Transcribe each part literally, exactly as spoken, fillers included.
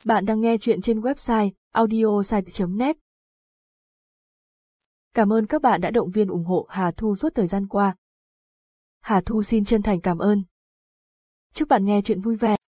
Bạn đang nghe chuyện trên website audiosite chấm net. Cảm ơn các bạn đã động viên ủng hộ Hà Thu suốt thời gian qua. Hà Thu xin chân thành cảm ơn. Chúc bạn nghe chuyện vui vẻ.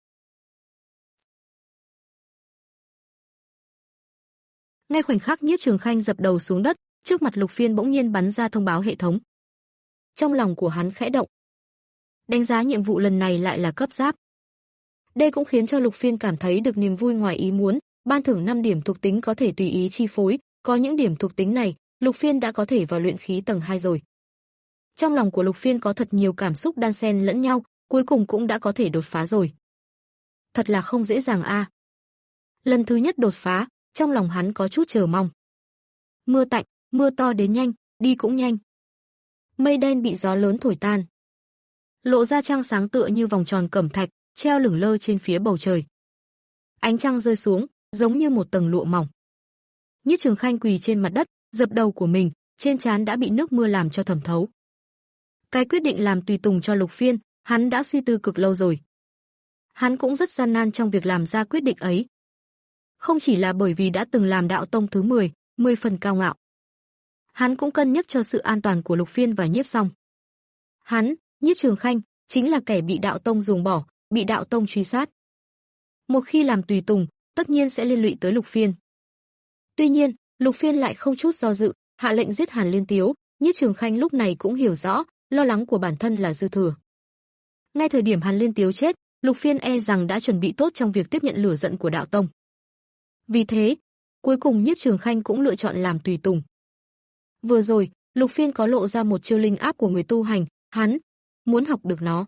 Ngay khoảnh khắc Nhiếp Trường Khanh dập đầu xuống đất, trước mặt Lục Phiên bỗng nhiên bắn ra thông báo hệ thống. Trong lòng của hắn khẽ động. Đánh giá nhiệm vụ lần này lại là cấp giáp. Đây cũng khiến cho Lục Phiên cảm thấy được niềm vui ngoài ý muốn, ban thưởng năm điểm thuộc tính có thể tùy ý chi phối, có những điểm thuộc tính này, Lục Phiên đã có thể vào luyện khí tầng hai rồi. Trong lòng của Lục Phiên có thật nhiều cảm xúc đan xen lẫn nhau, cuối cùng cũng đã có thể đột phá rồi. Thật là không dễ dàng a. À. Lần thứ nhất đột phá, trong lòng hắn có chút chờ mong. Mưa tạnh, mưa to đến nhanh, đi cũng nhanh. Mây đen bị gió lớn thổi tan. Lộ ra trăng sáng tựa như vòng tròn cẩm thạch, treo lửng lơ trên phía bầu trời. Ánh trăng rơi xuống, giống như một tầng lụa mỏng. Nhiếp Trường Khanh quỳ trên mặt đất, dập đầu của mình, trên trán đã bị nước mưa làm cho thấm thấu. Cái quyết định làm tùy tùng cho Lục Phiên, hắn đã suy tư cực lâu rồi. Hắn cũng rất gian nan trong việc làm ra quyết định ấy. Không chỉ là bởi vì đã từng làm đạo tông thứ mười, mười phần cao ngạo. Hắn cũng cân nhắc cho sự an toàn của Lục Phiên và Nhiếp Song. Hắn, Nhiếp Trường Khanh, chính là kẻ bị đạo tông ruồng bỏ, bị đạo tông truy sát. Một khi làm tùy tùng, tất nhiên sẽ liên lụy tới Lục Phiên. Tuy nhiên, Lục Phiên lại không chút do dự, hạ lệnh giết Hàn Liên Tiếu, Nhiếp Trường Khanh lúc này cũng hiểu rõ, lo lắng của bản thân là dư thừa. Ngay thời điểm Hàn Liên Tiếu chết, Lục Phiên e rằng đã chuẩn bị tốt trong việc tiếp nhận lửa giận của đạo tông. Vì thế, cuối cùng Nhiếp Trường Khanh cũng lựa chọn làm tùy tùng. Vừa rồi, Lục Phiên có lộ ra một chiêu linh áp của người tu hành, hắn muốn học được nó.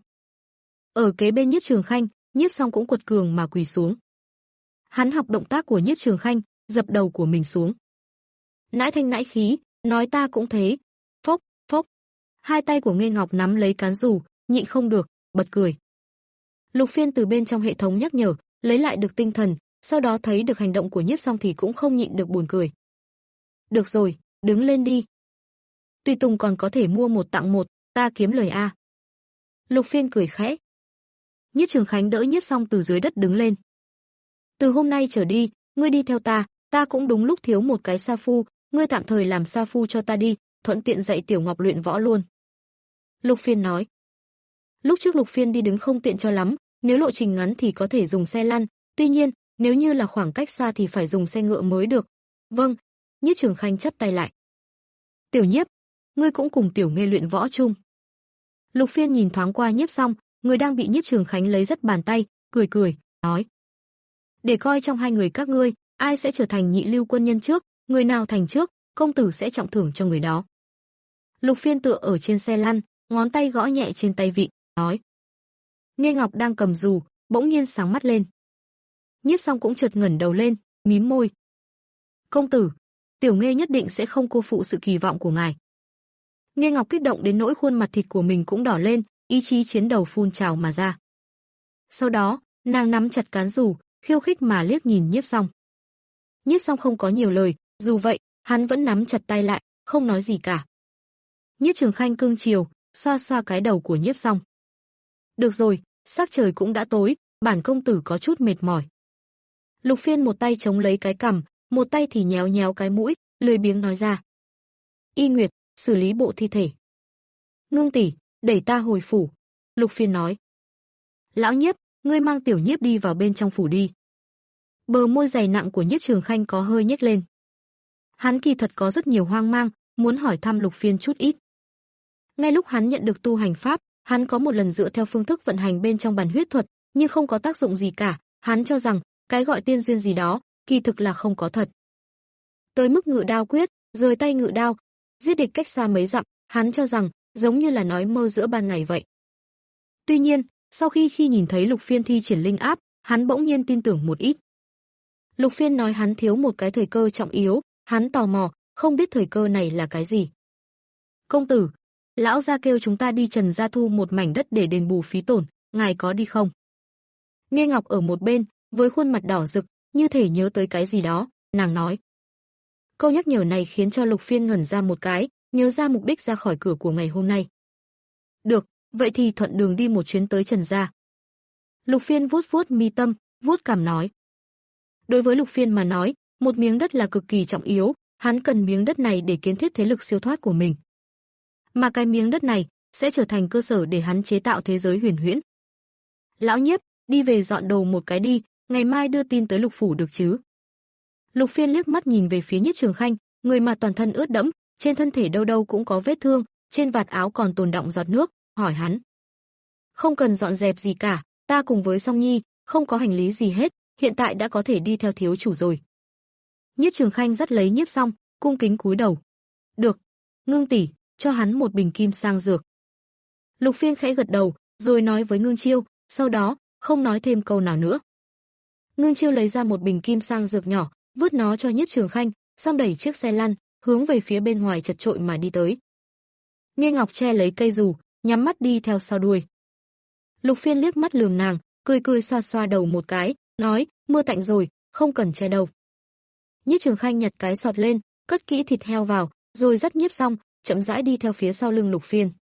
Ở kế bên Nhiếp Trường Khanh, Nhiếp Song cũng quật cường mà quỳ xuống. Hắn học động tác của Nhiếp Trường Khanh, dập đầu của mình xuống. Nãi thanh nãi khí, nói ta cũng thế. Phốc, phốc. Hai tay của Nghê Ngọc nắm lấy cán dù, nhịn không được, bật cười. Lục Phiên từ bên trong hệ thống nhắc nhở, lấy lại được tinh thần, sau đó thấy được hành động của Nhiếp Song thì cũng không nhịn được buồn cười. Được rồi, đứng lên đi. Tùy tùng còn có thể mua một tặng một, ta kiếm lời a. Lục Phiên cười khẽ. Nhiếp Trường Khánh đỡ Nhiếp Song từ dưới đất đứng lên. Từ hôm nay trở đi, ngươi đi theo ta, ta cũng đúng lúc thiếu một cái sa phu, ngươi tạm thời làm sa phu cho ta đi, thuận tiện dạy Tiểu Ngọc luyện võ luôn. Lục Phiên nói. Lúc trước Lục Phiên đi đứng không tiện cho lắm, nếu lộ trình ngắn thì có thể dùng xe lăn, tuy nhiên, nếu như là khoảng cách xa thì phải dùng xe ngựa mới được. Vâng, Nhiếp Trường Khanh chắp tay lại. Tiểu Nhiếp, ngươi cũng cùng Tiểu Nghê luyện võ chung. Lục Phiên nhìn thoáng qua Nhiếp Song, người đang bị Nhiếp Trường Khánh lấy rất bàn tay, cười cười, nói. Để coi trong hai người các ngươi, ai sẽ trở thành nhị lưu quân nhân trước, người nào thành trước, công tử sẽ trọng thưởng cho người đó. Lục Phiên tựa ở trên xe lăn, ngón tay gõ nhẹ trên tay vịn, nói. Nghê Ngọc đang cầm dù, bỗng nhiên sáng mắt lên. Nhiếp Song cũng chợt ngẩng đầu lên, mím môi. Công tử, Tiểu Nghê nhất định sẽ không cô phụ sự kỳ vọng của ngài. Nghê Ngọc kích động đến nỗi khuôn mặt thịt của mình cũng đỏ lên, ý chí chiến đầu phun trào mà ra. Sau đó, nàng nắm chặt cán dù, khiêu khích mà liếc nhìn Nhiếp Song. Nhiếp Song không có nhiều lời, dù vậy, hắn vẫn nắm chặt tay lại, không nói gì cả. Nhiếp Trường Khanh cưng chiều, xoa xoa cái đầu của Nhiếp Song. Được rồi, sắc trời cũng đã tối, bản công tử có chút mệt mỏi. Lục Phiên một tay chống lấy cái cằm, một tay thì nhéo nhéo cái mũi, lười biếng nói ra. Y Nguyệt, xử lý bộ thi thể. Ngưng tỷ, đẩy ta hồi phủ. Lục Phiên nói. Lão Nhiếp, ngươi mang Tiểu Nhiếp đi vào bên trong phủ đi. Bờ môi dày nặng của Nhiếp Trường Khanh có hơi nhếch lên. Hắn kỳ thật có rất nhiều hoang mang, muốn hỏi thăm Lục Phiên chút ít. Ngay lúc hắn nhận được tu hành pháp, hắn có một lần dựa theo phương thức vận hành bên trong bản huyết thuật, nhưng không có tác dụng gì cả, hắn cho rằng cái gọi tiên duyên gì đó, kỳ thực là không có thật. Tới mức ngự đao quyết, rời tay ngự đao, giết địch cách xa mấy dặm, hắn cho rằng giống như là nói mơ giữa ban ngày vậy. Tuy nhiên, sau khi khi nhìn thấy Lục Phiên thi triển linh áp, hắn bỗng nhiên tin tưởng một ít. Lục Phiên nói hắn thiếu một cái thời cơ trọng yếu, hắn tò mò, không biết thời cơ này là cái gì. Công tử, lão gia kêu chúng ta đi Trần gia thu một mảnh đất để đền bù phí tổn, ngài có đi không? Nghê Ngọc ở một bên, với khuôn mặt đỏ rực, như thể nhớ tới cái gì đó, nàng nói. Câu nhắc nhở này khiến cho Lục Phiên ngẩn ra một cái, nhớ ra mục đích ra khỏi cửa của ngày hôm nay. Được, vậy thì thuận đường đi một chuyến tới Trần gia. Lục Phiên vuốt vuốt mi tâm, vuốt cằm nói. Đối với Lục Phiên mà nói, một miếng đất là cực kỳ trọng yếu, hắn cần miếng đất này để kiến thiết thế lực siêu thoát của mình. Mà cái miếng đất này sẽ trở thành cơ sở để hắn chế tạo thế giới huyền huyễn. Lão Nhiếp, đi về dọn đồ một cái đi, ngày mai đưa tin tới Lục phủ được chứ? Lục Phiên liếc mắt nhìn về phía Nhiếp Trường Khanh, người mà toàn thân ướt đẫm, trên thân thể đâu đâu cũng có vết thương, trên vạt áo còn tồn đọng giọt nước, hỏi hắn. Không cần dọn dẹp gì cả, ta cùng với Song Nhi, không có hành lý gì hết, hiện tại đã có thể đi theo thiếu chủ rồi. Nhiếp Trường Khanh dắt lấy Nhiếp Song, cung kính cúi đầu. Được, Ngưng tỷ, cho hắn một bình kim sang dược. Lục Phiên khẽ gật đầu, rồi nói với Ngưng Chiêu, sau đó không nói thêm câu nào nữa. Ngưng Chiêu lấy ra một bình kim sang dược nhỏ, vứt nó cho Nhiếp Trường Khanh, xong đẩy chiếc xe lăn, hướng về phía bên ngoài chật chội mà đi tới. Nghiên Ngọc che lấy cây dù, nhắm mắt đi theo sau đuôi. Lục Phiên liếc mắt lườm nàng, cười cười xoa xoa đầu một cái, nói, mưa tạnh rồi, không cần che đầu. Nhiếp Trường Khanh nhặt cái sọt lên, cất kỹ thịt heo vào, rồi dắt Nhiếp xong, chậm rãi đi theo phía sau lưng Lục Phiên.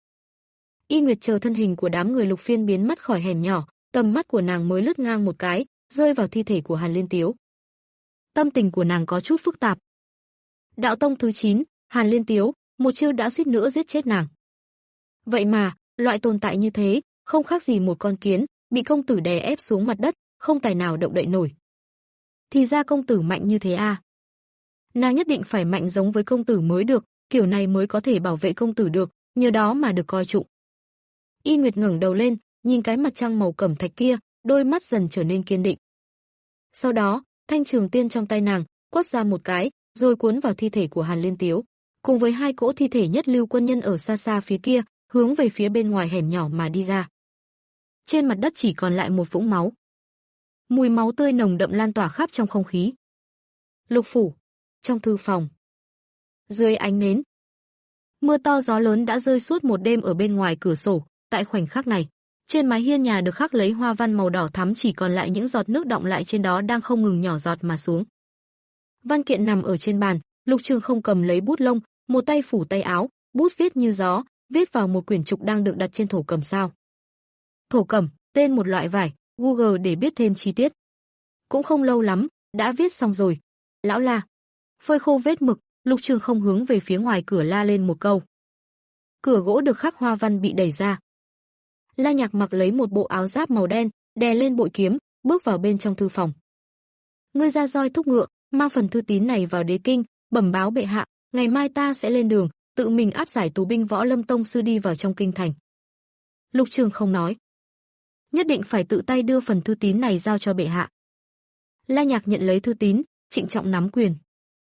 Y Nguyệt chờ thân hình của đám người Lục Phiên biến mất khỏi hẻm nhỏ, tầm mắt của nàng mới lướt ngang một cái, rơi vào thi thể của Hàn Liên Tiếu. Tâm tình của nàng có chút phức tạp. Đạo tông thứ chín, Hàn Liên Tiếu, một chiêu đã suýt nữa giết chết nàng. Vậy mà, loại tồn tại như thế, không khác gì một con kiến, bị công tử đè ép xuống mặt đất, không tài nào động đậy nổi. Thì ra công tử mạnh như thế à? Nàng nhất định phải mạnh giống với công tử mới được, kiểu này mới có thể bảo vệ công tử được, nhờ đó mà được coi trọng. Y Nguyệt ngẩng đầu lên, nhìn cái mặt trăng màu cẩm thạch kia, đôi mắt dần trở nên kiên định. Sau đó, thanh trường tiên trong tay nàng quất ra một cái, rồi cuốn vào thi thể của Hàn Liên Tiếu, cùng với hai cỗ thi thể nhất lưu quân nhân ở xa xa phía kia, hướng về phía bên ngoài hẻm nhỏ mà đi ra. Trên mặt đất chỉ còn lại một vũng máu. Mùi máu tươi nồng đậm lan tỏa khắp trong không khí. Lục phủ, trong thư phòng. Dưới ánh nến. Mưa to gió lớn đã rơi suốt một đêm ở bên ngoài cửa sổ, tại khoảnh khắc này, trên mái hiên nhà được khắc lấy hoa văn màu đỏ thắm chỉ còn lại những giọt nước đọng lại trên đó đang không ngừng nhỏ giọt mà xuống. Văn kiện nằm ở trên bàn, Lục Trường không cầm lấy bút lông, một tay phủ tay áo, bút viết như gió, viết vào một quyển trục đang được đặt trên thổ cẩm sao. Thổ cẩm, tên một loại vải, Google để biết thêm chi tiết. Cũng không lâu lắm, đã viết xong rồi. Lão La. Phơi khô vết mực, Lục Trường không hướng về phía ngoài cửa la lên một câu. Cửa gỗ được khắc hoa văn bị đẩy ra. La Nhạc mặc lấy một bộ áo giáp màu đen, đè lên bội kiếm, bước vào bên trong thư phòng. Ngươi ra roi thúc ngựa, mang phần thư tín này vào đế kinh, bẩm báo bệ hạ, ngày mai ta sẽ lên đường, tự mình áp giải tù binh Võ Lâm tông sư đi vào trong kinh thành. Lục Trường không nói. Nhất định phải tự tay đưa phần thư tín này giao cho bệ hạ. La Nhạc nhận lấy thư tín, trịnh trọng nắm quyền.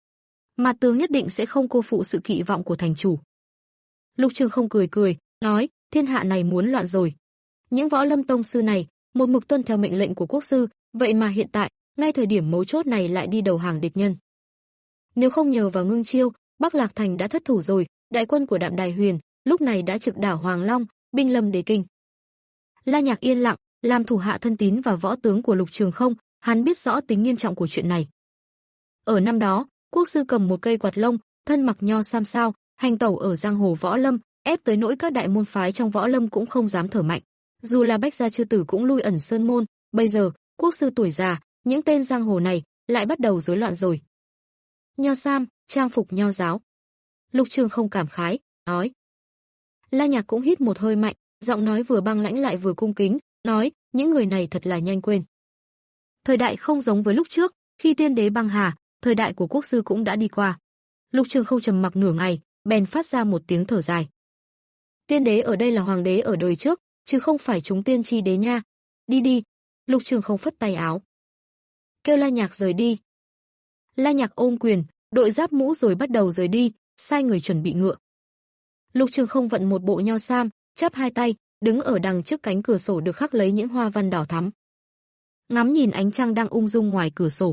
Mà tướng nhất định sẽ không cô phụ sự kỳ vọng của thành chủ. Lục Trường không cười cười, nói, thiên hạ này muốn loạn rồi. Những Võ Lâm tông sư này, một mực tuân theo mệnh lệnh của quốc sư, vậy mà hiện tại, ngay thời điểm mấu chốt này lại đi đầu hàng địch nhân. Nếu không nhờ vào Ngưng Chiêu, Bắc Lạc Thành đã thất thủ rồi, đại quân của Đạm Đài Huyền lúc này đã trực đảo Hoàng Long, binh lâm đế kinh. La Nhạc yên lặng, làm thủ hạ thân tín và võ tướng của Lục Trường không, hắn biết rõ tính nghiêm trọng của chuyện này. Ở năm đó, quốc sư cầm một cây quạt lông, thân mặc nho sam sao, hành tẩu ở giang hồ võ lâm, ép tới nỗi các đại môn phái trong võ lâm cũng không dám thở mạnh. Dù là Bách gia chư tử cũng lui ẩn sơn môn, bây giờ, quốc sư tuổi già, những tên giang hồ này lại bắt đầu rối loạn rồi. Nho sam, trang phục nho giáo. Lục Trường không cảm khái, nói. La Nhạc cũng hít một hơi mạnh, giọng nói vừa băng lãnh lại vừa cung kính, nói, những người này thật là nhanh quên. Thời đại không giống với lúc trước, khi tiên đế băng hà, thời đại của quốc sư cũng đã đi qua. Lục Trường không trầm mặc nửa ngày, bèn phát ra một tiếng thở dài. Tiên đế ở đây là hoàng đế ở đời trước, chứ không phải chúng tiên tri đế nha. Đi đi. Lục Trường không phất tay áo, kêu La Nhạc rời đi. La Nhạc ôm quyền, đội giáp mũ rồi bắt đầu rời đi, sai người chuẩn bị ngựa. Lục Trường không vận một bộ nho sam, chắp hai tay, đứng ở đằng trước cánh cửa sổ được khắc lấy những hoa văn đỏ thắm. Ngắm nhìn ánh trăng đang ung dung ngoài cửa sổ.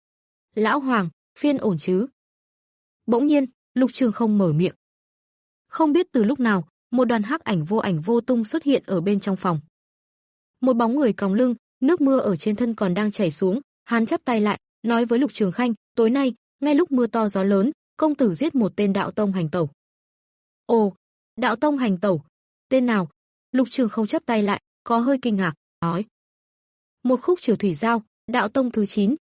Lão Hoàng, phiên ổn chứ? Bỗng nhiên, Lục Trường không mở miệng. Không biết từ lúc nào, một đoàn hắc ảnh vô ảnh vô tung xuất hiện ở bên trong phòng. Một bóng người còng lưng, nước mưa ở trên thân còn đang chảy xuống, hắn chắp tay lại, nói với Lục Trường Khanh, tối nay, ngay lúc mưa to gió lớn, công tử giết một tên đạo tông hành tẩu. Ồ, đạo tông hành tẩu, tên nào? Lục Trường không chắp tay lại, có hơi kinh ngạc, nói. Một khúc triều thủy giao, đạo tông thứ chín,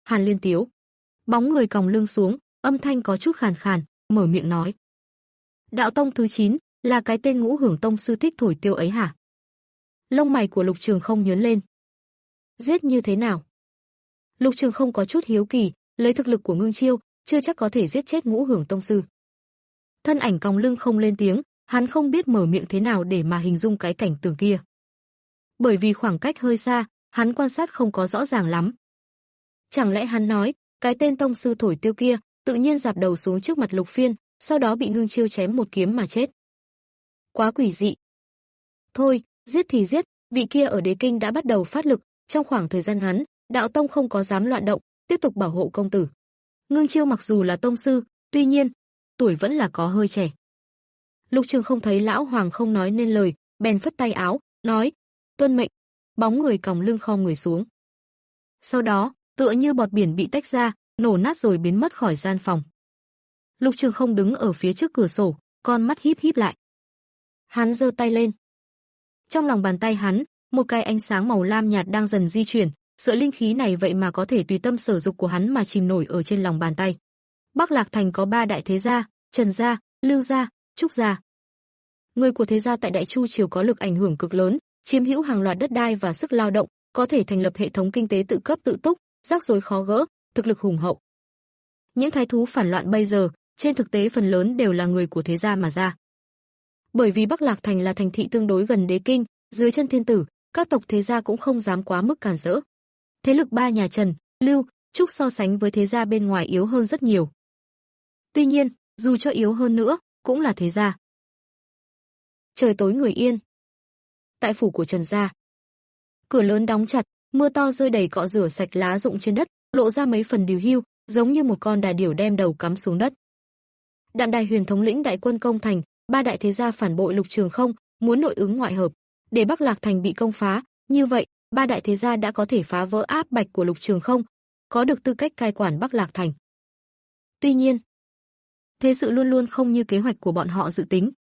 Hàn Liên Tiếu. Bóng người còng lưng xuống, âm thanh có chút khàn khàn, mở miệng nói. Đạo tông thứ chín, là cái tên Ngũ Hưởng tông sư thích thổi tiêu ấy hả? Lông mày của Lục Trường Không nhướng lên. Giết như thế nào? Lục Trường Không có chút hiếu kỳ, lấy thực lực của Ngưng Chiêu, chưa chắc có thể giết chết Ngũ Hưởng tông sư. Thân ảnh còng lưng không lên tiếng, hắn không biết mở miệng thế nào để mà hình dung cái cảnh tượng kia. Bởi vì khoảng cách hơi xa, hắn quan sát không có rõ ràng lắm. Chẳng lẽ hắn nói, cái tên tông sư thổi tiêu kia, tự nhiên dạp đầu xuống trước mặt Lục Phiên, sau đó bị Ngưng Chiêu chém một kiếm mà chết. Quá quỷ dị. Thôi, giết thì giết, vị kia ở đế kinh đã bắt đầu phát lực, trong khoảng thời gian ngắn, đạo tông không có dám loạn động, tiếp tục bảo hộ công tử. Ngưng Chiêu mặc dù là tông sư, tuy nhiên, tuổi vẫn là có hơi trẻ. Lục Trường Không thấy lão hoàng không nói nên lời, bèn phất tay áo, nói, tuân mệnh. Bóng người còng lưng khom người xuống. Sau đó, tựa như bọt biển bị tách ra, nổ nát rồi biến mất khỏi gian phòng. Lục Trường Không đứng ở phía trước cửa sổ, con mắt híp híp lại. Hắn giơ tay lên. Trong lòng bàn tay hắn, một cái ánh sáng màu lam nhạt đang dần di chuyển, sợi linh khí này vậy mà có thể tùy tâm sở dục của hắn mà chìm nổi ở trên lòng bàn tay. Bắc Lạc Thành có ba đại thế gia, Trần gia, Lưu gia, Trúc gia. Người của thế gia tại Đại Chu triều có lực ảnh hưởng cực lớn, chiếm hữu hàng loạt đất đai và sức lao động, có thể thành lập hệ thống kinh tế tự cấp tự túc, rắc rối khó gỡ, thực lực hùng hậu. Những thái thú phản loạn bây giờ, trên thực tế phần lớn đều là người của thế gia mà ra. Bởi vì Bắc Lạc Thành là thành thị tương đối gần đế kinh, dưới chân thiên tử, các tộc thế gia cũng không dám quá mức cản rỡ. Thế lực ba nhà Trần, Lưu, Trúc so sánh với thế gia bên ngoài yếu hơn rất nhiều. Tuy nhiên, dù cho yếu hơn nữa, cũng là thế gia. Trời tối người yên. Tại phủ của Trần gia, cửa lớn đóng chặt, mưa to rơi đầy cọ rửa sạch lá rụng trên đất, lộ ra mấy phần điều hưu, giống như một con đà điểu đem đầu cắm xuống đất. Đạm Đài Huyền thống lĩnh đại quân công thành, ba đại thế gia phản bội Lục Trường Không, muốn nội ứng ngoại hợp, để Bắc Lạc Thành bị công phá, như vậy, ba đại thế gia đã có thể phá vỡ áp bạch của Lục Trường Không, có được tư cách cai quản Bắc Lạc Thành. Tuy nhiên, thế sự luôn luôn không như kế hoạch của bọn họ dự tính.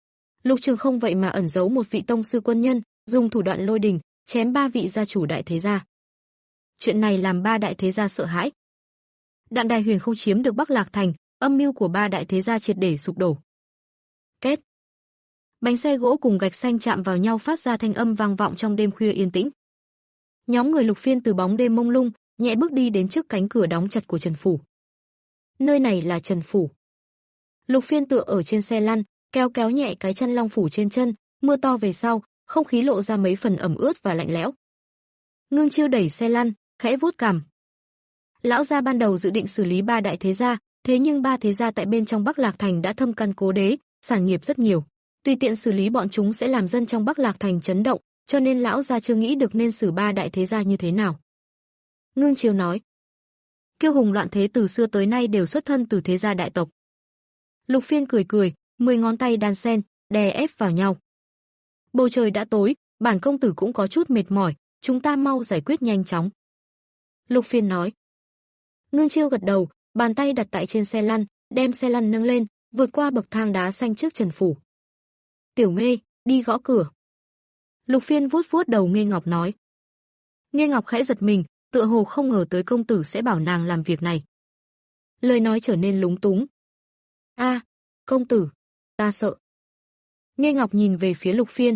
Lục Trường Không vậy mà ẩn giấu một vị tông sư quân nhân, dùng thủ đoạn lôi đình, chém ba vị gia chủ đại thế gia. Chuyện này làm ba đại thế gia sợ hãi. Đạm Đài Huyền không chiếm được Bắc Lạc Thành, âm mưu của ba đại thế gia triệt để sụp đổ. Két. Bánh xe gỗ cùng gạch xanh chạm vào nhau phát ra thanh âm vang vọng trong đêm khuya yên tĩnh. Nhóm người Lục Phiên từ bóng đêm mông lung, nhẹ bước đi đến trước cánh cửa đóng chặt của Trần phủ. Nơi này là Trần phủ. Lục Phiên tựa ở trên xe lăn, kéo kéo nhẹ cái chân long phủ trên chân, mưa to về sau, không khí lộ ra mấy phần ẩm ướt và lạnh lẽo. Ngưng Chiêu đẩy xe lăn, khẽ vuốt cằm. Lão gia ban đầu dự định xử lý ba đại thế gia, thế nhưng ba thế gia tại bên trong Bắc Lạc Thành đã thâm căn cố đế, sản nghiệp rất nhiều. Tùy tiện xử lý bọn chúng sẽ làm dân trong Bắc Lạc Thành chấn động, cho nên lão gia chưa nghĩ được nên xử ba đại thế gia như thế nào. Ngưng Chiêu nói, kiêu hùng loạn thế từ xưa tới nay đều xuất thân từ thế gia đại tộc. Lục Phiên cười cười, mười ngón tay đan sen, đè ép vào nhau. Bầu trời đã tối, bản công tử cũng có chút mệt mỏi, chúng ta mau giải quyết nhanh chóng. Lục Phiên nói. Ngưng Chiêu gật đầu, bàn tay đặt tại trên xe lăn, đem xe lăn nâng lên, vượt qua bậc thang đá xanh trước Trần phủ. Tiểu Nghê, đi gõ cửa. Lục Phiên vuốt vuốt đầu Nghê Ngọc nói. Nghê Ngọc khẽ giật mình, tựa hồ không ngờ tới công tử sẽ bảo nàng làm việc này. Lời nói trở nên lúng túng. A, à, công tử, ta sợ. Nghê Ngọc nhìn về phía Lục Phiên.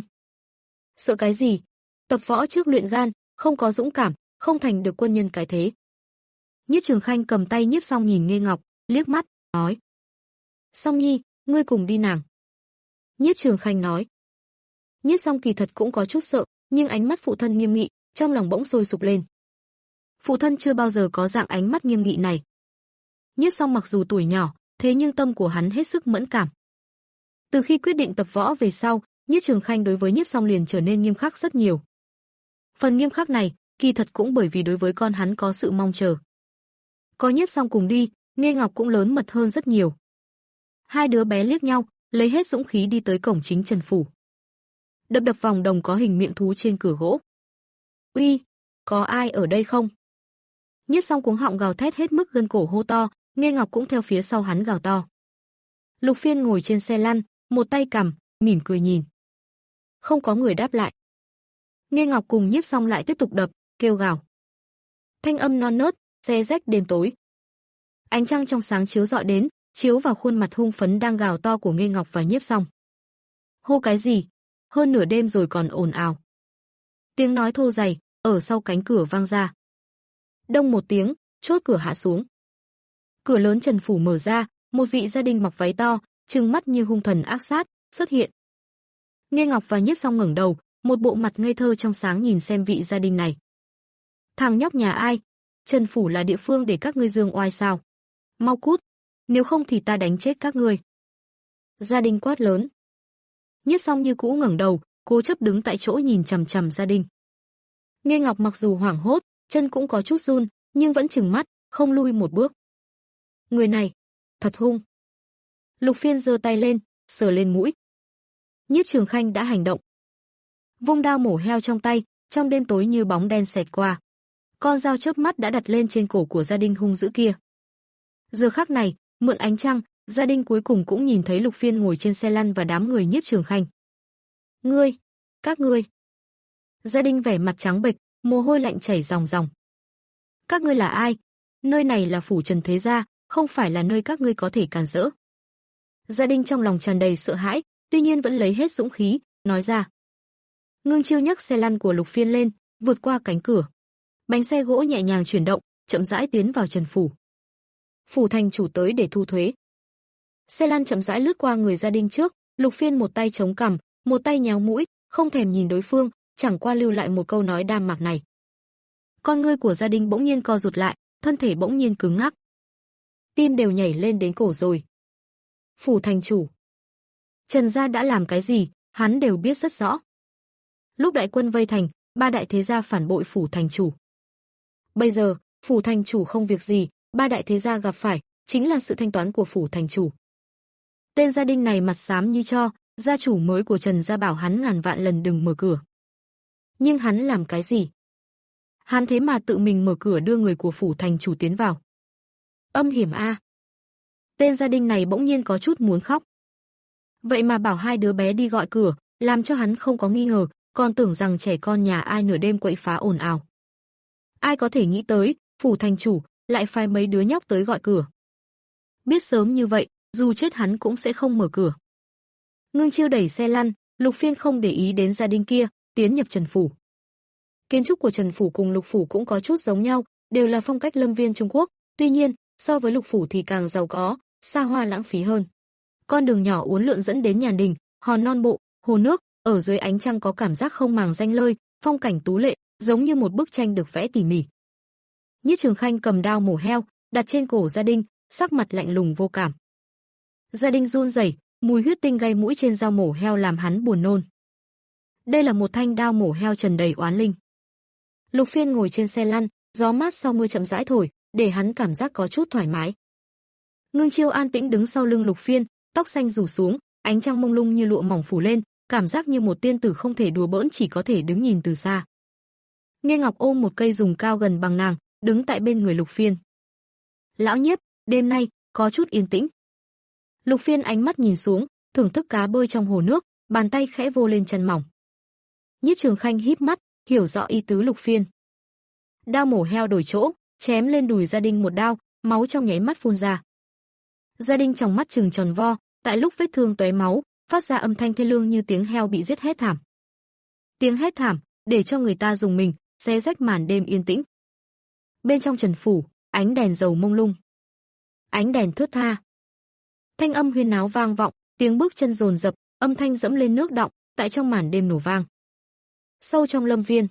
Sợ cái gì? Tập võ trước luyện gan, không có dũng cảm, không thành được quân nhân cái thế. Nhiếp Trường Khanh cầm tay Nhiếp Song nhìn Nghê Ngọc, liếc mắt, nói. Song Nhi, ngươi cùng đi nàng. Nhiếp Trường Khanh nói. Nhiếp Song kỳ thật cũng có chút sợ, nhưng ánh mắt phụ thân nghiêm nghị, trong lòng bỗng sôi sục lên. Phụ thân chưa bao giờ có dạng ánh mắt nghiêm nghị này. Nhiếp Song mặc dù tuổi nhỏ, thế nhưng tâm của hắn hết sức mẫn cảm. Từ khi quyết định tập võ về sau, Nhiếp Trường Khanh đối với Nhiếp Song liền trở nên nghiêm khắc rất nhiều. Phần nghiêm khắc này, kỳ thật cũng bởi vì đối với con hắn có sự mong chờ. Có Nhiếp Song cùng đi, Nghê Ngọc cũng lớn mật hơn rất nhiều. Hai đứa bé liếc nhau, lấy hết dũng khí đi tới cổng chính Trần phủ. Đập đập vòng đồng có hình miệng thú trên cửa gỗ. Uy, có ai ở đây không? Nhiếp Song cuống họng gào thét hết mức gân cổ hô to, Nghê Ngọc cũng theo phía sau hắn gào to. Lục Phiên ngồi trên xe lăn, một tay cầm, mỉm cười nhìn. Không có người đáp lại. Nghê Ngọc cùng Nhiếp Song lại tiếp tục đập, kêu gào. Thanh âm non nớt, xé rách đêm tối. Ánh trăng trong sáng chiếu rọi đến, chiếu vào khuôn mặt hung phấn đang gào to của Nghê Ngọc và Nhiếp Song. Hô cái gì? Hơn nửa đêm rồi còn ồn ào. Tiếng nói thô dày ở sau cánh cửa vang ra. Đông một tiếng, chốt cửa hạ xuống. Cửa lớn Trần phủ mở ra, một vị gia đình mặc váy to, trừng mắt như hung thần ác sát, xuất hiện. Nghê Ngọc và Nhiếp Song ngẩng đầu, một bộ mặt ngây thơ trong sáng nhìn xem vị gia đình này. Thằng nhóc nhà ai? Trần phủ là địa phương để các ngươi dương oai sao? Mau cút, nếu không thì ta đánh chết các ngươi. Gia đình quát lớn. Nhiếp Song như cũ ngẩng đầu, cố chấp đứng tại chỗ nhìn chằm chằm gia đình. Nghê Ngọc mặc dù hoảng hốt, chân cũng có chút run, nhưng vẫn trừng mắt, không lui một bước. Người này, thật hung. Lục Phiên giơ tay lên, sờ lên mũi. Nhiếp Trường Khanh đã hành động. Vung đao mổ heo trong tay, trong đêm tối như bóng đen xẹt qua. Con dao chớp mắt đã đặt lên trên cổ của gia đình hung dữ kia. Giờ khắc này, mượn ánh trăng, gia đình cuối cùng cũng nhìn thấy Lục Phiên ngồi trên xe lăn và đám người Nhiếp Trường Khanh. Ngươi, các ngươi. Gia đình vẻ mặt trắng bệch, mồ hôi lạnh chảy ròng ròng. Các ngươi là ai? Nơi này là phủ Trần Thế Gia, không phải là nơi các ngươi có thể càn rỡ. Gia đình trong lòng tràn đầy sợ hãi, tuy nhiên vẫn lấy hết dũng khí, nói ra. Ngưng Chiêu nhấc xe lăn của Lục Phiên lên, vượt qua cánh cửa. Bánh xe gỗ nhẹ nhàng chuyển động, chậm rãi tiến vào Trần phủ. Phủ thành chủ tới để thu thuế. Xe lăn chậm rãi lướt qua người gia đình trước, Lục Phiên một tay chống cằm, một tay nhéo mũi, không thèm nhìn đối phương, chẳng qua lưu lại một câu nói đam mạc này. Con ngươi của gia đình bỗng nhiên co rụt lại, thân thể bỗng nhiên cứng ngắc. Tim đều nhảy lên đến cổ rồi. Phủ thành chủ. Trần gia đã làm cái gì, hắn đều biết rất rõ. Lúc đại quân vây thành, ba đại thế gia phản bội phủ thành chủ. Bây giờ, phủ thành chủ không việc gì, ba đại thế gia gặp phải, chính là sự thanh toán của phủ thành chủ. Tên gia đình này mặt xám như cho, gia chủ mới của Trần gia bảo hắn ngàn vạn lần đừng mở cửa. Nhưng hắn làm cái gì? Hắn thế mà tự mình mở cửa đưa người của phủ thành chủ tiến vào. Âm hiểm a. Tên gia đình này bỗng nhiên có chút muốn khóc. Vậy mà bảo hai đứa bé đi gọi cửa, làm cho hắn không có nghi ngờ, còn tưởng rằng trẻ con nhà ai nửa đêm quậy phá ồn ào. Ai có thể nghĩ tới, phủ thành chủ lại phái mấy đứa nhóc tới gọi cửa. Biết sớm như vậy, dù chết hắn cũng sẽ không mở cửa. Ngưng Chiêu đẩy xe lăn, Lục Phiên không để ý đến gia đình kia, tiến nhập Trần phủ. Kiến trúc của Trần phủ cùng Lục phủ cũng có chút giống nhau, đều là phong cách lâm viên Trung Quốc, tuy nhiên, so với Lục phủ thì càng giàu có, xa hoa lãng phí hơn. Con đường nhỏ uốn lượn dẫn đến nhà đình, hòn non bộ, hồ nước, ở dưới ánh trăng có cảm giác không màng danh lợi, phong cảnh tú lệ, giống như một bức tranh được vẽ tỉ mỉ. Nhiếp Trường Khanh cầm đao mổ heo, đặt trên cổ gia đình, sắc mặt lạnh lùng vô cảm. Gia đình run rẩy, mùi huyết tinh gây mũi trên dao mổ heo làm hắn buồn nôn. Đây là một thanh đao mổ heo trần đầy oán linh. Lục Phiên ngồi trên xe lăn, gió mát sau mưa chậm rãi thổi, để hắn cảm giác có chút thoải mái. Ngưng Chiêu an tĩnh đứng sau lưng Lục Phiên, tóc xanh rủ xuống, ánh trăng mông lung như lụa mỏng phủ lên, cảm giác như một tiên tử không thể đùa bỡn, chỉ có thể đứng nhìn từ xa. Nghê Ngọc ôm một cây dùng cao gần bằng nàng, đứng tại bên người Lục Phiên. Lão Nhiếp, đêm nay có chút yên tĩnh. Lục Phiên ánh mắt nhìn xuống, thưởng thức cá bơi trong hồ nước, bàn tay khẽ vô lên chân mỏng. Nhiếp Trường Khanh híp mắt, hiểu rõ ý tứ Lục Phiên. Đao mổ heo đổi chỗ, chém lên đùi gia đình một đao, máu trong nháy mắt phun ra. Gia đình trong mắt trừng tròn vo, tại lúc vết thương tóe máu, phát ra âm thanh thê lương như tiếng heo bị giết hét thảm. Tiếng hét thảm, để cho người ta rùng mình, xé rách màn đêm yên tĩnh. Bên trong Trần phủ, ánh đèn dầu mông lung. Ánh đèn thướt tha. Thanh âm huyên náo vang vọng, tiếng bước chân dồn dập, âm thanh dẫm lên nước đọng, tại trong màn đêm nổ vang. Sâu trong lâm viên,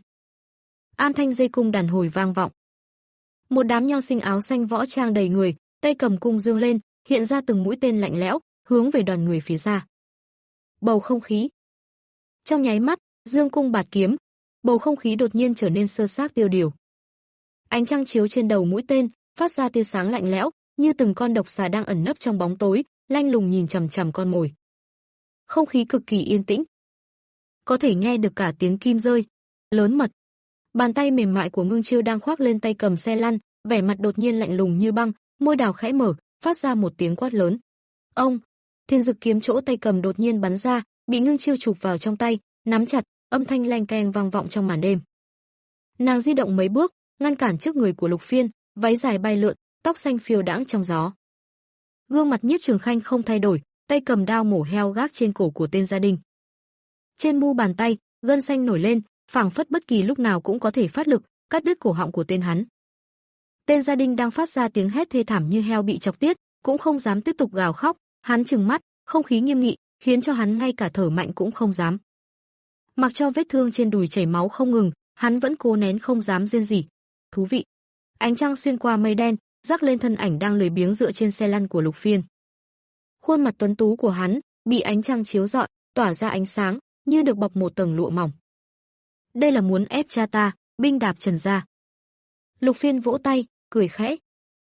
am thanh dây cung đàn hồi vang vọng. Một đám nho sinh áo xanh võ trang đầy người, tay cầm cung dương lên, hiện ra từng mũi tên lạnh lẽo, hướng về đoàn người phía xa. Bầu không khí. Trong nháy mắt, dương cung bạt kiếm, bầu không khí đột nhiên trở nên sơ xác tiêu điều. Ánh trăng chiếu trên đầu mũi tên, phát ra tia sáng lạnh lẽo, như từng con độc xà đang ẩn nấp trong bóng tối, lanh lùng nhìn chằm chằm con mồi. Không khí cực kỳ yên tĩnh. Có thể nghe được cả tiếng kim rơi, lớn mật. Bàn tay mềm mại của Ngưng Chiêu đang khoác lên tay cầm xe lăn, vẻ mặt đột nhiên lạnh lùng như băng, môi đào khẽ mở, phát ra một tiếng quát lớn. Ông, thiên dực kiếm chỗ tay cầm đột nhiên bắn ra, bị Ngưng Chiêu chụp vào trong tay, nắm chặt, âm thanh leng keng vang vọng trong màn đêm. Nàng di động mấy bước, ngăn cản trước người của Lục Phiên, váy dài bay lượn, tóc xanh phiêu đãng trong gió. Gương mặt Nhiếp Trường Khanh không thay đổi, tay cầm đao mổ heo gác trên cổ của tên gia đình. Trên mu bàn tay, gân xanh nổi lên, phảng phất bất kỳ lúc nào cũng có thể phát lực, cắt đứt cổ họng của tên hắn. Tên gia đình đang phát ra tiếng hét thê thảm như heo bị chọc tiết, cũng không dám tiếp tục gào khóc, hắn trừng mắt, không khí nghiêm nghị, khiến cho hắn ngay cả thở mạnh cũng không dám. Mặc cho vết thương trên đùi chảy máu không ngừng, hắn vẫn cố nén không dám rên rỉ. Thú vị. Ánh trăng xuyên qua mây đen, rắc lên thân ảnh đang lười biếng dựa trên xe lăn của Lục Phiên. Khuôn mặt tuấn tú của hắn bị ánh trăng chiếu rọi, tỏa ra ánh sáng, như được bọc một tầng lụa mỏng. Đây là muốn ép cha ta, binh đạp Trần gia. Lục Phiên vỗ tay, cười khẽ.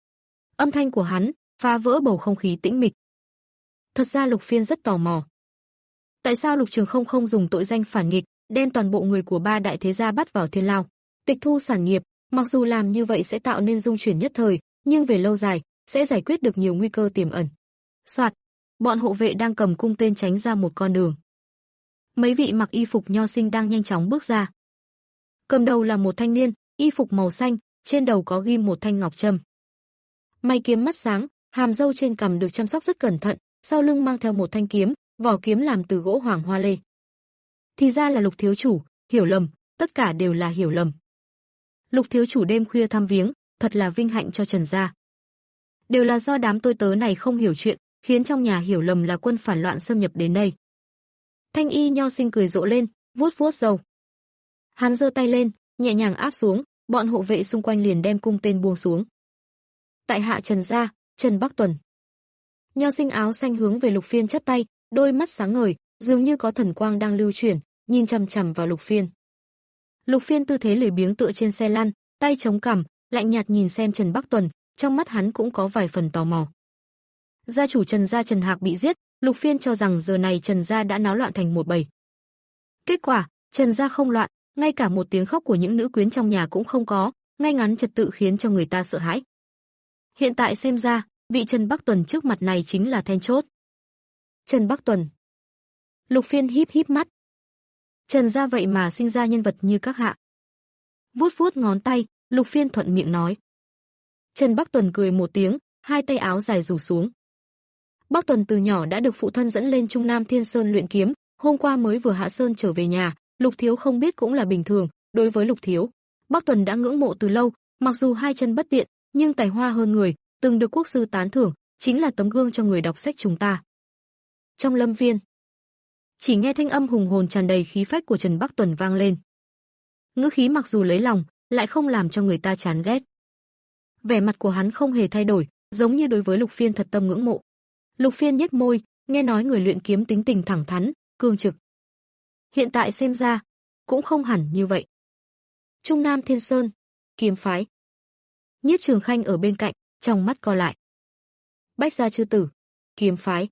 Âm thanh của hắn phá vỡ bầu không khí tĩnh mịch. Thật ra Lục Phiên rất tò mò. Tại sao Lục Trường Không không dùng tội danh phản nghịch, đem toàn bộ người của ba đại thế gia bắt vào thiên lao, tịch thu sản nghiệp, mặc dù làm như vậy sẽ tạo nên dung chuyển nhất thời, nhưng về lâu dài sẽ giải quyết được nhiều nguy cơ tiềm ẩn. Soạt, bọn hộ vệ đang cầm cung tên tránh ra một con đường. Mấy vị mặc y phục nho sinh đang nhanh chóng bước ra. Cầm đầu là một thanh niên, y phục màu xanh, trên đầu có ghim một thanh ngọc trâm. Mày kiếm mắt sáng, hàm râu trên cằm được chăm sóc rất cẩn thận, sau lưng mang theo một thanh kiếm, vỏ kiếm làm từ gỗ hoàng hoa lê. Thì ra là Lục thiếu chủ, hiểu lầm, tất cả đều là hiểu lầm. Lục thiếu chủ đêm khuya thăm viếng, thật là vinh hạnh cho Trần gia. Đều là do đám tôi tớ này không hiểu chuyện, khiến trong nhà hiểu lầm là quân phản loạn xâm nhập đến đây. Thanh y nho sinh cười rộ lên, vuốt vuốt râu. Hắn giơ tay lên, nhẹ nhàng áp xuống, bọn hộ vệ xung quanh liền đem cung tên buông xuống. Tại hạ Trần gia, Trần Bắc Tuần. Nho sinh áo xanh hướng về Lục Phiên chắp tay, đôi mắt sáng ngời, dường như có thần quang đang lưu chuyển, nhìn chằm chằm vào Lục Phiên. Lục Phiên tư thế lười biếng tựa trên xe lăn, tay chống cằm, lạnh nhạt nhìn xem Trần Bắc Tuần, trong mắt hắn cũng có vài phần tò mò. Gia chủ Trần gia Trần Hạc bị giết, Lục Phiên cho rằng giờ này Trần gia đã náo loạn thành một bầy. Kết quả, Trần gia không loạn, ngay cả một tiếng khóc của những nữ quyến trong nhà cũng không có, ngay ngắn trật tự khiến cho người ta sợ hãi. Hiện tại xem ra, vị Trần Bắc Tuần trước mặt này chính là then chốt. Trần Bắc Tuần. Lục Phiên híp híp mắt. Trần gia vậy mà sinh ra nhân vật như các hạ. Vuốt vuốt ngón tay, Lục Phiên thuận miệng nói. Trần Bắc Tuần cười một tiếng, hai tay áo dài rủ xuống. Bắc Tuần từ nhỏ đã được phụ thân dẫn lên Trung Nam Thiên Sơn luyện kiếm, hôm qua mới vừa hạ sơn trở về nhà, Lục thiếu không biết cũng là bình thường, đối với Lục thiếu, Bắc Tuần đã ngưỡng mộ từ lâu, mặc dù hai chân bất tiện, nhưng tài hoa hơn người, từng được quốc sư tán thưởng, chính là tấm gương cho người đọc sách chúng ta. Trong lâm viên, chỉ nghe thanh âm hùng hồn tràn đầy khí phách của Trần Bắc Tuần vang lên. Ngữ khí mặc dù lấy lòng, lại không làm cho người ta chán ghét. Vẻ mặt của hắn không hề thay đổi, giống như đối với Lục Phiên thật tâm ngưỡng mộ. Lục Phiên nhếch môi, nghe nói người luyện kiếm tính tình thẳng thắn, cương trực. Hiện tại xem ra, cũng không hẳn như vậy. Trung Nam Thiên Sơn, kiếm phái. Nhiếp Trường Khanh ở bên cạnh, trong mắt co lại. Bách gia chư tử, kiếm phái.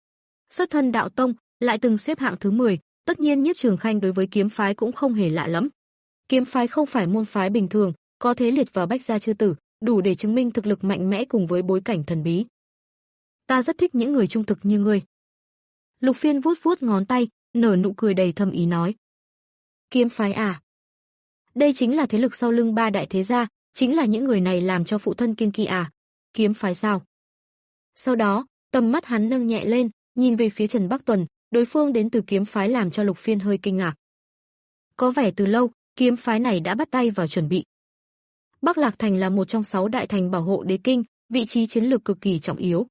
Xuất thân đạo tông, lại từng xếp hạng thứ mười, tất nhiên Nhiếp Trường Khanh đối với kiếm phái cũng không hề lạ lẫm. Kiếm phái không phải môn phái bình thường, có thể liệt vào bách gia chư tử, đủ để chứng minh thực lực mạnh mẽ cùng với bối cảnh thần bí. Ta rất thích những người trung thực như ngươi. Lục Phiên vuốt vuốt ngón tay, nở nụ cười đầy thâm ý nói. Kiếm phái à? Đây chính là thế lực sau lưng ba đại thế gia, chính là những người này làm cho phụ thân kiêng kỵ à? Kiếm phái sao? Sau đó, tầm mắt hắn nâng nhẹ lên, nhìn về phía Trần Bắc Tuần, đối phương đến từ kiếm phái làm cho Lục Phiên hơi kinh ngạc. Có vẻ từ lâu, kiếm phái này đã bắt tay vào chuẩn bị. Bắc Lạc Thành là một trong sáu đại thành bảo hộ đế kinh, vị trí chiến lược cực kỳ trọng yếu.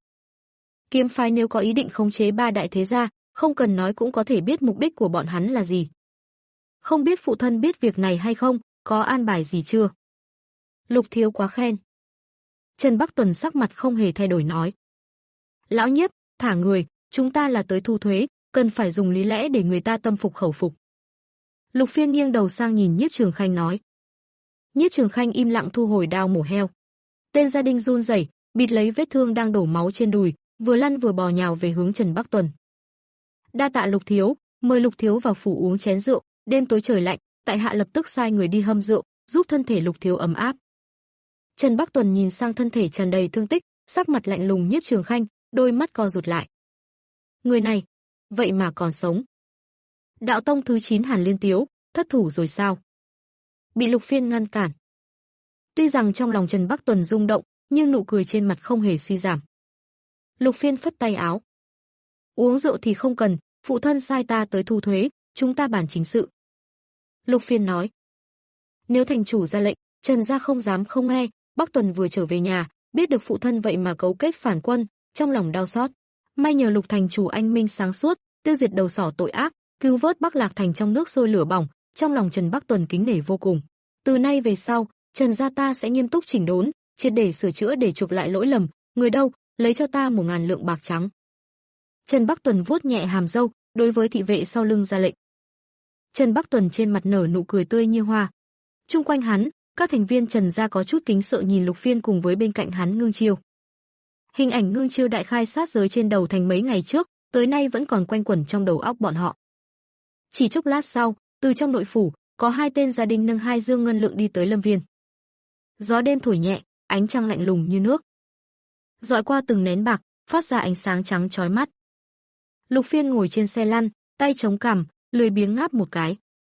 Kiếm phái nếu có ý định khống chế ba đại thế gia, không cần nói cũng có thể biết mục đích của bọn hắn là gì. Không biết phụ thân biết việc này hay không, có an bài gì chưa? Lục thiếu quá khen. Trần Bắc Tuần sắc mặt không hề thay đổi nói. Lão Nhiếp, thả người, chúng ta là tới thu thuế, cần phải dùng lý lẽ để người ta tâm phục khẩu phục. Lục Phiên nghiêng đầu sang nhìn Nhiếp Trường Khanh nói. Nhiếp Trường Khanh im lặng thu hồi đao mổ heo. Tên gia đình run rẩy, bịt lấy vết thương đang đổ máu trên đùi, vừa lăn vừa bò nhào về hướng Trần Bắc Tuần. Đa tạ Lục thiếu, mời Lục thiếu vào phủ uống chén rượu, đêm tối trời lạnh, tại hạ lập tức sai người đi hâm rượu, giúp thân thể Lục thiếu ấm áp. Trần Bắc Tuần nhìn sang thân thể tràn đầy thương tích, sắc mặt lạnh lùng Nhiếp Trường Khanh, đôi mắt co rụt lại. Người này, vậy mà còn sống. Đạo tông thứ chín Hàn Liên Tiếu, thất thủ rồi sao? Bị Lục Phiên ngăn cản. Tuy rằng trong lòng Trần Bắc Tuần rung động, nhưng nụ cười trên mặt không hề suy giảm. Lục Phiên phất tay áo. Uống rượu thì không cần, phụ thân sai ta tới thu thuế, chúng ta bàn chính sự. Lục Phiên nói. Nếu thành chủ ra lệnh, Trần gia không dám không nghe. Bắc Tuần vừa trở về nhà, biết được phụ thân vậy mà cấu kết phản quân, trong lòng đau xót. May nhờ Lục thành chủ anh minh sáng suốt, tiêu diệt đầu sỏ tội ác, cứu vớt Bắc Lạc thành trong nước sôi lửa bỏng, trong lòng Trần Bắc Tuần kính nể vô cùng. Từ nay về sau, Trần gia ta sẽ nghiêm túc chỉnh đốn, triệt để sửa chữa để chuộc lại lỗi lầm, người đâu, lấy cho ta một ngàn lượng bạc trắng. Trần Bắc Tuần vuốt nhẹ hàm râu, đối với thị vệ sau lưng ra lệnh. Trần Bắc Tuần trên mặt nở nụ cười tươi như hoa. Chung quanh hắn, các thành viên Trần gia có chút kính sợ nhìn Lục Phiên cùng với bên cạnh hắn Ngưng Chiêu. Hình ảnh Ngưng Chiêu đại khai sát giới trên đầu thành mấy ngày trước, tới nay vẫn còn quanh quẩn trong đầu óc bọn họ. Chỉ chốc lát sau, từ trong nội phủ, có hai tên gia đình nâng hai dương ngân lượng đi tới lâm viên. Gió đêm thổi nhẹ, ánh trăng lạnh lùng như nước, dọi qua từng nén bạc, phát ra ánh sáng trắng chói mắt. Lục Phiên ngồi trên xe lăn, tay chống cằm, lười biếng ngáp một cái.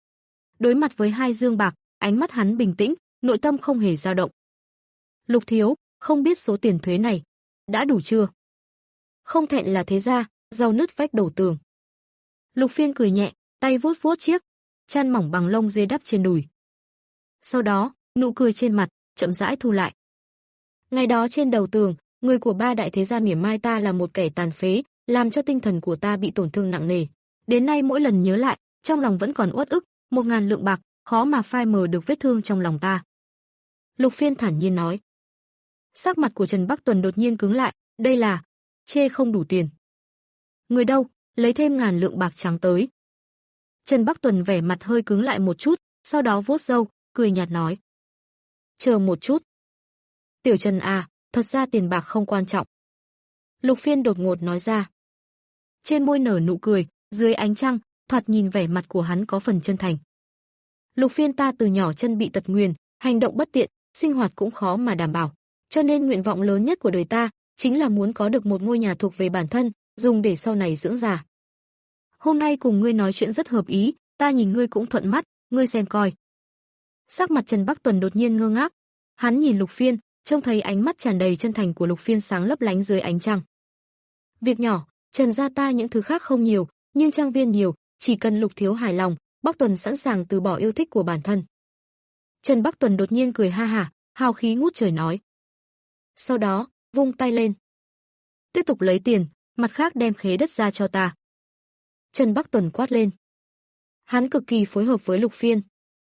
Đối mặt với hai dương bạc, ánh mắt hắn bình tĩnh, nội tâm không hề dao động. Lục thiếu, không biết số tiền thuế này đã đủ chưa? Không thẹn là thế gia, giàu nứt vách đổ tường. Lục Phiên cười nhẹ, tay vuốt vuốt chiếc chăn mỏng bằng lông dê đắp trên đùi. Sau đó, nụ cười trên mặt chậm rãi thu lại. Ngày đó trên đầu tường, người của ba đại thế gia mỉa mai ta là một kẻ tàn phế, làm cho tinh thần của ta bị tổn thương nặng nề. Đến nay mỗi lần nhớ lại, trong lòng vẫn còn uất ức, một ngàn lượng bạc, khó mà phai mờ được vết thương trong lòng ta. Lục Phiên thản nhiên nói. Sắc mặt của Trần Bắc Tuần đột nhiên cứng lại, đây là chê không đủ tiền. Người đâu, lấy thêm ngàn lượng bạc trắng tới. Trần Bắc Tuần vẻ mặt hơi cứng lại một chút, sau đó vuốt râu, cười nhạt nói. Chờ một chút. Tiểu Trần à, thật ra tiền bạc không quan trọng. Lục Phiên đột ngột nói ra. Trên môi nở nụ cười, dưới ánh trăng, thoạt nhìn vẻ mặt của hắn có phần chân thành. Lục Phiên ta từ nhỏ chân bị tật nguyền, hành động bất tiện, sinh hoạt cũng khó mà đảm bảo. Cho nên nguyện vọng lớn nhất của đời ta, chính là muốn có được một ngôi nhà thuộc về bản thân, dùng để sau này dưỡng già. Hôm nay cùng ngươi nói chuyện rất hợp ý, ta nhìn ngươi cũng thuận mắt, ngươi xem coi. Sắc mặt Trần Bắc Tuần đột nhiên ngơ ngác. Hắn nhìn Lục Phiên, trông thấy ánh mắt tràn đầy chân thành của Lục Phiên sáng lấp lánh dưới ánh trăng. Việc nhỏ, Trần gia ta những thứ khác không nhiều, nhưng trang viên nhiều, chỉ cần Lục thiếu hài lòng, Bắc Tuần sẵn sàng từ bỏ yêu thích của bản thân. Trần Bắc Tuần đột nhiên cười ha hả, hào khí ngút trời nói. Sau đó, vung tay lên. Tiếp tục lấy tiền, mặt khác đem khế đất ra cho ta. Trần Bắc Tuần quát lên. Hắn cực kỳ phối hợp với Lục Phiên.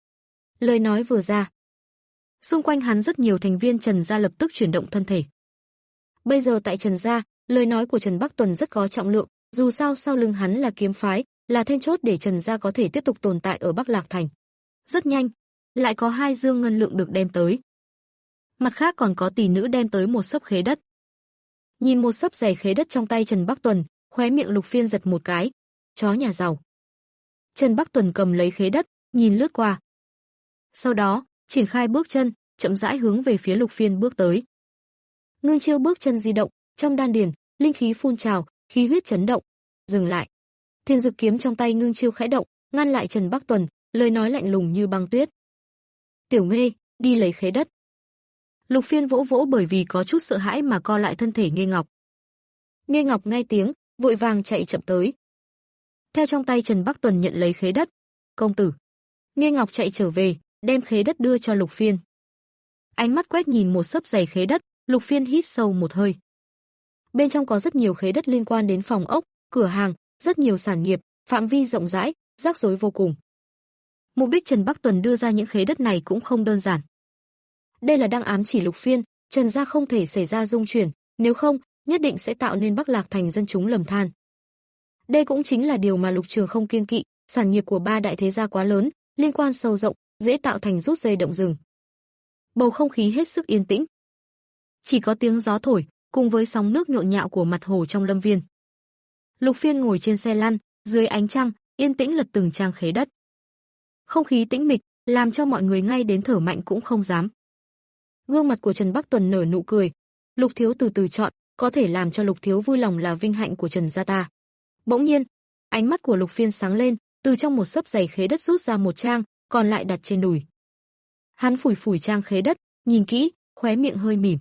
Lời nói vừa ra, xung quanh hắn rất nhiều thành viên Trần gia lập tức chuyển động thân thể. Bây giờ tại Trần gia, lời nói của Trần Bắc Tuần rất có trọng lượng, dù sao sau lưng hắn là kiếm phái, là then chốt để Trần gia có thể tiếp tục tồn tại ở Bắc Lạc thành. Rất nhanh, lại có hai dương ngân lượng được đem tới. Mặt khác còn có tỷ nữ đem tới một xấp khế đất. Nhìn một xấp giày khế đất trong tay Trần Bắc Tuần, khóe miệng Lục Phiên giật một cái. Chó nhà giàu. Trần Bắc Tuần cầm lấy khế đất, nhìn lướt qua. Sau đó, triển khai bước chân, chậm rãi hướng về phía Lục Phiên bước tới. Ngưng Chiêu bước chân di động, trong đan điền, linh khí phun trào, khí huyết chấn động. Dừng lại. Thiên Dực kiếm trong tay Ngưng Chiêu khẽ động, ngăn lại Trần Bắc Tuần, lời nói lạnh lùng như băng tuyết. Tiểu Nghê, đi lấy khế đất. Lục Phiên vỗ vỗ bởi vì có chút sợ hãi mà co lại thân thể Nghê Ngọc. Nghê Ngọc nghe tiếng, vội vàng chạy chậm tới. Theo trong tay Trần Bắc Tuần nhận lấy khế đất. Công tử. Nghê Ngọc chạy trở về, đem khế đất đưa cho Lục Phiên. Ánh mắt quét nhìn một xấp giày khế đất, Lục Phiên hít sâu một hơi. Bên trong có rất nhiều khế đất liên quan đến phòng ốc, cửa hàng, rất nhiều sản nghiệp, phạm vi rộng rãi, rắc rối vô cùng. Mục đích Trần Bắc Tuần đưa ra những khế đất này cũng không đơn giản. Đây là đang ám chỉ Lục Phiên, Trần gia không thể xảy ra dung chuyển, nếu không, nhất định sẽ tạo nên Bắc Lạc thành dân chúng lầm than. Đây cũng chính là điều mà Lục Trường không kiêng kỵ, sản nghiệp của ba đại thế gia quá lớn, liên quan sâu rộng, dễ tạo thành rút dây động rừng. Bầu không khí hết sức yên tĩnh. Chỉ có tiếng gió thổi, cùng với sóng nước nhộn nhạo của mặt hồ trong lâm viên. Lục Phiên ngồi trên xe lăn, dưới ánh trăng, yên tĩnh lật từng trang khế đất. Không khí tĩnh mịch, làm cho mọi người ngay đến thở mạnh cũng không dám. Gương mặt của Trần Bắc Tuần nở nụ cười. Lục thiếu từ từ chọn, có thể làm cho Lục thiếu vui lòng là vinh hạnh của Trần gia ta. Bỗng nhiên, ánh mắt của Lục Phiên sáng lên, từ trong một xấp giày khế đất rút ra một trang, còn lại đặt trên đùi. Hắn phủi phủi trang khế đất, Nhìn kỹ, khóe miệng hơi mỉm.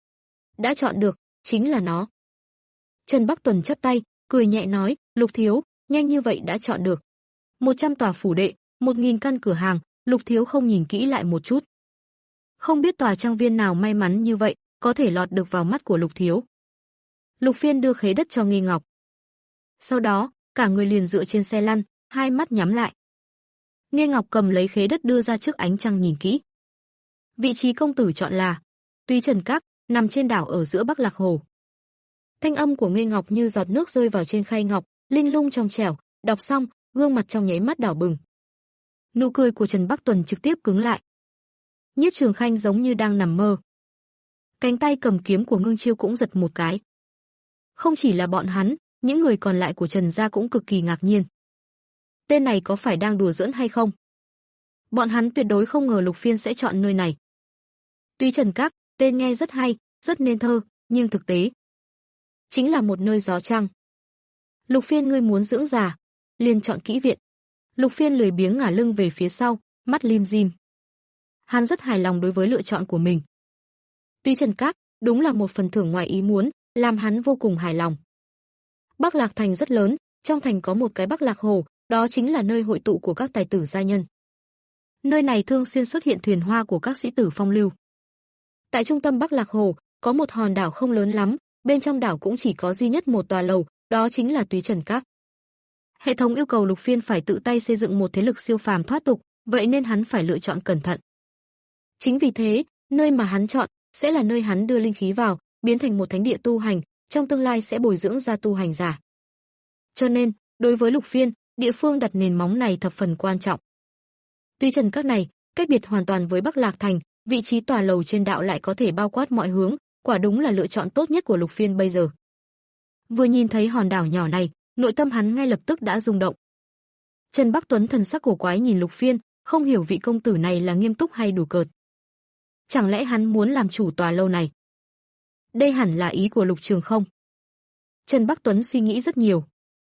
Đã chọn được, chính là nó. Trần Bắc Tuần chắp tay, cười nhẹ nói, Lục thiếu, nhanh như vậy đã chọn được. một trăm tòa phủ đệ, một nghìn căn cửa hàng, Lục thiếu không nhìn kỹ lại một chút. Không biết tòa trang viên nào may mắn như vậy, có thể lọt được vào mắt của Lục thiếu. Lục Phiên đưa khế đất cho Nghi Ngọc. Sau đó, cả người liền dựa trên xe lăn, hai mắt nhắm lại. Nghi Ngọc cầm lấy khế đất đưa ra trước ánh trăng nhìn kỹ. Vị trí công tử chọn là Túy Trần Các, nằm trên đảo ở giữa Bắc Lạc Hồ. Thanh âm của Nghi Ngọc như giọt nước rơi vào trên khay ngọc, linh lung trong trẻo, đọc xong, gương mặt trong nháy mắt đỏ bừng. Nụ cười của Trần Bắc Tuần trực tiếp cứng lại. Nhiếp Trường Khanh giống như đang nằm mơ. Cánh tay cầm kiếm của Ngưng Chiêu cũng giật một cái. Không chỉ là bọn hắn, những người còn lại của Trần gia cũng cực kỳ ngạc nhiên. Tên này có phải đang đùa giỡn hay không? Bọn hắn tuyệt đối không ngờ Lục Phiên sẽ chọn nơi này. Túy Trần Các, tên nghe rất hay, rất nên thơ, nhưng thực tế chính là một nơi gió trăng. Lục Phiên ngươi muốn dưỡng già, liền chọn Kỹ viện. Lục Phiên lười biếng ngả lưng về phía sau, mắt lim dim. Hắn rất hài lòng đối với lựa chọn của mình. Túy Trần Các, đúng là một phần thưởng ngoài ý muốn, làm hắn vô cùng hài lòng. Bắc Lạc Thành rất lớn, trong thành có một cái Bắc Lạc Hồ, đó chính là nơi hội tụ của các tài tử gia nhân. Nơi này thường xuyên xuất hiện thuyền hoa của các sĩ tử phong lưu. Tại trung tâm Bắc Lạc Hồ, có một hòn đảo không lớn lắm, bên trong đảo cũng chỉ có duy nhất một tòa lầu, đó chính là Túy Trần Các. Hệ thống yêu cầu Lục Phiên phải tự tay xây dựng một thế lực siêu phàm thoát tục, vậy nên hắn phải lựa chọn cẩn thận. Chính vì thế, nơi mà hắn chọn sẽ là nơi hắn đưa linh khí vào, biến thành một thánh địa tu hành, trong tương lai sẽ bồi dưỡng ra tu hành giả. Cho nên, đối với Lục Phiên, địa phương đặt nền móng này thập phần quan trọng. Túy Trần Các này, cách biệt hoàn toàn với Bắc Lạc Thành, vị trí tòa lầu trên đạo lại có thể bao quát mọi hướng, quả đúng là lựa chọn tốt nhất của Lục Phiên bây giờ. Vừa nhìn thấy hòn đảo nhỏ này, nội tâm hắn ngay lập tức đã rung động. Trần Bắc Tuấn thần sắc cổ quái nhìn Lục Phiên, không hiểu vị công tử này là nghiêm túc hay đùa cợt. Chẳng lẽ hắn muốn làm chủ tòa lâu này? Đây hẳn là ý của Lục Trường không? Trần Bắc Tuấn suy nghĩ rất nhiều.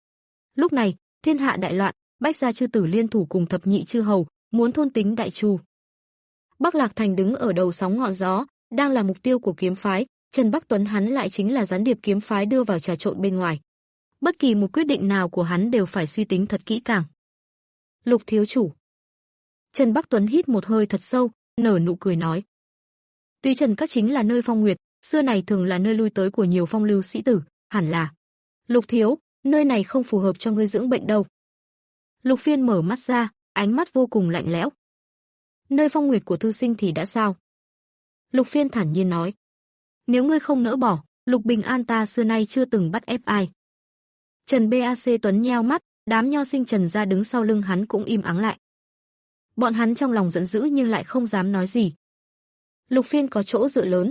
Lúc này, thiên hạ đại loạn, Bách gia chư tử liên thủ cùng thập nhị chư hầu, muốn thôn tính Đại Chu. Bắc Lạc Thành đứng ở đầu sóng ngọn gió, đang là mục tiêu của kiếm phái, Trần Bắc Tuấn hắn lại chính là gián điệp kiếm phái đưa vào trà trộn bên ngoài. Bất kỳ một quyết định nào của hắn đều phải suy tính thật kỹ càng. Lục thiếu chủ. Trần Bắc Tuấn hít một hơi thật sâu, nở nụ cười nói. Túy Trần Các chính là nơi phong nguyệt, xưa này thường là nơi lui tới của nhiều phong lưu sĩ tử, hẳn là. Lục thiếu, nơi này không phù hợp cho ngươi dưỡng bệnh đâu. Lục Phiên mở mắt ra, ánh mắt vô cùng lạnh lẽo. Nơi phong nguyệt của thư sinh thì đã sao? Lục Phiên thản nhiên nói. Nếu ngươi không nỡ bỏ, Lục Bình An ta xưa nay chưa từng bắt ép ai. Trần Bác Tuấn nheo mắt, đám nho sinh Trần gia đứng sau lưng hắn cũng im ắng lại. Bọn hắn trong lòng giận dữ nhưng lại không dám nói gì. Lục Phiên có chỗ dựa lớn.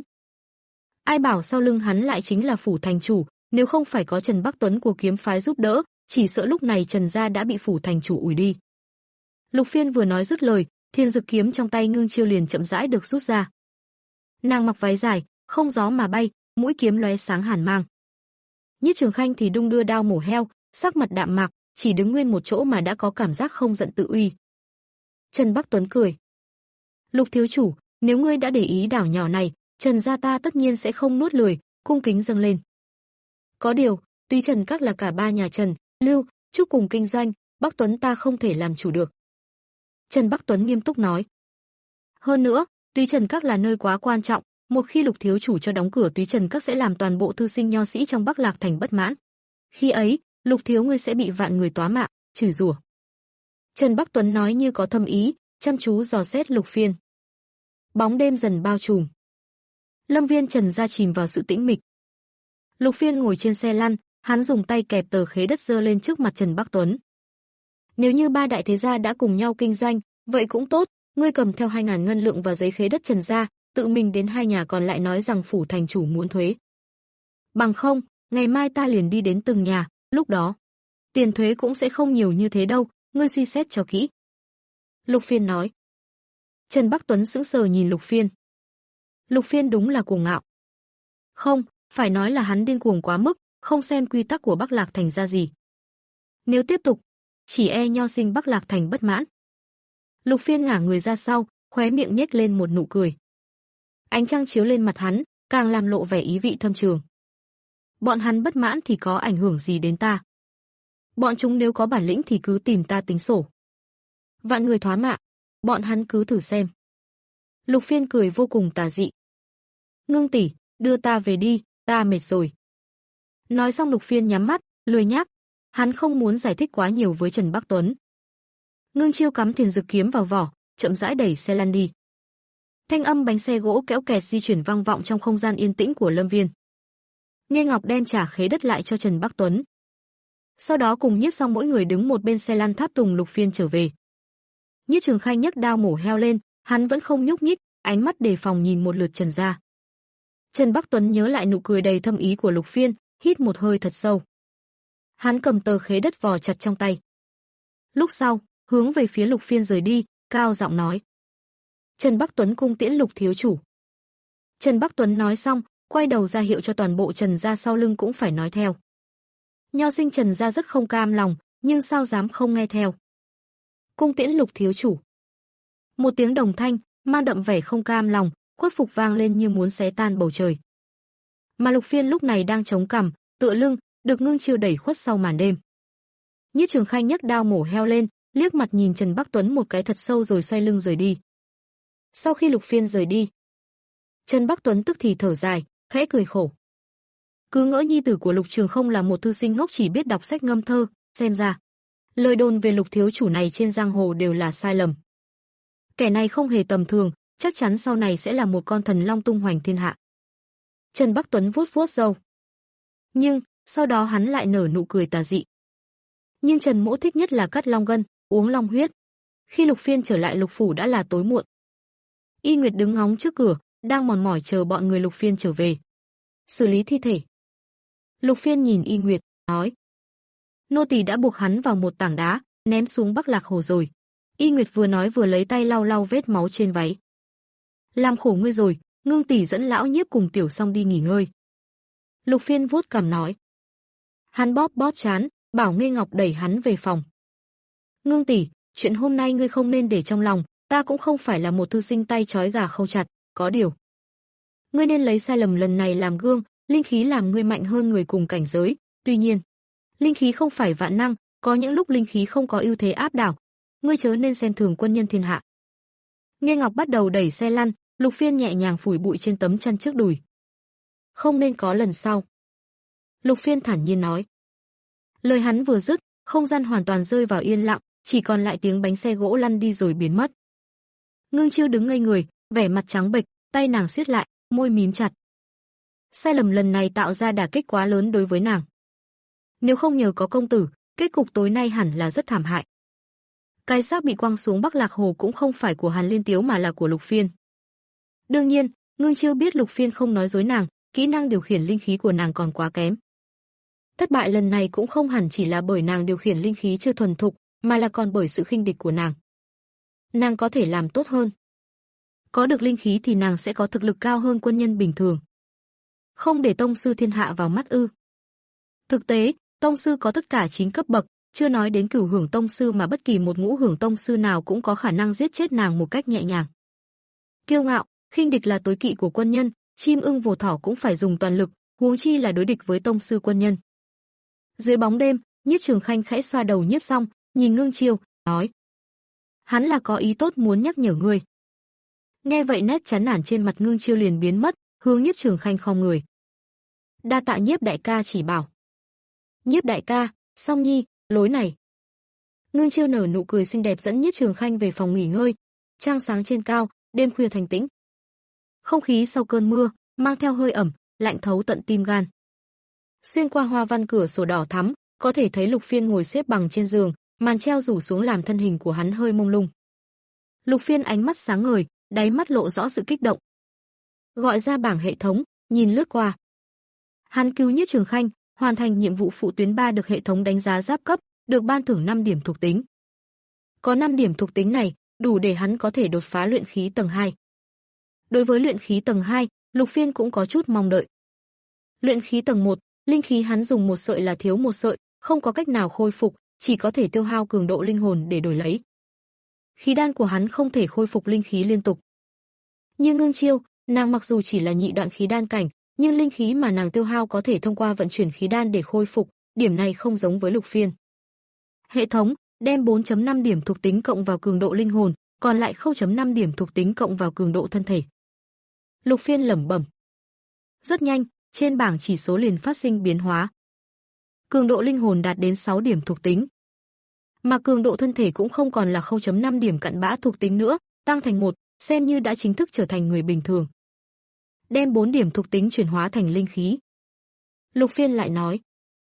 Ai bảo sau lưng hắn lại chính là phủ thành chủ, nếu không phải có Trần Bắc Tuấn của kiếm phái giúp đỡ, chỉ sợ lúc này Trần gia đã bị phủ thành chủ ủi đi. Lục Phiên vừa nói dứt lời, thiên dực kiếm trong tay Ngưng Chiêu liền chậm rãi được rút ra. Nàng mặc váy dài, không gió mà bay, mũi kiếm lóe sáng hàn mang. Nhiếp Trường Khanh thì đung đưa đao mổ heo, sắc mặt đạm mạc, chỉ đứng nguyên một chỗ mà đã có cảm giác không giận tự uy. Trần Bắc Tuấn cười. Lục thiếu chủ, nếu ngươi đã để ý đảo nhỏ này, Trần gia ta tất nhiên sẽ không nuốt lười, cung kính dâng lên. Có điều, Túy Trần Các là cả ba nhà Trần, Lưu, Trúc cùng kinh doanh, Bắc Tuấn ta không thể làm chủ được. Trần Bắc Tuấn nghiêm túc nói. Hơn nữa, Túy Trần Các là nơi quá quan trọng, một khi Lục thiếu chủ cho đóng cửa Túy Trần Các sẽ làm toàn bộ thư sinh nho sĩ trong Bắc Lạc Thành bất mãn. Khi ấy, Lục thiếu ngươi sẽ bị vạn người tóa mạ, chửi rủa. Trần Bắc Tuấn nói như có thâm ý, chăm chú dò xét Lục Phiên. Bóng đêm dần bao trùm. Lâm viên Trần gia chìm vào sự tĩnh mịch. Lục Phiên ngồi trên xe lăn, hắn dùng tay kẹp tờ khế đất giơ lên trước mặt Trần Bắc Tuấn. Nếu như ba đại thế gia đã cùng nhau kinh doanh, vậy cũng tốt, ngươi cầm theo hai ngàn ngân lượng và giấy khế đất Trần gia, tự mình đến hai nhà còn lại nói rằng phủ thành chủ muốn thuế. Bằng không, ngày mai ta liền đi đến từng nhà, lúc đó, tiền thuế cũng sẽ không nhiều như thế đâu, ngươi suy xét cho kỹ. Lục Phiên nói. Trần Bắc Tuấn sững sờ nhìn Lục Phiên. Lục Phiên đúng là cuồng ngạo. Không, phải nói là hắn điên cuồng quá mức, không xem quy tắc của Bắc Lạc Thành ra gì. Nếu tiếp tục, chỉ e nho sinh Bắc Lạc Thành bất mãn. Lục Phiên ngả người ra sau, khóe miệng nhếch lên một nụ cười. Ánh trăng chiếu lên mặt hắn, càng làm lộ vẻ ý vị thâm trường. Bọn hắn bất mãn thì có ảnh hưởng gì đến ta? Bọn chúng nếu có bản lĩnh thì cứ tìm ta tính sổ. Vạn người thoá mạ, bọn hắn cứ thử xem. Lục Phiên cười vô cùng tà dị. Ngưng tỷ, đưa ta về đi, ta mệt rồi. Nói xong Lục Phiên nhắm mắt, lười nhác. Hắn không muốn giải thích quá nhiều với Trần Bắc Tuấn. Ngưng Chiêu cắm thiền dược kiếm vào vỏ, chậm rãi đẩy xe lăn đi. Thanh âm bánh xe gỗ kéo kẹt di chuyển vang vọng trong không gian yên tĩnh của Lâm Viên. Nghe Ngọc đem trả khế đất lại cho Trần Bắc Tuấn. Sau đó cùng Nhiếp Song mỗi người đứng một bên xe lăn tháp tùng Lục Phiên trở về. Nhiếp Trường Khanh nhấc đao mổ heo lên, hắn vẫn không nhúc nhích, ánh mắt đề phòng nhìn một lượt Trần gia. Trần Bắc Tuấn nhớ lại nụ cười đầy thâm ý của Lục Phiên, hít một hơi thật sâu. Hắn cầm tờ khế đất vò chặt trong tay. Lúc sau, hướng về phía Lục Phiên rời đi, cao giọng nói: Trần Bắc Tuấn cung tiễn Lục thiếu chủ. Trần Bắc Tuấn nói xong, quay đầu ra hiệu cho toàn bộ Trần gia sau lưng cũng phải nói theo. Nho sinh Trần gia rất không cam lòng, nhưng sao dám không nghe theo. Cung tiễn Lục thiếu chủ. Một tiếng đồng thanh, mang đậm vẻ không cam lòng, khuất phục vang lên như muốn xé tan bầu trời. Mà Lục Phiên lúc này đang chống cằm, tựa lưng, được Ngưng Chiêu đẩy khuất sau màn đêm. Nhiếp Trường Khanh nhấc đao mổ heo lên, liếc mặt nhìn Trần Bắc Tuấn một cái thật sâu rồi xoay lưng rời đi. Sau khi Lục Phiên rời đi, Trần Bắc Tuấn tức thì thở dài, khẽ cười khổ. Cứ ngỡ nhi tử của Lục Trường Không là một thư sinh ngốc chỉ biết đọc sách ngâm thơ, xem ra lời đồn về Lục thiếu chủ này trên giang hồ đều là sai lầm. Kẻ này không hề tầm thường, chắc chắn sau này sẽ là một con thần long tung hoành thiên hạ. Trần Bắc Tuấn vuốt vuốt râu. Nhưng, sau đó hắn lại nở nụ cười tà dị. Nhưng Trần Mỗ thích nhất là cắt long gân, uống long huyết. Khi Lục Phiên trở lại Lục phủ đã là tối muộn. Y Nguyệt đứng ngóng trước cửa, đang mòn mỏi chờ bọn người Lục Phiên trở về. Xử lý thi thể. Lục Phiên nhìn Y Nguyệt, nói: Nô tỳ đã buộc hắn vào một tảng đá, ném xuống Bắc Lạc Hồ rồi. Y Nguyệt vừa nói vừa lấy tay lau lau vết máu trên váy. Làm khổ ngươi rồi, Ngưng tỷ dẫn lão Nhiếp cùng Tiểu Song đi nghỉ ngơi. Lục Phiên vuốt cằm nói. Hắn bóp bóp trán, bảo Nghê Ngọc đẩy hắn về phòng. Ngưng tỷ, chuyện hôm nay ngươi không nên để trong lòng, ta cũng không phải là một thư sinh tay trói gà khâu chặt, có điều. Ngươi nên lấy sai lầm lần này làm gương, linh khí làm ngươi mạnh hơn người cùng cảnh giới, tuy nhiên, linh khí không phải vạn năng, có những lúc linh khí không có ưu thế áp đảo, ngươi chớ nên xem thường quân nhân thiên hạ. Nghê Ngọc bắt đầu đẩy xe lăn, Lục Phiên nhẹ nhàng phủi bụi trên tấm chăn trước đùi. Không nên có lần sau. Lục Phiên thản nhiên nói. Lời hắn vừa dứt, không gian hoàn toàn rơi vào yên lặng, chỉ còn lại tiếng bánh xe gỗ lăn đi rồi biến mất. Ngưng Chiêu đứng ngây người, vẻ mặt trắng bệch, tay nàng siết lại, môi mím chặt. Sai lầm lần này tạo ra đả kích quá lớn đối với nàng. Nếu không nhờ có công tử, kết cục tối nay hẳn là rất thảm hại. Cái xác bị quăng xuống Bắc Lạc Hồ cũng không phải của Hàn Liên Tiếu mà là của Lục Phiên. Đương nhiên, Ngưng Chiêu biết Lục Phiên không nói dối nàng, kỹ năng điều khiển linh khí của nàng còn quá kém. Thất bại lần này cũng không hẳn chỉ là bởi nàng điều khiển linh khí chưa thuần thục, mà là còn bởi sự khinh địch của nàng. Nàng có thể làm tốt hơn. Có được linh khí thì nàng sẽ có thực lực cao hơn quân nhân bình thường. Không để tông sư thiên hạ vào mắt ư? Thực tế, tông sư có tất cả chín cấp bậc, chưa nói đến cửu hưởng tông sư mà bất kỳ một ngũ hưởng tông sư nào cũng có khả năng giết chết nàng một cách nhẹ nhàng. Kiêu ngạo, khinh địch là tối kỵ của quân nhân, chim ưng vồ thỏ cũng phải dùng toàn lực, huống chi là đối địch với tông sư quân nhân. Dưới bóng đêm, Nhiếp Trường Khanh khẽ xoa đầu Nhiếp Song, nhìn Ngưng Chiêu, nói: Hắn là có ý tốt muốn nhắc nhở ngươi. Nghe vậy nét chán nản trên mặt Ngưng Chiêu liền biến mất, hướng Nhiếp Trường Khanh khom người. Đa tạ Nhiếp đại ca chỉ bảo. Nhiếp đại ca, Song nhi, lối này. Ngưng Chiêu nở nụ cười xinh đẹp dẫn Nhiếp Trường Khanh về phòng nghỉ ngơi. Trăng sáng trên cao, đêm khuya thanh tĩnh. Không khí sau cơn mưa, mang theo hơi ẩm, lạnh thấu tận tim gan. Xuyên qua hoa văn cửa sổ đỏ thắm, có thể thấy Lục Phiên ngồi xếp bằng trên giường, màn treo rủ xuống làm thân hình của hắn hơi mông lung. Lục Phiên ánh mắt sáng ngời, đáy mắt lộ rõ sự kích động. Gọi ra bảng hệ thống, nhìn lướt qua. Hắn cứu Nhiếp Trường Khanh, hoàn thành nhiệm vụ phụ tuyến ba được hệ thống đánh giá giáp cấp, được ban thưởng năm điểm thuộc tính. Có năm điểm thuộc tính này, đủ để hắn có thể đột phá luyện khí tầng hai. Đối với luyện khí tầng hai, Lục Phiên cũng có chút mong đợi. Luyện khí tầng một, linh khí hắn dùng một sợi là thiếu một sợi, không có cách nào khôi phục, chỉ có thể tiêu hao cường độ linh hồn để đổi lấy. Khí đan của hắn không thể khôi phục linh khí liên tục. Như Ngưng Chiêu, nàng mặc dù chỉ là nhị đoạn khí đan cảnh, nhưng linh khí mà nàng tiêu hao có thể thông qua vận chuyển khí đan để khôi phục, điểm này không giống với Lục Phiên. Hệ thống đem bốn chấm năm điểm thuộc tính cộng vào cường độ linh hồn, còn lại không chấm năm điểm thuộc tính cộng vào cường độ thân thể. Lục Phiên lẩm bẩm. Rất nhanh, trên bảng chỉ số liền phát sinh biến hóa. Cường độ linh hồn đạt đến sáu điểm thuộc tính, mà cường độ thân thể cũng không còn là không chấm năm điểm cặn bã thuộc tính nữa, tăng thành một, xem như đã chính thức trở thành người bình thường. Đem bốn điểm thuộc tính chuyển hóa thành linh khí. Lục Phiên lại nói.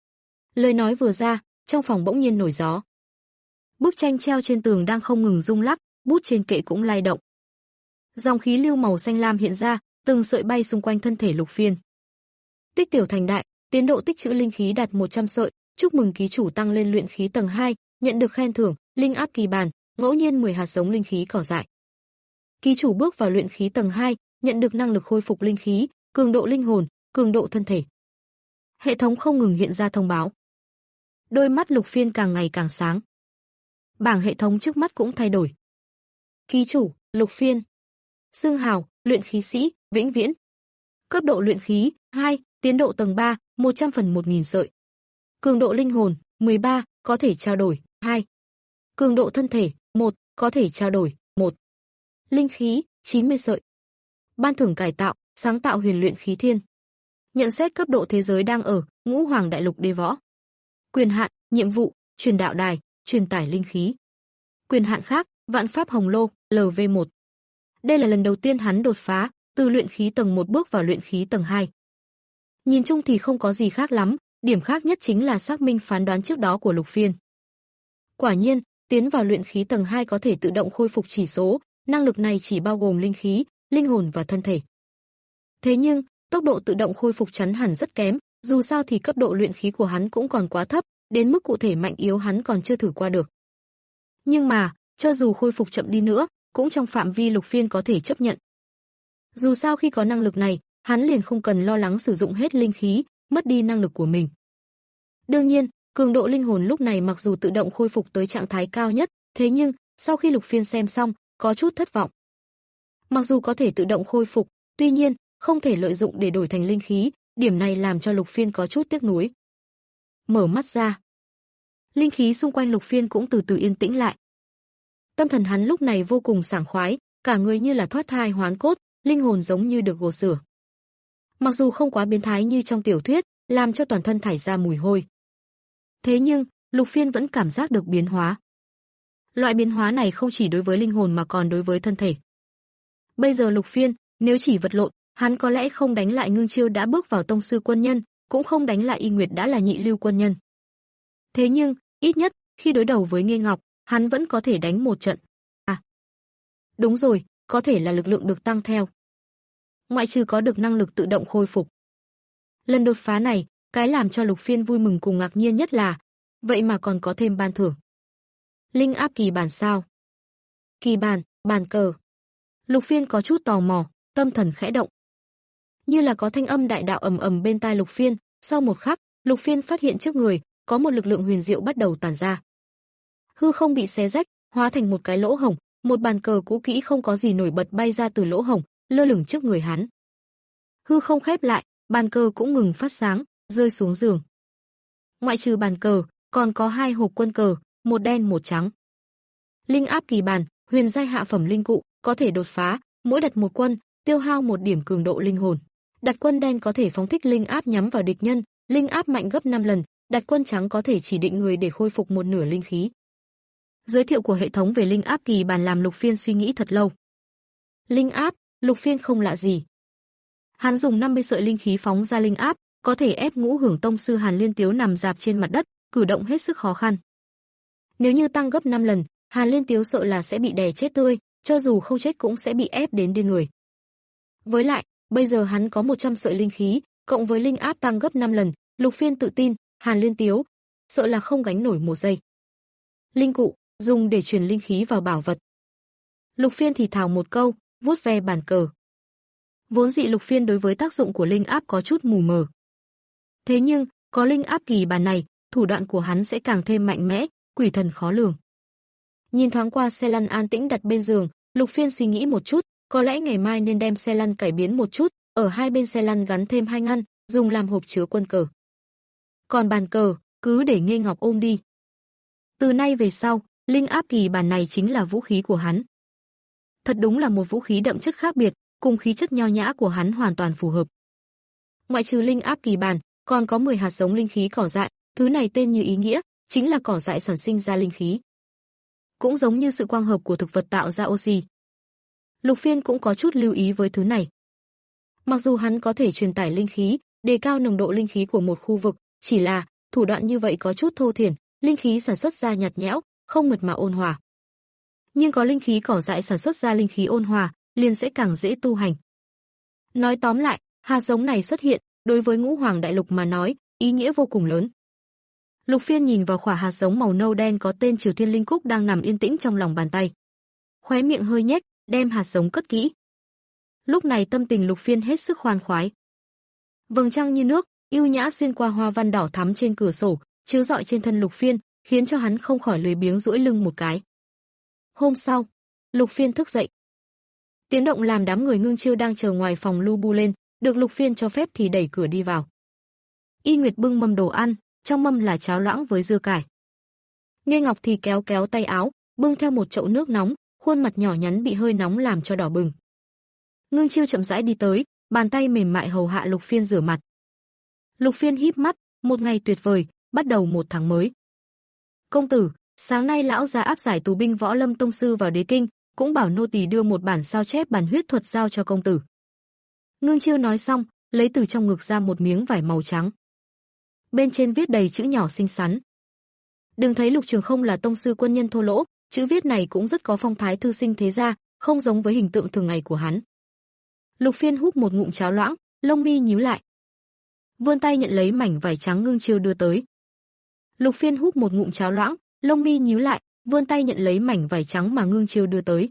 Lời nói vừa ra, trong phòng bỗng nhiên nổi gió. Bức tranh treo trên tường đang không ngừng rung lắc, bút trên kệ cũng lay động. Dòng khí lưu màu xanh lam hiện ra, từng sợi bay xung quanh thân thể Lục Phiên. Tích tiểu thành đại, tiến độ tích trữ linh khí đạt một trăm sợi, chúc mừng ký chủ tăng lên luyện khí tầng hai, nhận được khen thưởng, linh áp kỳ bàn, ngẫu nhiên mười hạt giống linh khí cỏ dại. Ký chủ bước vào luyện khí tầng hai, nhận được năng lực khôi phục linh khí, cường độ linh hồn, cường độ thân thể. Hệ thống không ngừng hiện ra thông báo. Đôi mắt Lục Phiên càng ngày càng sáng. Bảng hệ thống trước mắt cũng thay đổi. Ký chủ, Lục Phiên. Xưng hào, luyện khí sĩ, vĩnh viễn. Cấp độ luyện khí, hai, tiến độ tầng ba, một trăm phần một nghìn sợi. Cường độ linh hồn, mười ba, có thể trao đổi, hai. Cường độ thân thể, một, có thể trao đổi, một. Linh khí, chín mươi sợi. Ban thưởng cải tạo, sáng tạo huyền luyện khí thiên. Nhận xét cấp độ thế giới đang ở, Ngũ Hoàng Đại Lục đế võ. Quyền hạn, nhiệm vụ, truyền đạo đài, truyền tải linh khí. Quyền hạn khác, Vạn Pháp Hồng Lô, L V một. Đây là lần đầu tiên hắn đột phá, từ luyện khí tầng một bước vào luyện khí tầng hai. Nhìn chung thì không có gì khác lắm, điểm khác nhất chính là xác minh phán đoán trước đó của Lục Phiên. Quả nhiên, tiến vào luyện khí tầng hai có thể tự động khôi phục chỉ số, năng lực này chỉ bao gồm linh khí, linh hồn và thân thể. Thế nhưng, tốc độ tự động khôi phục chắn hẳn rất kém, dù sao thì cấp độ luyện khí của hắn cũng còn quá thấp, đến mức cụ thể mạnh yếu hắn còn chưa thử qua được. Nhưng mà, cho dù khôi phục chậm đi nữa, cũng trong phạm vi Lục Phiên có thể chấp nhận. Dù sao khi có năng lực này, hắn liền không cần lo lắng sử dụng hết linh khí, mất đi năng lực của mình. Đương nhiên, cường độ linh hồn lúc này mặc dù tự động khôi phục tới trạng thái cao nhất, thế nhưng, sau khi Lục Phiên xem xong, có chút thất vọng. Mặc dù có thể tự động khôi phục, tuy nhiên, không thể lợi dụng để đổi thành linh khí, điểm này làm cho Lục Phiên có chút tiếc nuối. Mở mắt ra. Linh khí xung quanh Lục Phiên cũng từ từ yên tĩnh lại. Tâm thần hắn lúc này vô cùng sảng khoái, cả người như là thoát thai hoán cốt, linh hồn giống như được gột rửa. Mặc dù không quá biến thái như trong tiểu thuyết, làm cho toàn thân thải ra mùi hôi. Thế nhưng, Lục Phiên vẫn cảm giác được biến hóa. Loại biến hóa này không chỉ đối với linh hồn mà còn đối với thân thể. Bây giờ Lục Phiên, nếu chỉ vật lộn, hắn có lẽ không đánh lại Ngưng Chiêu đã bước vào tông sư quân nhân, cũng không đánh lại Y Nguyệt đã là nhị lưu quân nhân. Thế nhưng, ít nhất, khi đối đầu với Nghê Ngọc, hắn vẫn có thể đánh một trận. À, đúng rồi, có thể là lực lượng được tăng theo. Ngoại trừ có được năng lực tự động khôi phục. Lần đột phá này, cái làm cho Lục Phiên vui mừng cùng ngạc nhiên nhất là, vậy mà còn có thêm ban thưởng. Linh áp kỳ bàn sao? Kỳ bàn, bàn cờ. Lục Phiên có chút tò mò, tâm thần khẽ động. Như là có thanh âm đại đạo ầm ầm bên tai Lục Phiên, sau một khắc, Lục Phiên phát hiện trước người, có một lực lượng huyền diệu bắt đầu tản ra. Hư không bị xé rách, hóa thành một cái lỗ hổng, một bàn cờ cũ kỹ không có gì nổi bật bay ra từ lỗ hổng, lơ lửng trước người hắn. Hư không khép lại, bàn cờ cũng ngừng phát sáng, rơi xuống giường. Ngoại trừ bàn cờ, còn có hai hộp quân cờ, một đen một trắng. Linh áp kỳ bàn, huyền giai hạ phẩm linh cụ, có thể đột phá, mỗi đặt một quân, tiêu hao một điểm cường độ linh hồn. Đặt quân đen có thể phóng thích linh áp nhắm vào địch nhân, linh áp mạnh gấp năm lần, đặt quân trắng có thể chỉ định người để khôi phục một nửa linh khí. Giới thiệu của hệ thống về linh áp kỳ bàn làm Lục Phiên suy nghĩ thật lâu. Linh áp, Lục Phiên không lạ gì. Hắn dùng năm mươi sợi linh khí phóng ra linh áp, có thể ép Ngũ Hưởng tông sư Hàn Liên Tiếu nằm rạp trên mặt đất, cử động hết sức khó khăn. Nếu như tăng gấp năm lần, Hàn Liên Tiếu sợ là sẽ bị đè chết tươi, cho dù không chết cũng sẽ bị ép đến điên người. Với lại, bây giờ hắn có một trăm sợi linh khí, cộng với linh áp tăng gấp năm lần, Lục Phiên tự tin, Hàn Liên Tiếu sợ là không gánh nổi một giây. Linh cụ, dùng để truyền linh khí vào bảo vật. Lục Phiên thì thào một câu, vuốt ve bàn cờ. Vốn dị Lục Phiên đối với tác dụng của linh áp có chút mù mờ. Thế nhưng, có linh áp kỳ bàn này, thủ đoạn của hắn sẽ càng thêm mạnh mẽ, quỷ thần khó lường. Nhìn thoáng qua xe lăn an tĩnh đặt bên giường, Lục Phiên suy nghĩ một chút, có lẽ ngày mai nên đem xe lăn cải biến một chút, ở hai bên xe lăn gắn thêm hai ngăn, dùng làm hộp chứa quân cờ. Còn bàn cờ, cứ để Nghê Ngọc ôm đi. Từ nay về sau, linh áp kỳ bàn này chính là vũ khí của hắn. Thật đúng là một vũ khí đậm chất khác biệt, cùng khí chất nho nhã của hắn hoàn toàn phù hợp. Ngoại trừ linh áp kỳ bàn, còn có mười hạt giống linh khí cỏ dại, thứ này tên như ý nghĩa, chính là cỏ dại sản sinh ra linh khí. Cũng giống như sự quang hợp của thực vật tạo ra oxy. Lục Phiên cũng có chút lưu ý với thứ này. Mặc dù hắn có thể truyền tải linh khí, đề cao nồng độ linh khí của một khu vực, chỉ là thủ đoạn như vậy có chút thô thiển, linh khí sản xuất ra nhạt nhẽo, không mượt mà ôn hòa. Nhưng có linh khí cỏ dại sản xuất ra linh khí ôn hòa, liền sẽ càng dễ tu hành. Nói tóm lại, hạt giống này xuất hiện, đối với Ngũ Hoàng Đại Lục mà nói, ý nghĩa vô cùng lớn. Lục Phiên nhìn vào quả hạt giống màu nâu đen có tên Triều Thiên Linh Cúc đang nằm yên tĩnh trong lòng bàn tay. Khóe miệng hơi nhếch, đem hạt giống cất kỹ. Lúc này tâm tình Lục Phiên hết sức khoan khoái. Vầng trăng như nước, ưu nhã xuyên qua hoa văn đỏ thắm trên cửa sổ, chiếu rọi trên thân Lục Phiên, khiến cho hắn không khỏi lười biếng duỗi lưng một cái. Hôm sau, Lục Phiên thức dậy. Tiếng động làm đám người Ngưng Chiêu đang chờ ngoài phòng lu bu lên, được Lục Phiên cho phép thì đẩy cửa đi vào. Y Nguyệt bưng mâm đồ ăn, trong mâm là cháo loãng với dưa cải. Nghê Ngọc thì kéo kéo tay áo, bưng theo một chậu nước nóng, khuôn mặt nhỏ nhắn bị hơi nóng làm cho đỏ bừng. Ngưng Chiêu chậm rãi đi tới, bàn tay mềm mại hầu hạ Lục Phiên rửa mặt. Lục Phiên híp mắt, một ngày tuyệt vời, bắt đầu một tháng mới. Công tử, sáng nay lão gia áp giải tù binh Võ Lâm tông sư vào đế kinh, cũng bảo nô tỳ đưa một bản sao chép bản huyết thuật giao cho công tử. Ngưng Chiêu nói xong, lấy từ trong ngực ra một miếng vải màu trắng. Bên trên viết đầy chữ nhỏ xinh xắn. Đừng thấy Lục Trường Không là tông sư quân nhân thô lỗ, chữ viết này cũng rất có phong thái thư sinh thế gia, không giống với hình tượng thường ngày của hắn. Lục Phiên húp một ngụm cháo loãng, lông mi nhíu lại. Vươn tay nhận lấy mảnh vải trắng Ngưng Chiêu đưa tới. Lục Phiên húp một ngụm cháo loãng, lông mi nhíu lại, vươn tay nhận lấy mảnh vải trắng mà Ngưng Chiêu đưa tới.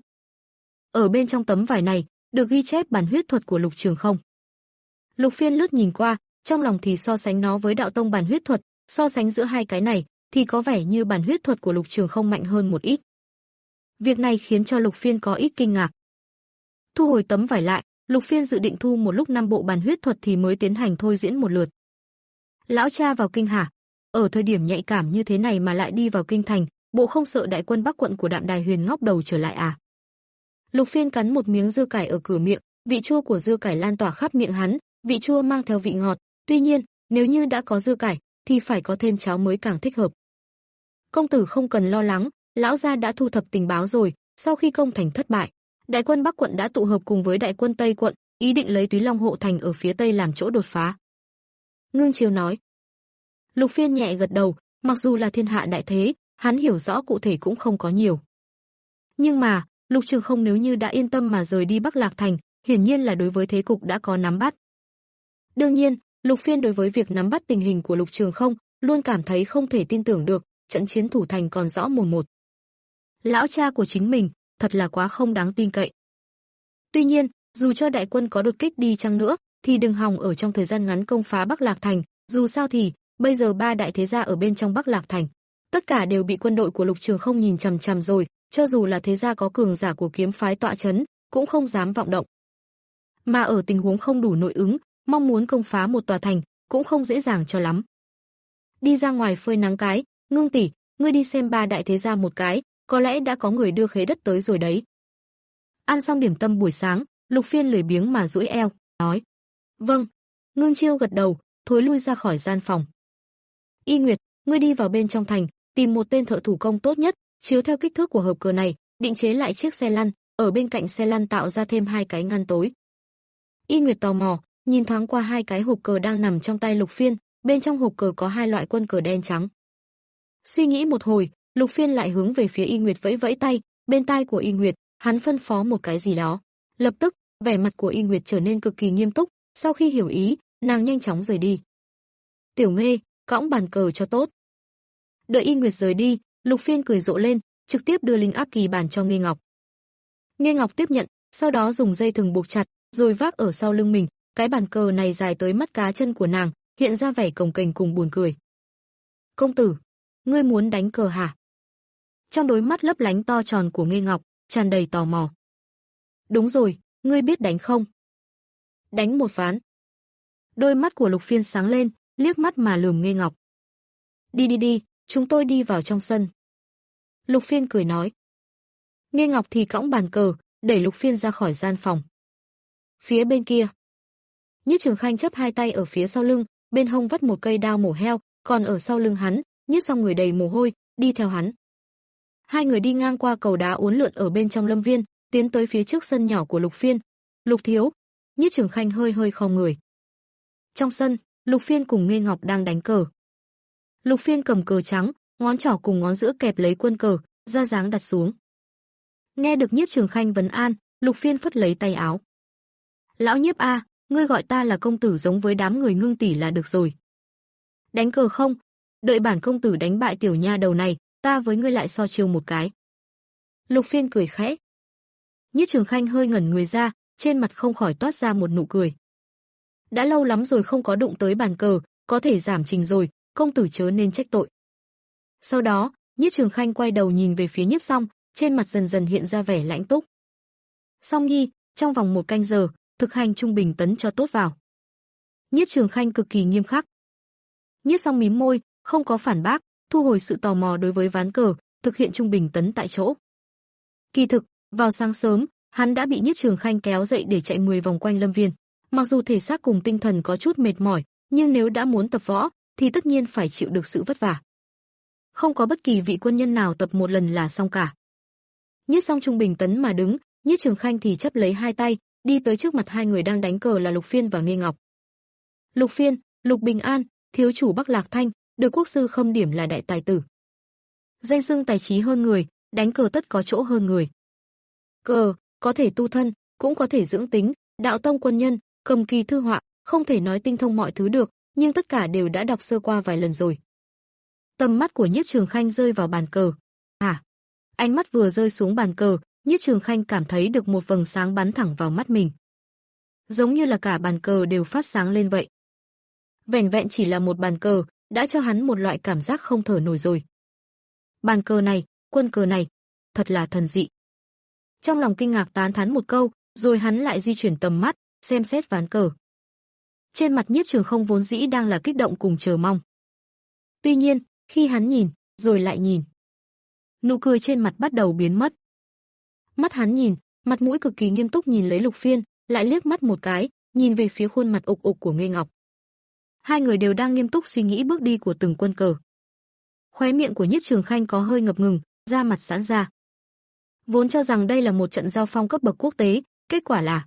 Ở bên trong tấm vải này, được ghi chép bản huyết thuật của Lục Trường Không. Lục Phiên lướt nhìn qua, trong lòng thì so sánh nó với đạo tông bản huyết thuật, so sánh giữa hai cái này, thì có vẻ như bản huyết thuật của Lục Trường Không mạnh hơn một ít. Việc này khiến cho Lục Phiên có ít kinh ngạc. Thu hồi tấm vải lại, Lục Phiên dự định thu một lúc năm bộ bản huyết thuật thì mới tiến hành thôi diễn một lượt. Lão cha vào kinh hả? Ở thời điểm nhạy cảm như thế này mà lại đi vào kinh thành, bộ không sợ đại quân Bắc quận của Đạm Đài Huyền ngóc đầu trở lại à? Lục Phiên cắn một miếng dưa cải ở cửa miệng, vị chua của dưa cải lan tỏa khắp miệng hắn, vị chua mang theo vị ngọt, tuy nhiên, nếu như đã có dưa cải thì phải có thêm cháo mới càng thích hợp. Công tử không cần lo lắng, lão gia đã thu thập tình báo rồi, sau khi công thành thất bại, đại quân Bắc quận đã tụ hợp cùng với đại quân Tây quận, ý định lấy Túy Long hộ thành ở phía tây làm chỗ đột phá. Ngưng Chiêu nói. Lục Phiên nhẹ gật đầu, mặc dù là thiên hạ đại thế, hắn hiểu rõ cụ thể cũng không có nhiều. Nhưng mà, Lục Trường Không nếu như đã yên tâm mà rời đi Bắc Lạc thành, hiển nhiên là đối với thế cục đã có nắm bắt. Đương nhiên, Lục Phiên đối với việc nắm bắt tình hình của Lục Trường Không, luôn cảm thấy không thể tin tưởng được, trận chiến thủ thành còn rõ mồn một. Lão cha của chính mình, thật là quá không đáng tin cậy. Tuy nhiên, dù cho đại quân có đột kích đi chăng nữa, thì đừng hòng ở trong thời gian ngắn công phá Bắc Lạc thành, dù sao thì, bây giờ ba đại thế gia ở bên trong Bắc Lạc thành, tất cả đều bị quân đội của Lục Trường Không nhìn chằm chằm rồi, cho dù là thế gia có cường giả của kiếm phái tọa chấn, cũng không dám vọng động. Mà ở tình huống không đủ nội ứng, mong muốn công phá một tòa thành, cũng không dễ dàng cho lắm. Đi ra ngoài phơi nắng cái, Ngưng tỷ, ngươi đi xem ba đại thế gia một cái, có lẽ đã có người đưa khế đất tới rồi đấy. Ăn xong điểm tâm buổi sáng, Lục Phiên lười biếng mà duỗi eo, nói. Vâng. Ngưng Chiêu gật đầu, thối lui ra khỏi gian phòng. Y Nguyệt, ngươi đi vào bên trong thành, tìm một tên thợ thủ công tốt nhất, chiếu theo kích thước của hộp cờ này, định chế lại chiếc xe lăn, ở bên cạnh xe lăn tạo ra thêm hai cái ngăn tối. Y Nguyệt tò mò, nhìn thoáng qua hai cái hộp cờ đang nằm trong tay Lục Phiên, bên trong hộp cờ có hai loại quân cờ đen trắng. Suy nghĩ một hồi, Lục Phiên lại hướng về phía Y Nguyệt vẫy vẫy tay, bên tai của Y Nguyệt, hắn phân phó một cái gì đó. Lập tức, vẻ mặt của Y Nguyệt trở nên cực kỳ nghiêm túc, sau khi hiểu ý, nàng nhanh chóng rời đi. Tiểu Nghê, cõng bàn cờ cho tốt. Đợi Y Nguyệt rời đi, Lục Phiên cười rộ lên, trực tiếp đưa linh áp kỳ bàn cho Nghê Ngọc. Nghê Ngọc tiếp nhận, sau đó dùng dây thừng buộc chặt, rồi vác ở sau lưng mình, cái bàn cờ này dài tới mắt cá chân của nàng, hiện ra vẻ cồng kềnh cùng buồn cười. Công tử, ngươi muốn đánh cờ hả? Trong đôi mắt lấp lánh to tròn của Nghê Ngọc, tràn đầy tò mò. Đúng rồi, ngươi biết đánh không? Đánh một ván. Đôi mắt của Lục Phiên sáng lên, liếc mắt mà lườm Nghê Ngọc. Đi đi đi, chúng tôi đi vào trong sân. Lục Phiên cười nói. Nghê Ngọc thì cõng bàn cờ, đẩy Lục Phiên ra khỏi gian phòng. Phía bên kia, Nhiếp Trường Khanh chắp hai tay ở phía sau lưng, bên hông vắt một cây đao mổ heo, còn ở sau lưng hắn, Nhiếp Song người đầy mồ hôi, đi theo hắn. Hai người đi ngang qua cầu đá uốn lượn ở bên trong lâm viên, tiến tới phía trước sân nhỏ của Lục Phiên. Lục thiếu, Nhiếp Trường Khanh hơi hơi khom người. Trong sân, Lục Phiên cùng Nghê Ngọc đang đánh cờ. Lục Phiên cầm cờ trắng, ngón trỏ cùng ngón giữa kẹp lấy quân cờ, ra dáng đặt xuống. Nghe được Nhiếp Trường Khanh vấn an, Lục Phiên phất lấy tay áo. Lão Nhiếp a, ngươi gọi ta là công tử giống với đám người Ngưng tỷ là được rồi. Đánh cờ không? Đợi bản công tử đánh bại tiểu nha đầu này, ta với ngươi lại so chiêu một cái. Lục Phiên cười khẽ. Nhiếp Trường Khanh hơi ngẩn người ra, trên mặt không khỏi toát ra một nụ cười. Đã lâu lắm rồi không có đụng tới bàn cờ, có thể giảm trình rồi, công tử chớ nên trách tội. Sau đó, Nhiếp Trường Khanh quay đầu nhìn về phía Nhiếp Song, trên mặt dần dần hiện ra vẻ lãnh túc. Song nhi, trong vòng một canh giờ, thực hành trung bình tấn cho tốt vào. Nhiếp Trường Khanh cực kỳ nghiêm khắc. Nhiếp Song mím môi, không có phản bác, thu hồi sự tò mò đối với ván cờ, thực hiện trung bình tấn tại chỗ. Kỳ thực, vào sáng sớm, hắn đã bị Nhiếp Trường Khanh kéo dậy để chạy mười vòng quanh lâm viên. Mặc dù thể xác cùng tinh thần có chút mệt mỏi, nhưng nếu đã muốn tập võ, thì tất nhiên phải chịu được sự vất vả. Không có bất kỳ vị quân nhân nào tập một lần là xong cả. Nhiếp Song trung bình tấn mà đứng, Nhiếp Trường Khanh thì chấp lấy hai tay, đi tới trước mặt hai người đang đánh cờ là Lục Phiên và Nghê Ngọc. Lục Phiên, Lục Bình An, thiếu chủ Bắc Lạc Thanh, được quốc sư khâm điểm là đại tài tử. Danh xưng tài trí hơn người, đánh cờ tất có chỗ hơn người. Cờ, có thể tu thân, cũng có thể dưỡng tính, đạo tông quân nhân, cầm kỳ thư họa, không thể nói tinh thông mọi thứ được, nhưng tất cả đều đã đọc sơ qua vài lần rồi. Tầm mắt của Nhiếp Trường Khanh rơi vào bàn cờ. À, ánh mắt vừa rơi xuống bàn cờ, Nhiếp Trường Khanh cảm thấy được một vầng sáng bắn thẳng vào mắt mình. Giống như là cả bàn cờ đều phát sáng lên vậy. Vẻn vẹn chỉ là một bàn cờ, đã cho hắn một loại cảm giác không thở nổi rồi. Bàn cờ này, quân cờ này, thật là thần dị. Trong lòng kinh ngạc tán thán một câu, rồi hắn lại di chuyển tầm mắt, xem xét ván cờ. Trên mặt Nhiếp Trường Không vốn dĩ đang là kích động cùng chờ mong. Tuy nhiên, khi hắn nhìn, rồi lại nhìn, nụ cười trên mặt bắt đầu biến mất. Mắt hắn nhìn, mặt mũi cực kỳ nghiêm túc nhìn lấy Lục Phiên, lại liếc mắt một cái, nhìn về phía khuôn mặt ục ục của Nghê Ngọc. Hai người đều đang nghiêm túc suy nghĩ bước đi của từng quân cờ. Khóe miệng của Nhiếp Trường Khanh có hơi ngập ngừng, da mặt giãn ra. Vốn cho rằng đây là một trận giao phong cấp bậc quốc tế, kết quả là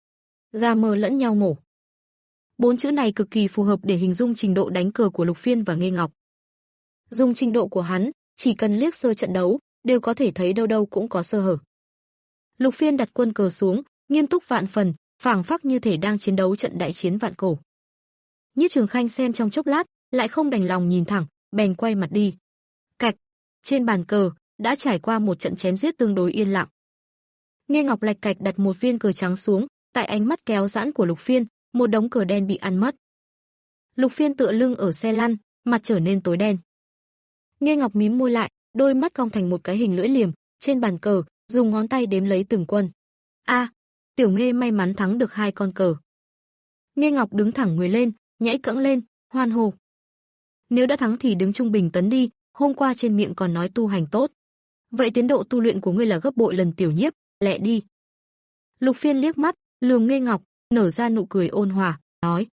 gà mờ lẫn nhau mổ. Bốn chữ này cực kỳ phù hợp để hình dung trình độ đánh cờ của Lục Phiên và Nghê Ngọc. Dùng trình độ của hắn, chỉ cần liếc sơ trận đấu, đều có thể thấy đâu đâu cũng có sơ hở. Lục Phiên đặt quân cờ xuống, nghiêm túc vạn phần, phảng phất như thể đang chiến đấu trận đại chiến vạn cổ. Nhiếp Trường Khanh xem trong chốc lát, lại không đành lòng nhìn thẳng, bèn quay mặt đi. Cạch, trên bàn cờ đã trải qua một trận chém giết tương đối yên lặng. Nghê Ngọc lạch cạch đặt một viên cờ trắng xuống, tại ánh mắt kéo giãn của Lục Phiên, một đống cờ đen bị ăn mất. Lục Phiên tựa lưng ở xe lăn, mặt trở nên tối đen. Nghê Ngọc mím môi lại, đôi mắt cong thành một cái hình lưỡi liềm, trên bàn cờ, dùng ngón tay đếm lấy từng quân. A, Tiểu Nghê may mắn thắng được hai con cờ. Nghê Ngọc đứng thẳng người lên, nhảy cẫng lên, hoan hô. Nếu đã thắng thì đứng trung bình tấn đi, hôm qua trên miệng còn nói tu hành tốt. Vậy tiến độ tu luyện của ngươi là gấp bội lần Tiểu Nhiếp, lẹ đi. Lục Phiên liếc mắt, lườm Nghê Ngọc, nở ra nụ cười ôn hòa, nói.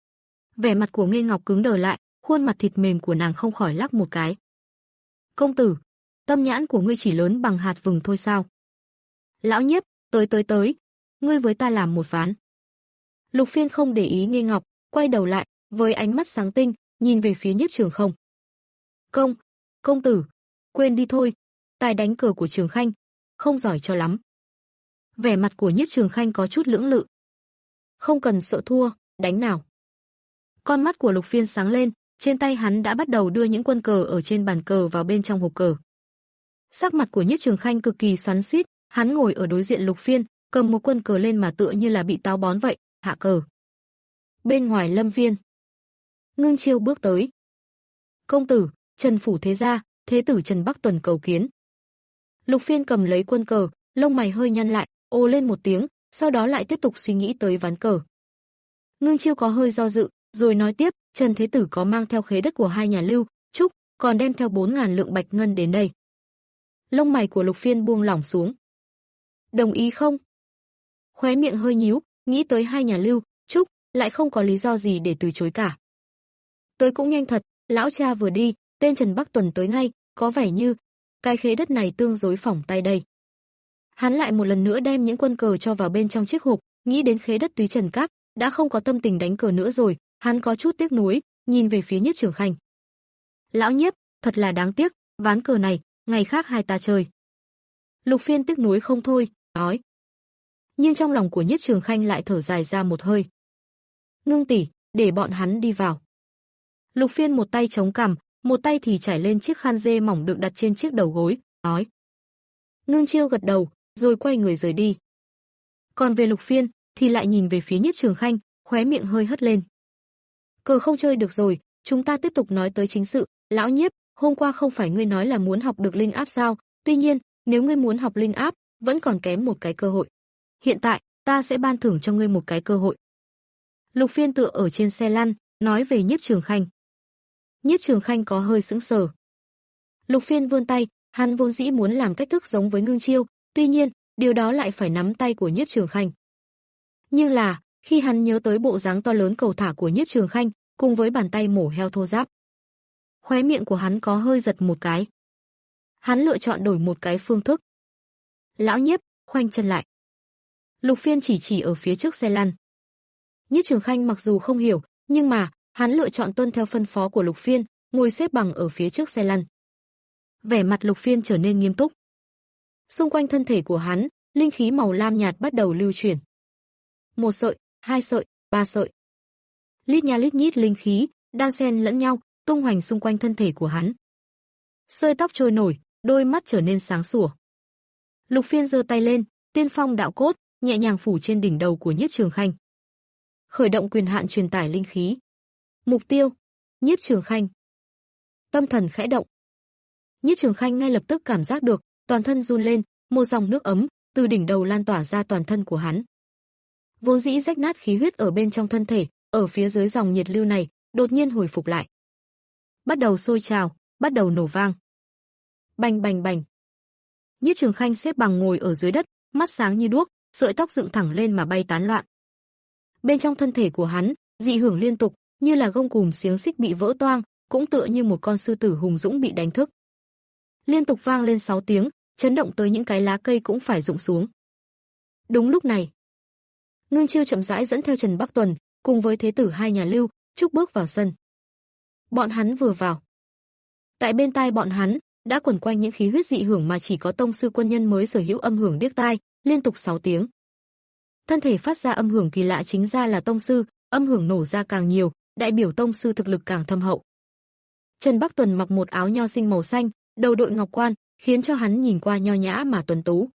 Vẻ mặt của Nghê Ngọc cứng đờ lại, khuôn mặt thịt mềm của nàng không khỏi lắc một cái. Công tử, tâm nhãn của ngươi chỉ lớn bằng hạt vừng thôi sao? Lão Nhiếp, tới tới tới, ngươi với ta làm một ván. Lục Phiên không để ý Nghê Ngọc, quay đầu lại, với ánh mắt sáng tinh, nhìn về phía Nhiếp Trường Không. Công, công tử, quên đi thôi, tài đánh cờ của Trường Khanh, không giỏi cho lắm. Vẻ mặt của Nhiếp Trường Khanh có chút lưỡng lự. Không cần sợ thua, đánh nào. Con mắt của Lục Phiên sáng lên, trên tay hắn đã bắt đầu đưa những quân cờ ở trên bàn cờ vào bên trong hộp cờ. Sắc mặt của Nhiếp Trường Khanh cực kỳ xoắn xuýt, hắn ngồi ở đối diện Lục Phiên, cầm một quân cờ lên mà tựa như là bị táo bón vậy, hạ cờ. Bên ngoài lâm viên, Ngưng Chiêu bước tới. Công tử, Trần phủ thế gia, thế tử Trần Bắc Tuần cầu kiến. Lục Phiên cầm lấy quân cờ, lông mày hơi nhăn lại, ồ lên một tiếng, sau đó lại tiếp tục suy nghĩ tới ván cờ. Ngưng Chiêu có hơi do dự, rồi nói tiếp, Trần Thế Tử có mang theo khế đất của hai nhà Lưu, Trúc, còn đem theo bốn ngàn lượng bạch ngân đến đây. Lông mày của Lục Phiên buông lỏng xuống. Đồng ý không? Khóe miệng hơi nhíu, nghĩ tới hai nhà Lưu, Trúc, lại không có lý do gì để từ chối cả. Tới cũng nhanh thật, lão cha vừa đi, tên Trần Bắc Tuần tới ngay, có vẻ như cái khế đất này tương đối phỏng tay đây. Hắn lại một lần nữa đem những quân cờ cho vào bên trong chiếc hộp, nghĩ đến khế đất Túy Trần Các, đã không có tâm tình đánh cờ nữa rồi, hắn có chút tiếc nuối, nhìn về phía Nhiếp Trường Khanh. Lão Nhiếp, thật là đáng tiếc, ván cờ này, ngày khác hai ta chơi. Lục Phiên tiếc nuối không thôi, nói. Nhưng trong lòng của Nhiếp Trường Khanh lại thở dài ra một hơi. Ngưng tỷ, để bọn hắn đi vào. Lục Phiên một tay chống cằm, một tay thì trải lên chiếc khăn dê mỏng được đặt trên chiếc đầu gối, nói. Ngưng Chiêu gật đầu, rồi quay người rời đi. Còn về Lục Phiên, thì lại nhìn về phía Nhiếp Trường Khanh, khóe miệng hơi hất lên. Cờ không chơi được rồi, chúng ta tiếp tục nói tới chính sự. Lão Nhiếp, hôm qua không phải ngươi nói là muốn học được linh áp sao? Tuy nhiên, nếu ngươi muốn học linh áp, vẫn còn kém một cái cơ hội. Hiện tại, ta sẽ ban thưởng cho ngươi một cái cơ hội. Lục Phiên tựa ở trên xe lăn, nói về Nhiếp Trường Khanh. Nhiếp Trường Khanh có hơi sững sờ. Lục Phiên vươn tay, hắn vốn dĩ muốn làm cách thức giống với Ngưng Chiêu, tuy nhiên, điều đó lại phải nắm tay của Nhiếp Trường Khanh. Nhưng là, khi hắn nhớ tới bộ dáng to lớn cầu thả của Nhiếp Trường Khanh, cùng với bàn tay mổ heo thô ráp, khóe miệng của hắn có hơi giật một cái. Hắn lựa chọn đổi một cái phương thức. Lão Nhiếp, khoanh chân lại. Lục Phiên chỉ chỉ ở phía trước xe lăn. Nhiếp Trường Khanh mặc dù không hiểu, nhưng mà, hắn lựa chọn tuân theo phân phó của Lục Phiên, ngồi xếp bằng ở phía trước xe lăn. Vẻ mặt Lục Phiên trở nên nghiêm túc. Xung quanh thân thể của hắn, linh khí màu lam nhạt bắt đầu lưu chuyển. Một sợi, hai sợi, ba sợi. Lít nha lít nhít linh khí, đan xen lẫn nhau, tung hoành xung quanh thân thể của hắn. Sợi tóc trôi nổi, đôi mắt trở nên sáng sủa. Lục Phiên giơ tay lên, tiên phong đạo cốt, nhẹ nhàng phủ trên đỉnh đầu của Nhiếp Trường Khanh. Khởi động quyền hạn truyền tải linh khí. Mục tiêu, Nhiếp Trường Khanh. Tâm thần khẽ động. Nhiếp Trường Khanh ngay lập tức cảm giác được, toàn thân run lên, một dòng nước ấm từ đỉnh đầu lan tỏa ra toàn thân của hắn. Vốn dĩ rách nát khí huyết ở bên trong thân thể, ở phía dưới dòng nhiệt lưu này, đột nhiên hồi phục lại. Bắt đầu sôi trào, bắt đầu nổ vang. Bành bành bành. Nhiếp Trường Khanh xếp bằng ngồi ở dưới đất, mắt sáng như đuốc, sợi tóc dựng thẳng lên mà bay tán loạn. Bên trong thân thể của hắn, dị hưởng liên tục, như là gông cùm xiềng xích bị vỡ toang, cũng tựa như một con sư tử hùng dũng bị đánh thức. Liên tục vang lên sáu tiếng, chấn động tới những cái lá cây cũng phải rụng xuống. Đúng lúc này, Ngưng Chiêu chậm rãi dẫn theo Trần Bắc Tuần, cùng với thế tử hai nhà Lưu, Trúc bước vào sân. Bọn hắn vừa vào, tại bên tai bọn hắn đã quẩn quanh những khí huyết dị hưởng mà chỉ có tông sư quân nhân mới sở hữu âm hưởng điếc tai, liên tục sáu tiếng. Thân thể phát ra âm hưởng kỳ lạ chính ra là tông sư, âm hưởng nổ ra càng nhiều, đại biểu tông sư thực lực càng thâm hậu. Trần Bắc Tuần mặc một áo nho sinh màu xanh, đầu đội ngọc quan, khiến cho hắn nhìn qua nho nhã mà tuấn tú.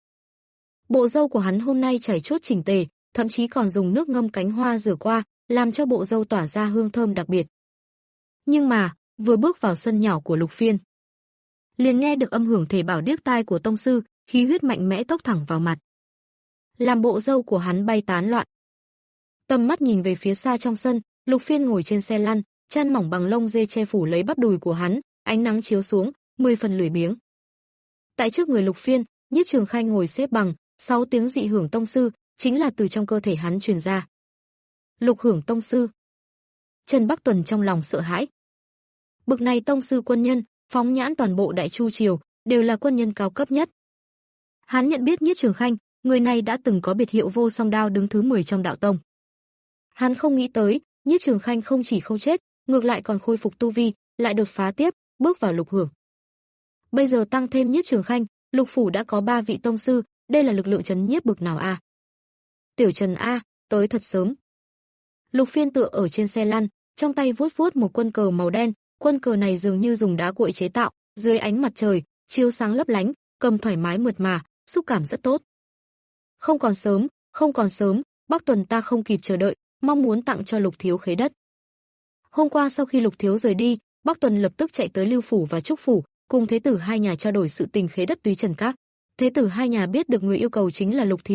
Bộ râu của hắn hôm nay chảy chuốt chỉnh tề, thậm chí còn dùng nước ngâm cánh hoa rửa qua, làm cho bộ râu tỏa ra hương thơm đặc biệt. Nhưng mà, vừa bước vào sân nhỏ của Lục Phiên, liền nghe được âm hưởng thể bảo điếc tai của tông sư, khí huyết mạnh mẽ tốc thẳng vào mặt, làm bộ râu của hắn bay tán loạn. Tầm mắt nhìn về phía xa trong sân, Lục Phiên ngồi trên xe lăn, chăn mỏng bằng lông dê che phủ lấy bắp đùi của hắn, ánh nắng chiếu xuống, mười phần lười biếng. Tại trước người Lục Phiên, Nhiếp Trường Khanh ngồi xếp bằng, sáu tiếng dị hưởng tông sư chính là từ trong cơ thể hắn truyền ra. Lục hưởng tông sư. Trần Bắc Tuần trong lòng sợ hãi. Bực này tông sư quân nhân, phóng nhãn toàn bộ Đại Chu triều, đều là quân nhân cao cấp nhất. Hắn nhận biết Nhiếp Trường Khanh, người này đã từng có biệt hiệu Vô Song Đao đứng thứ mười trong đạo tông. Hắn không nghĩ tới, Nhiếp Trường Khanh không chỉ không chết, ngược lại còn khôi phục tu vi, lại đột phá tiếp, bước vào lục hưởng. Bây giờ tăng thêm Nhiếp Trường Khanh, lục phủ đã có ba vị tông sư, đây là lực lượng trấn nhiếp bực nào a? À? Tiểu Trần a, tới thật sớm. Lục Phiên tựa ở trên xe lăn, trong tay vuốt vuốt một quân cờ màu đen, quân cờ này dường như dùng đá cuội chế tạo, dưới ánh mặt trời, chiếu sáng lấp lánh, cầm thoải mái mượt mà, xúc cảm rất tốt. Không còn sớm, không còn sớm, Bắc Tuần ta không kịp chờ đợi, mong muốn tặng cho Lục thiếu khế đất. Hôm qua sau khi Lục thiếu rời đi, Bắc Tuần lập tức chạy tới Lưu phủ và Trúc phủ, cùng thế tử hai nhà trao đổi sự tình khế đất Túy Trần Các. Thế tử hai nhà biết được người yêu cầu chính là Lục thiếu,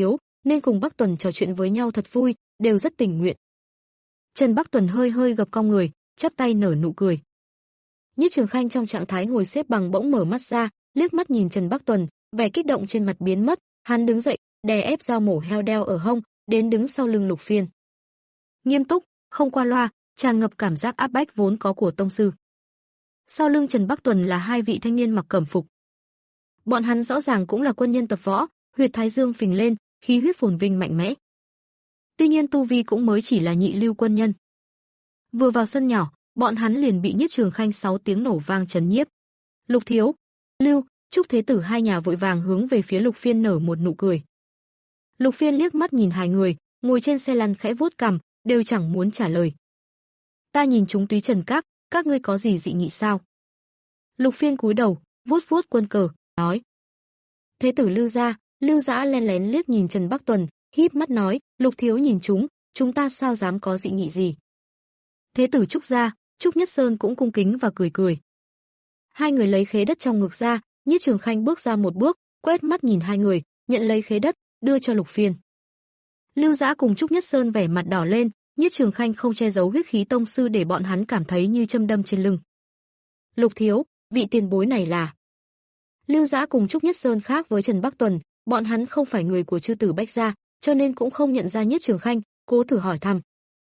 nên cùng Bắc Tuần trò chuyện với nhau thật vui, đều rất tình nguyện. Trần Bắc Tuần hơi hơi gập cong người, chắp tay nở nụ cười. Nhiếp Trường Khanh trong trạng thái ngồi xếp bằng bỗng mở mắt ra, liếc mắt nhìn Trần Bắc Tuần, vẻ kích động trên mặt biến mất, hắn đứng dậy, đè ép dao mổ heo đeo ở hông, đến đứng sau lưng Lục Phiên. Nghiêm túc, không qua loa, tràn ngập cảm giác áp bách vốn có của tông sư. Sau lưng Trần Bắc Tuần là hai vị thanh niên mặc cẩm phục. Bọn hắn rõ ràng cũng là quân nhân tập võ, huyệt thái dương phình lên, khí huyết phồn vinh mạnh mẽ. Tuy nhiên tu vi cũng mới chỉ là nhị lưu quân nhân. Vừa vào sân nhỏ, bọn hắn liền bị Nhiếp Trường Khanh sáu tiếng nổ vang chấn nhiếp. Lục thiếu, Lưu, Trúc Thế Tử hai nhà vội vàng hướng về phía Lục Phiên nở một nụ cười. Lục Phiên liếc mắt nhìn hai người, ngồi trên xe lăn khẽ vuốt cằm, đều chẳng muốn trả lời. Ta nhìn chúng Túy Trần Các, các ngươi có gì dị nghị sao? Lục Phiên cúi đầu, vuốt vuốt quân cờ, nói. Thế tử Lưu gia, Lưu Dã lén lén liếc nhìn Trần Bắc Tuần, híp mắt nói, Lục thiếu nhìn chúng, chúng ta sao dám có dị nghị gì? Thế tử Trúc gia, Trúc Nhất Sơn cũng cung kính và cười cười. Hai người lấy khế đất trong ngực ra, Nhiếp Trường Khanh bước ra một bước, quét mắt nhìn hai người, nhận lấy khế đất, đưa cho Lục Phiên. Lưu Dã cùng Trúc Nhất Sơn vẻ mặt đỏ lên, Nhiếp Trường Khanh không che giấu huyết khí tông sư để bọn hắn cảm thấy như châm đâm trên lưng. Lục thiếu, vị tiền bối này là... Lưu Dã cùng Trúc Nhất Sơn khác với Trần Bắc Tuần, bọn hắn không phải người của chư tử Bách gia, cho nên cũng không nhận ra Nhiếp Trường Khanh, cố thử hỏi thăm.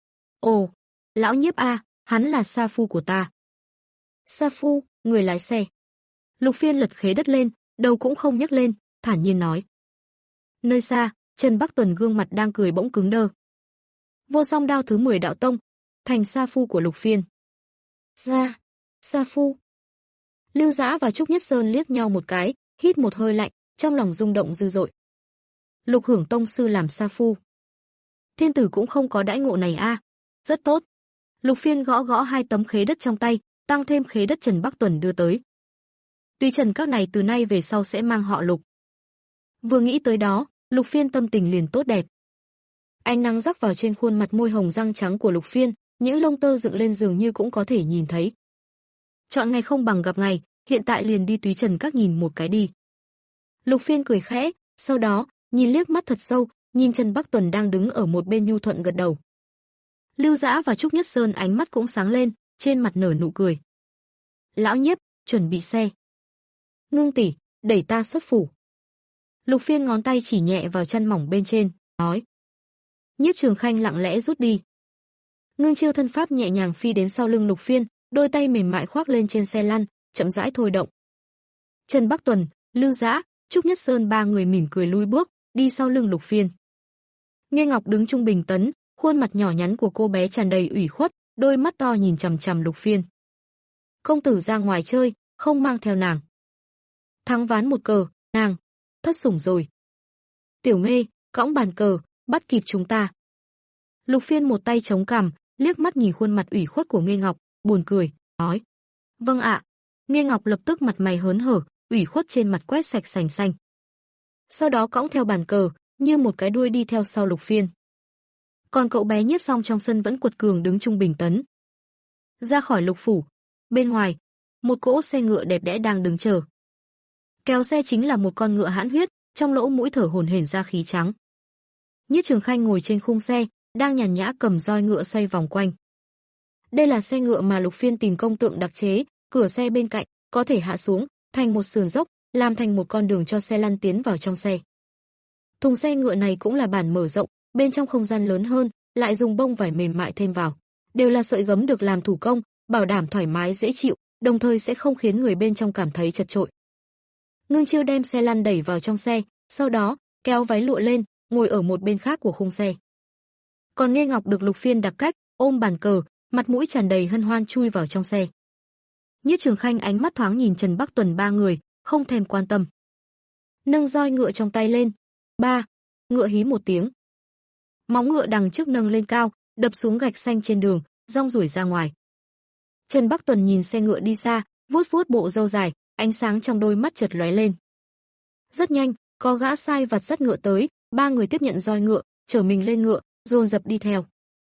Ồ, lão Nhiếp a, hắn là sa phu của ta. Sa phu, người lái xe. Lục Phiên lật khế đất lên, đầu cũng không nhấc lên, thản nhiên nói. Nơi xa, Trần Bắc Tuần gương mặt đang cười bỗng cứng đơ. Vô Song Đao thứ mười đạo tông, thành sa phu của Lục Phiên. Ra, sa phu. Lưu Dã và Trúc Nhất Sơn liếc nhau một cái, hít một hơi lạnh, trong lòng rung động dữ dội. Lục Hưởng tông sư làm sa phu. Thiên tử cũng không có đãi ngộ này a, à. Rất tốt. Lục Phiên gõ gõ hai tấm khế đất trong tay, tăng thêm khế đất Trần Bắc Tuần đưa tới. Tuy Trần các này từ nay về sau sẽ mang họ Lục. Vừa nghĩ tới đó, Lục Phiên tâm tình liền tốt đẹp. Ánh nắng rắc vào trên khuôn mặt môi hồng răng trắng của Lục Phiên, những lông tơ dựng lên dường như cũng có thể nhìn thấy. Chọn ngày không bằng gặp ngày, hiện tại liền đi Túy Trần Các nhìn một cái đi. Lục Phiên cười khẽ, sau đó, nhìn liếc mắt thật sâu, nhìn Trần Bắc Tuần đang đứng ở một bên nhu thuận gật đầu. Lưu Dã và Trúc Nhất Sơn ánh mắt cũng sáng lên, trên mặt nở nụ cười. Lão Nhiếp, chuẩn bị xe. Ngưng tỷ, đẩy ta xuất phủ. Lục Phiên ngón tay chỉ nhẹ vào chân mỏng bên trên, nói. Nhiếp Trường Khanh lặng lẽ rút đi. Ngưng chiêu thân pháp nhẹ nhàng phi đến sau lưng Lục Phiên, đôi tay mềm mại khoác lên trên xe lăn, chậm rãi thôi động. Trần Bắc Tuần, Lưu Dã, Trúc Nhất Sơn ba người mỉm cười lui bước, đi sau lưng Lục Phiên. Nghê Ngọc đứng trung bình tấn, khuôn mặt nhỏ nhắn của cô bé tràn đầy ủy khuất, đôi mắt to nhìn chằm chằm Lục Phiên. Công tử ra ngoài chơi, không mang theo nàng. Thắng ván một cờ, nàng thất sủng rồi. Tiểu Nghê, cõng bàn cờ, bắt kịp chúng ta. Lục Phiên một tay chống cằm, liếc mắt nhìn khuôn mặt ủy khuất của Nghê Ngọc, buồn cười, nói: "Vâng ạ." Nghê Ngọc lập tức mặt mày hớn hở, ủy khuất trên mặt quét sạch sành xanh. Sau đó cõng theo bàn cờ, như một cái đuôi đi theo sau Lục Phiên. Còn cậu bé Nhiếp Song trong sân vẫn quật cường đứng trung bình tấn. Ra khỏi Lục phủ, bên ngoài, một cỗ xe ngựa đẹp đẽ đang đứng chờ. Kéo xe chính là một con ngựa hãn huyết, trong lỗ mũi thở hổn hển ra khí trắng. Nhiếp Trường Khanh ngồi trên khung xe, đang nhàn nhã cầm roi ngựa xoay vòng quanh. Đây là xe ngựa mà Lục Phiên tìm công tượng đặc chế, cửa xe bên cạnh có thể hạ xuống thành một sườn dốc, làm thành một con đường cho xe lăn tiến vào trong xe. Thùng xe ngựa này cũng là bản mở rộng, bên trong không gian lớn hơn, lại dùng bông vải mềm mại thêm vào, đều là sợi gấm được làm thủ công, bảo đảm thoải mái dễ chịu, đồng thời sẽ không khiến người bên trong cảm thấy chật chội. Ngưng Chiêu đem xe lăn đẩy vào trong xe, sau đó kéo váy lụa lên, ngồi ở một bên khác của khung xe. Còn Nghê Ngọc được Lục Phiên đặc cách, ôm bàn cờ, mặt mũi tràn đầy hân hoan chui vào trong xe. Nhiếp Trường Khanh ánh mắt thoáng nhìn Trần Bắc Tuần ba người, không thèm quan tâm. Nâng roi ngựa trong tay lên. Ba, ngựa hí một tiếng. Móng ngựa đằng trước nâng lên cao, đập xuống gạch xanh trên đường, rong ruổi ra ngoài. Trần Bắc Tuần nhìn xe ngựa đi xa, vuốt vuốt bộ râu dài, ánh sáng trong đôi mắt chợt lóe lên. Rất nhanh, có gã sai vặt dắt ngựa tới, ba người tiếp nhận roi ngựa, chở mình lên ngựa, dồn dập đi theo.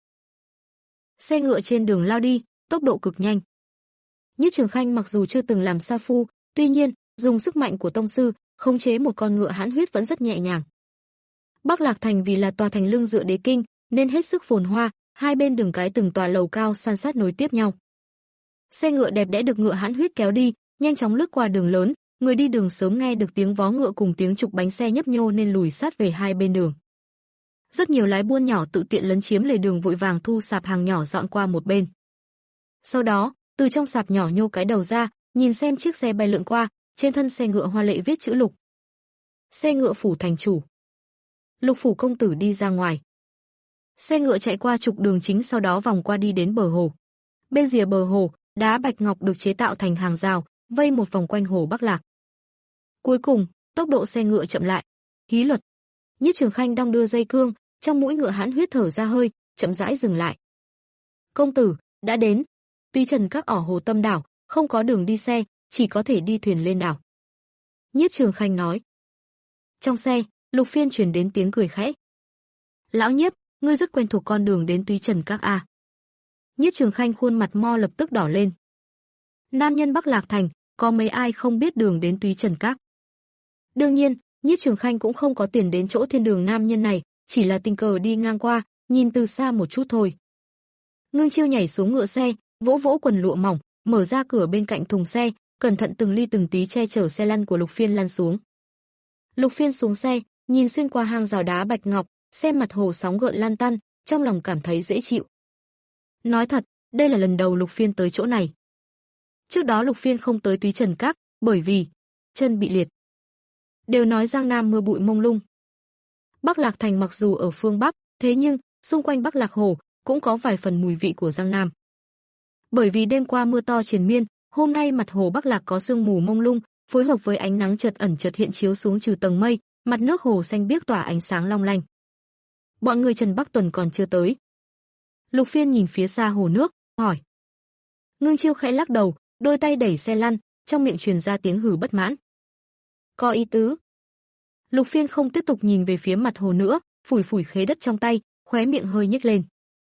Xe ngựa trên đường lao đi, tốc độ cực nhanh. Nhiếp Trường Khanh mặc dù chưa từng làm sa phu, tuy nhiên, dùng sức mạnh của tông sư, khống chế một con ngựa hãn huyết vẫn rất nhẹ nhàng. Bắc Lạc Thành vì là tòa thành lưng dựa đế kinh, nên hết sức phồn hoa, hai bên đường cái từng tòa lầu cao san sát nối tiếp nhau. Xe ngựa đẹp đẽ được ngựa hãn huyết kéo đi, nhanh chóng lướt qua đường lớn, người đi đường sớm nghe được tiếng vó ngựa cùng tiếng trục bánh xe nhấp nhô nên lùi sát về hai bên đường. Rất nhiều lái buôn nhỏ tự tiện lấn chiếm lề đường vội vàng thu sạp hàng nhỏ dọn qua một bên. Sau đó, từ trong sạp nhỏ nhô cái đầu ra, nhìn xem chiếc xe bay lượn qua, trên thân xe ngựa hoa lệ viết chữ Lục. Xe ngựa phủ thành chủ. Lục phủ công tử đi ra ngoài. Xe ngựa chạy qua trục đường chính, sau đó vòng qua đi đến bờ hồ. Bên rìa bờ hồ, đá bạch ngọc được chế tạo thành hàng rào, vây một vòng quanh hồ Bắc Lạc. Cuối cùng, tốc độ xe ngựa chậm lại. Hí luật. Nhiếp Trường Khanh đong đưa dây cương, trong mũi ngựa hãn huyết thở ra hơi, chậm rãi dừng lại. Công tử, đã đến. Tuy trần các ở hồ Tâm đảo, không có đường đi xe, chỉ có thể đi thuyền lên đảo. Nhiếp Trường Khanh nói. Trong xe, Lục Phiên truyền đến tiếng cười khẽ. Lão Nhiếp, ngươi rất quen thuộc con đường đến Túy Trần Các a. Nhiếp Trường Khanh khuôn mặt mo lập tức đỏ lên. Nam nhân Bắc Lạc Thành, có mấy ai không biết đường đến Túy Trần Các. Đương nhiên, Nhiếp Trường Khanh cũng không có tiền đến chỗ thiên đường nam nhân này, chỉ là tình cờ đi ngang qua, nhìn từ xa một chút thôi. Ngưng Chiêu nhảy xuống ngựa xe, vỗ vỗ quần lụa mỏng, mở ra cửa bên cạnh thùng xe, cẩn thận từng ly từng tí che chở xe lăn của Lục Phiên lăn xuống. Lục Phiên xuống xe, nhìn xuyên qua hang rào đá bạch ngọc, xem mặt hồ sóng gợn lan tăn, trong lòng cảm thấy dễ chịu. Nói thật, đây là lần đầu Lục Phiên tới chỗ này. Trước đó Lục Phiên không tới Túy Trần Các, bởi vì chân bị liệt. Đều nói Giang Nam mưa bụi mông lung. Bắc Lạc Thành mặc dù ở phương Bắc, thế nhưng xung quanh Bắc Lạc Hồ cũng có vài phần mùi vị của Giang Nam. Bởi vì đêm qua mưa to triền miên, hôm nay mặt hồ Bắc Lạc có sương mù mông lung, phối hợp với ánh nắng chợt ẩn chợt hiện chiếu xuống trừ tầng mây, mặt nước hồ xanh biếc tỏa ánh sáng long lanh. Bọn người Trần Bắc Tuần còn chưa tới. Lục Phiên nhìn phía xa hồ nước, hỏi. Ngưng Chiêu khẽ lắc đầu, đôi tay đẩy xe lăn, trong miệng truyền ra tiếng hừ bất mãn. Có ý tứ. Lục Phiên không tiếp tục nhìn về phía mặt hồ nữa, phủi phủi khế đất trong tay, khóe miệng hơi nhếch lên.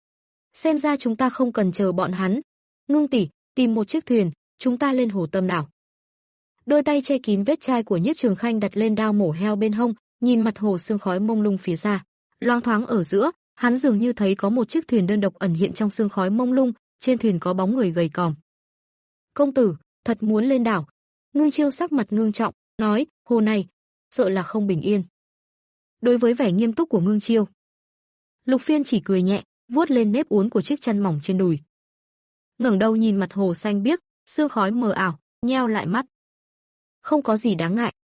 Xem ra chúng ta không cần chờ bọn hắn. Ngưng tỷ, tìm một chiếc thuyền, chúng ta lên hồ Tâm đảo. Đôi tay che kín vết chai của Nhiếp Trường Khanh đặt lên đao mổ heo bên hông, nhìn mặt hồ sương khói mông lung phía xa. Loáng thoáng ở giữa, hắn dường như thấy có một chiếc thuyền đơn độc ẩn hiện trong sương khói mông lung, trên thuyền có bóng người gầy còm. Công tử, thật muốn lên đảo. Ngưng Chiêu sắc mặt ngưng trọng, nói, hồ này, sợ là không bình yên. Đối với vẻ nghiêm túc của Ngưng Chiêu, Lục Phiên chỉ cười nhẹ, vuốt lên nếp uốn của chiếc chăn mỏng trên đùi. Ngẩng đầu nhìn mặt hồ xanh biếc, sương khói mờ ảo, nheo lại mắt. Không có gì đáng ngại.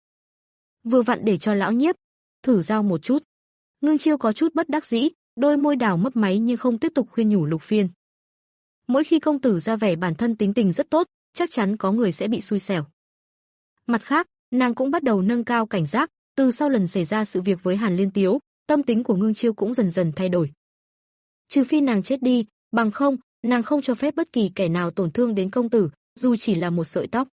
Vừa vặn để cho lão Nhiếp thử giao một chút. Ngưng Chiêu có chút bất đắc dĩ, đôi môi đào mấp máy nhưng không tiếp tục khuyên nhủ Lục Phiên. Mỗi khi công tử ra vẻ bản thân tính tình rất tốt, chắc chắn có người sẽ bị xui xẻo. Mặt khác, nàng cũng bắt đầu nâng cao cảnh giác, từ sau lần xảy ra sự việc với Hàn Liên Tiếu, tâm tính của Ngưng Chiêu cũng dần dần thay đổi. Trừ phi nàng chết đi, bằng không, nàng không cho phép bất kỳ kẻ nào tổn thương đến công tử, dù chỉ là một sợi tóc.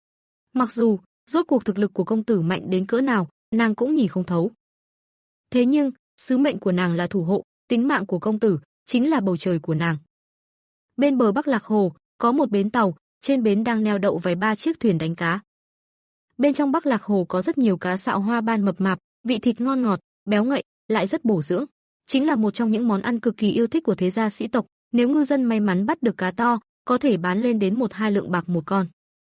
Mặc dù, rốt cuộc thực lực của công tử mạnh đến cỡ nào, nàng cũng nhìn không thấu. Thế nhưng, sứ mệnh của nàng là thủ hộ, tính mạng của công tử, chính là bầu trời của nàng. Bên bờ Bắc Lạc Hồ, có một bến tàu, trên bến đang neo đậu vài ba chiếc thuyền đánh cá. Bên trong Bắc Lạc Hồ có rất nhiều cá sạo hoa ban mập mạp, vị thịt ngon ngọt, béo ngậy, lại rất bổ dưỡng. Chính là một trong những món ăn cực kỳ yêu thích của thế gia sĩ tộc, nếu ngư dân may mắn bắt được cá to, có thể bán lên đến một hai lượng bạc một con.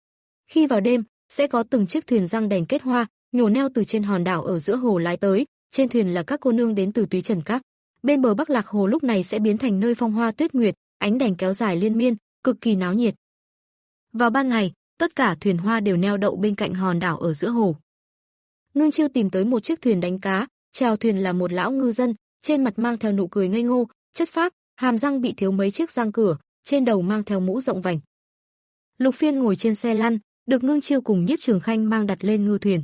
Khi vào đêm, sẽ có từng chiếc thuyền răng đèn kết hoa, nhổ neo từ trên hòn đảo ở giữa hồ lái tới, trên thuyền là các cô nương đến từ Túy Trần Các. Bên bờ Bắc Lạc Hồ lúc này sẽ biến thành nơi phong hoa tuyết nguyệt, ánh đèn kéo dài liên miên, cực kỳ náo nhiệt. Vào ban ngày, tất cả thuyền hoa đều neo đậu bên cạnh hòn đảo ở giữa hồ. Ngưng Chiêu tìm tới một chiếc thuyền đánh cá, chèo thuyền là một lão ngư dân, trên mặt mang theo nụ cười ngây ngô, chất phác, hàm răng bị thiếu mấy chiếc răng cửa, trên đầu mang theo mũ rộng vành. Lục Phiên ngồi trên xe lăn, được Ngưng Chiêu cùng Nhiếp Trường Khanh mang đặt lên ngư thuyền.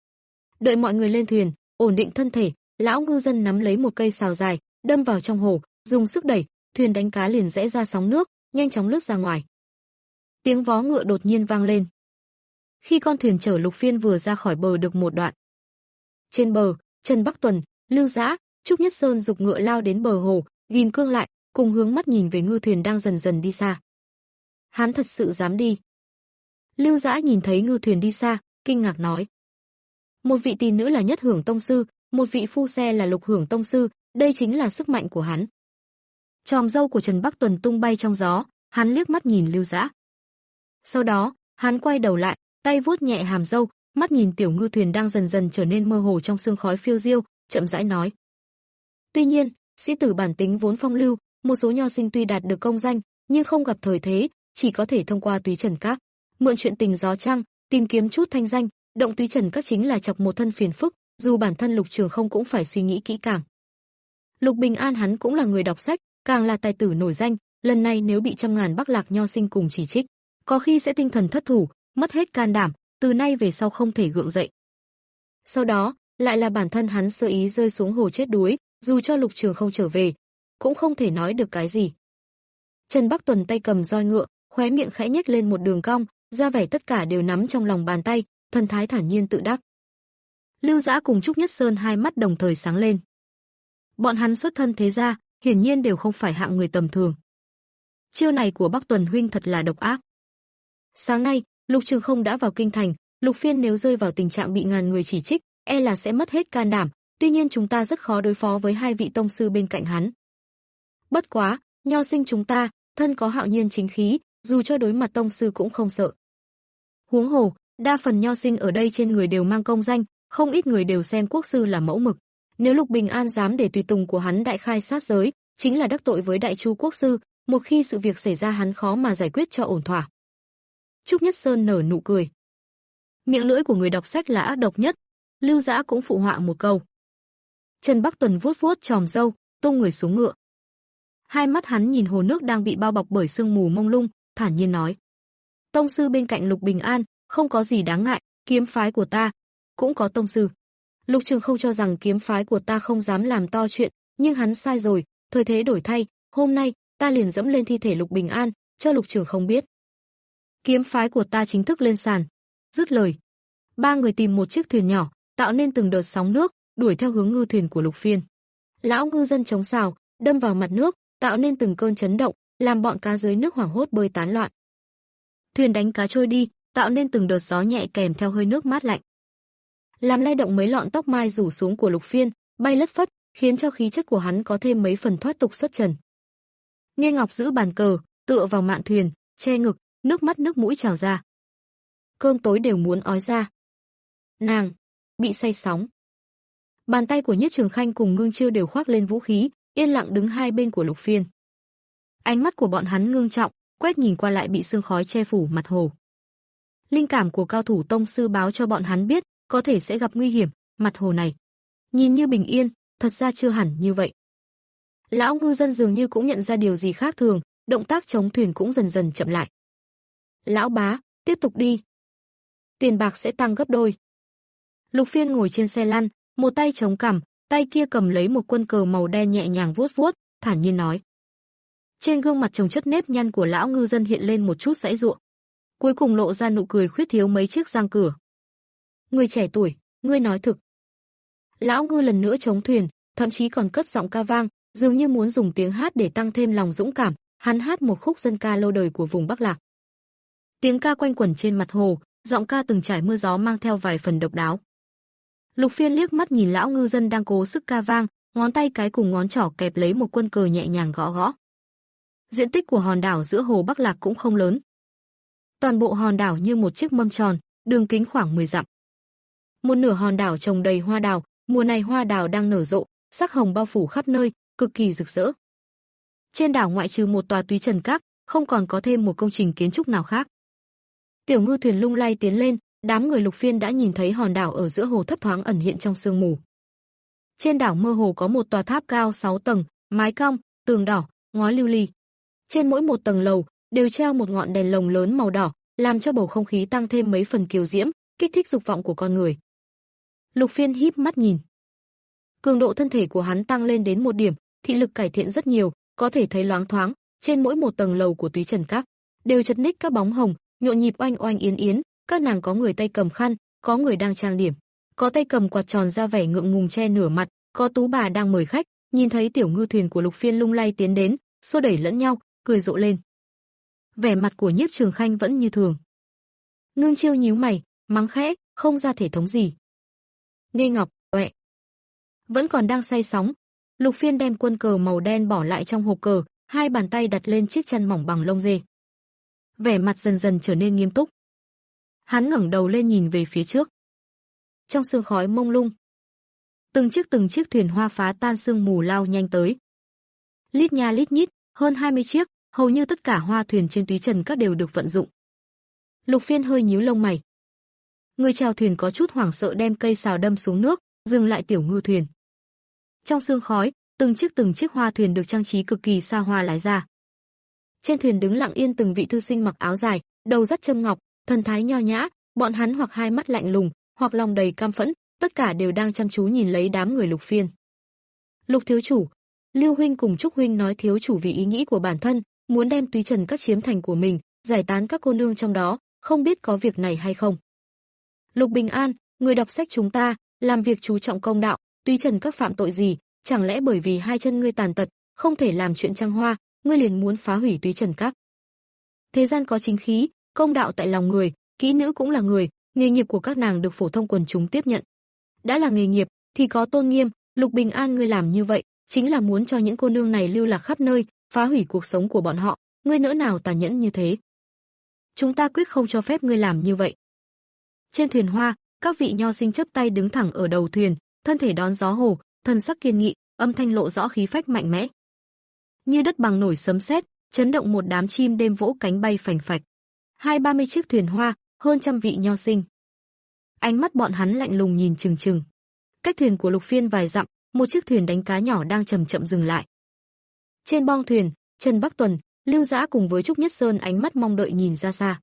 Đợi mọi người lên thuyền, ổn định thân thể, lão ngư dân nắm lấy một cây sào dài, đâm vào trong hồ, dùng sức đẩy, thuyền đánh cá liền rẽ ra sóng nước, nhanh chóng lướt ra ngoài. Tiếng vó ngựa đột nhiên vang lên. Khi con thuyền chở Lục Phiên vừa ra khỏi bờ được một đoạn. Trên bờ, Trần Bắc Tuần, Lưu Dã, Trúc Nhất Sơn giục ngựa lao đến bờ hồ, ghim cương lại, cùng hướng mắt nhìn về ngư thuyền đang dần dần đi xa. Hắn thật sự dám đi. Lưu Dã nhìn thấy ngư thuyền đi xa, kinh ngạc nói. Một vị tỷ nữ là Nhất Hưởng tông sư, một vị phu xe là Lục Hưởng tông sư, đây chính là sức mạnh của hắn. Tròm râu của Trần Bắc Tuần tung bay trong gió, hắn liếc mắt nhìn Lưu Dã. Sau đó, hắn quay đầu lại, tay vuốt nhẹ hàm râu, mắt nhìn tiểu ngư thuyền đang dần dần trở nên mơ hồ trong sương khói phiêu diêu, chậm rãi nói: "Tuy nhiên, sĩ tử bản tính vốn phong lưu, một số nho sinh tuy đạt được công danh, nhưng không gặp thời thế, chỉ có thể thông qua Túy Trần Các, mượn chuyện tình gió trăng, tìm kiếm chút thanh danh, động Túy Trần Các chính là chọc một thân phiền phức, dù bản thân Lục Trường Không cũng phải suy nghĩ kỹ càng." Lục Bình An hắn cũng là người đọc sách, càng là tài tử nổi danh, lần này nếu bị trăm ngàn Bắc Lạc nho sinh cùng chỉ trích, có khi sẽ tinh thần thất thủ, mất hết can đảm, từ nay về sau không thể gượng dậy. Sau đó, lại là bản thân hắn sơ ý rơi xuống hồ chết đuối, dù cho Lục Trường Không trở về, cũng không thể nói được cái gì. Trần Bắc Tuần tay cầm roi ngựa, khóe miệng khẽ nhếch lên một đường cong, ra vẻ tất cả đều nắm trong lòng bàn tay, thần thái thản nhiên tự đắc. Lưu Dã cùng Trúc Nhất Sơn hai mắt đồng thời sáng lên. Bọn hắn xuất thân thế gia, hiển nhiên đều không phải hạng người tầm thường. Chiêu này của Bắc Tuần huynh thật là độc ác. Sáng nay, Lục Trường Không đã vào kinh thành, Lục Phiên nếu rơi vào tình trạng bị ngàn người chỉ trích, e là sẽ mất hết can đảm, tuy nhiên chúng ta rất khó đối phó với hai vị tông sư bên cạnh hắn. Bất quá, nho sinh chúng ta, thân có hạo nhiên chính khí, dù cho đối mặt tông sư cũng không sợ. Huống hồ, đa phần nho sinh ở đây trên người đều mang công danh, không ít người đều xem quốc sư là mẫu mực. Nếu Lục Bình An dám để tùy tùng của hắn đại khai sát giới, chính là đắc tội với Đại Chu quốc sư, một khi sự việc xảy ra hắn khó mà giải quyết cho ổn thỏa. Trúc Nhất Sơn nở nụ cười. Miệng lưỡi của người đọc sách là ác độc nhất, Lưu Dã cũng phụ họa một câu. Trần Bắc Tuần vuốt vuốt chòm râu, tung người xuống ngựa. Hai mắt hắn nhìn hồ nước đang bị bao bọc bởi sương mù mông lung, thản nhiên nói: "Tông sư bên cạnh Lục Bình An, không có gì đáng ngại, kiếm phái của ta cũng có tông sư." Lục Trường Không cho rằng kiếm phái của ta không dám làm to chuyện, nhưng hắn sai rồi, thời thế đổi thay, hôm nay ta liền dẫm lên thi thể Lục Bình An, cho Lục Trường Không biết. Kiếm phái của ta chính thức lên sàn. Dứt lời, ba người tìm một chiếc thuyền nhỏ, tạo nên từng đợt sóng nước, đuổi theo hướng ngư thuyền của Lục Phiên. Lão ngư dân chống sào, đâm vào mặt nước, tạo nên từng cơn chấn động, làm bọn cá dưới nước hoảng hốt bơi tán loạn. Thuyền đánh cá trôi đi, tạo nên từng đợt gió nhẹ kèm theo hơi nước mát lạnh, làm lay động mấy lọn tóc mai rủ xuống của Lục Phiên, bay lất phất, khiến cho khí chất của hắn có thêm mấy phần thoát tục xuất trần. Nghe Ngọc giữ bàn cờ, tựa vào mạn thuyền, che ngực, nước mắt nước mũi trào ra. Cơm tối đều muốn ói ra. Nàng bị say sóng. Bàn tay của Nhiếp Trường Khanh cùng Ngưng Chiêu đều khoác lên vũ khí, yên lặng đứng hai bên của Lục Phiên. Ánh mắt của bọn hắn ngưng trọng, quét nhìn qua lại bị sương khói che phủ mặt hồ. Linh cảm của cao thủ tông sư báo cho bọn hắn biết, có thể sẽ gặp nguy hiểm, mặt hồ này nhìn như bình yên, thật ra chưa hẳn như vậy. Lão ngư dân dường như cũng nhận ra điều gì khác thường, động tác chống thuyền cũng dần dần chậm lại. Lão bá, tiếp tục đi. Tiền bạc sẽ tăng gấp đôi. Lục Phiên ngồi trên xe lăn, một tay chống cằm, tay kia cầm lấy một quân cờ màu đen nhẹ nhàng vuốt vuốt, thản nhiên nói. Trên gương mặt chồng chất nếp nhăn của lão ngư dân hiện lên một chút giãy giụa, cuối cùng lộ ra nụ cười khuyết thiếu mấy chiếc răng cửa. Người trẻ tuổi, ngươi nói thực. Lão ngư lần nữa chống thuyền, thậm chí còn cất giọng ca vang, dường như muốn dùng tiếng hát để tăng thêm lòng dũng cảm, hắn hát một khúc dân ca lâu đời của vùng Bắc Lạc. Tiếng ca quanh quẩn trên mặt hồ, giọng ca từng trải mưa gió mang theo vài phần độc đáo. Lục Phiên liếc mắt nhìn lão ngư dân đang cố sức ca vang, ngón tay cái cùng ngón trỏ kẹp lấy một quân cờ nhẹ nhàng gõ gõ. Diện tích của hòn đảo giữa hồ Bắc Lạc cũng không lớn. Toàn bộ hòn đảo như một chiếc mâm tròn, đường kính khoảng mười dặm. Một nửa hòn đảo trồng đầy hoa đào, mùa này hoa đào đang nở rộ, sắc hồng bao phủ khắp nơi, cực kỳ rực rỡ. Trên đảo ngoại trừ một tòa Túy Trần Các, không còn có thêm một công trình kiến trúc nào khác. Tiểu ngư thuyền lung lay tiến lên, đám người Lục Phiên đã nhìn thấy hòn đảo ở giữa hồ thấp thoáng ẩn hiện trong sương mù. Trên đảo mơ hồ có một tòa tháp cao sáu tầng, mái cong, tường đỏ, ngói lưu ly. Trên mỗi một tầng lầu đều treo một ngọn đèn lồng lớn màu đỏ, làm cho bầu không khí tăng thêm mấy phần kiều diễm, kích thích dục vọng của con người. Lục Phiên híp mắt nhìn. Cường độ thân thể của hắn tăng lên đến một điểm, thị lực cải thiện rất nhiều, có thể thấy loáng thoáng, trên mỗi một tầng lầu của Túy Trần Các đều chật ních các bóng hồng, nhộn nhịp oanh oanh yến yến, các nàng có người tay cầm khăn, có người đang trang điểm, có tay cầm quạt tròn ra vẻ ngượng ngùng che nửa mặt, có tú bà đang mời khách, nhìn thấy tiểu ngư thuyền của Lục Phiên lung lay tiến đến, xô đẩy lẫn nhau, cười rộ lên. Vẻ mặt của Nhiếp Trường Khanh vẫn như thường. Ngưng Chiêu nhíu mày, mắng khẽ, không ra thể thống gì. Nghe Ngọc, oẹ. vẫn còn đang say sóng. Lục Phiên đem quân cờ màu đen bỏ lại trong hộp cờ, hai bàn tay đặt lên chiếc chăn mỏng bằng lông dê. Vẻ mặt dần dần trở nên nghiêm túc. Hắn ngẩng đầu lên nhìn về phía trước. Trong sương khói mông lung, từng chiếc từng chiếc thuyền hoa phá tan sương mù lao nhanh tới. Lít nha lít nhít, hơn hai mươi chiếc, hầu như tất cả hoa thuyền trên Túy Trần Các đều được vận dụng. Lục Phiên hơi nhíu lông mày. Người chèo thuyền có chút hoảng sợ đem cây sào đâm xuống nước, dừng lại tiểu ngư thuyền. Trong sương khói, từng chiếc từng chiếc hoa thuyền được trang trí cực kỳ xa hoa lái ra. Trên thuyền đứng lặng yên từng vị thư sinh mặc áo dài, đầu dắt châm ngọc, thần thái nho nhã, bọn hắn hoặc hai mắt lạnh lùng, hoặc lòng đầy cam phẫn, tất cả đều đang chăm chú nhìn lấy đám người Lục Phiên. Lục thiếu chủ, Lưu huynh cùng Trúc huynh nói thiếu chủ vì ý nghĩ của bản thân, muốn đem Túy Trần Các chiếm thành của mình, giải tán các cô nương trong đó, không biết có việc này hay không. Lục Bình An, người đọc sách chúng ta, làm việc chú trọng công đạo, Túy Trần Các phạm tội gì, chẳng lẽ bởi vì hai chân ngươi tàn tật, không thể làm chuyện trăng hoa, ngươi liền muốn phá hủy Túy Trần Các? Thế gian có chính khí, công đạo tại lòng người, kỹ nữ cũng là người, nghề nghiệp của các nàng được phổ thông quần chúng tiếp nhận. Đã là nghề nghiệp thì có tôn nghiêm, Lục Bình An ngươi làm như vậy, chính là muốn cho những cô nương này lưu lạc khắp nơi, phá hủy cuộc sống của bọn họ, ngươi nỡ nào tàn nhẫn như thế? Chúng ta quyết không cho phép ngươi làm như vậy. Trên thuyền hoa, các vị nho sinh chấp tay đứng thẳng ở đầu thuyền, thân thể đón gió hồ, thần sắc kiên nghị, âm thanh lộ rõ khí phách mạnh mẽ. Như đất bằng nổi sấm sét, chấn động một đám chim đêm vỗ cánh bay phành phạch. Hai ba mươi chiếc thuyền hoa, hơn trăm vị nho sinh. Ánh mắt bọn hắn lạnh lùng nhìn chừng chừng. Cách thuyền của Lục Phiên vài dặm, một chiếc thuyền đánh cá nhỏ đang chậm chậm dừng lại. Trên bong thuyền, Trần Bắc Tuần, Lưu Dã cùng với Trúc Nhất Sơn ánh mắt mong đợi nhìn ra xa.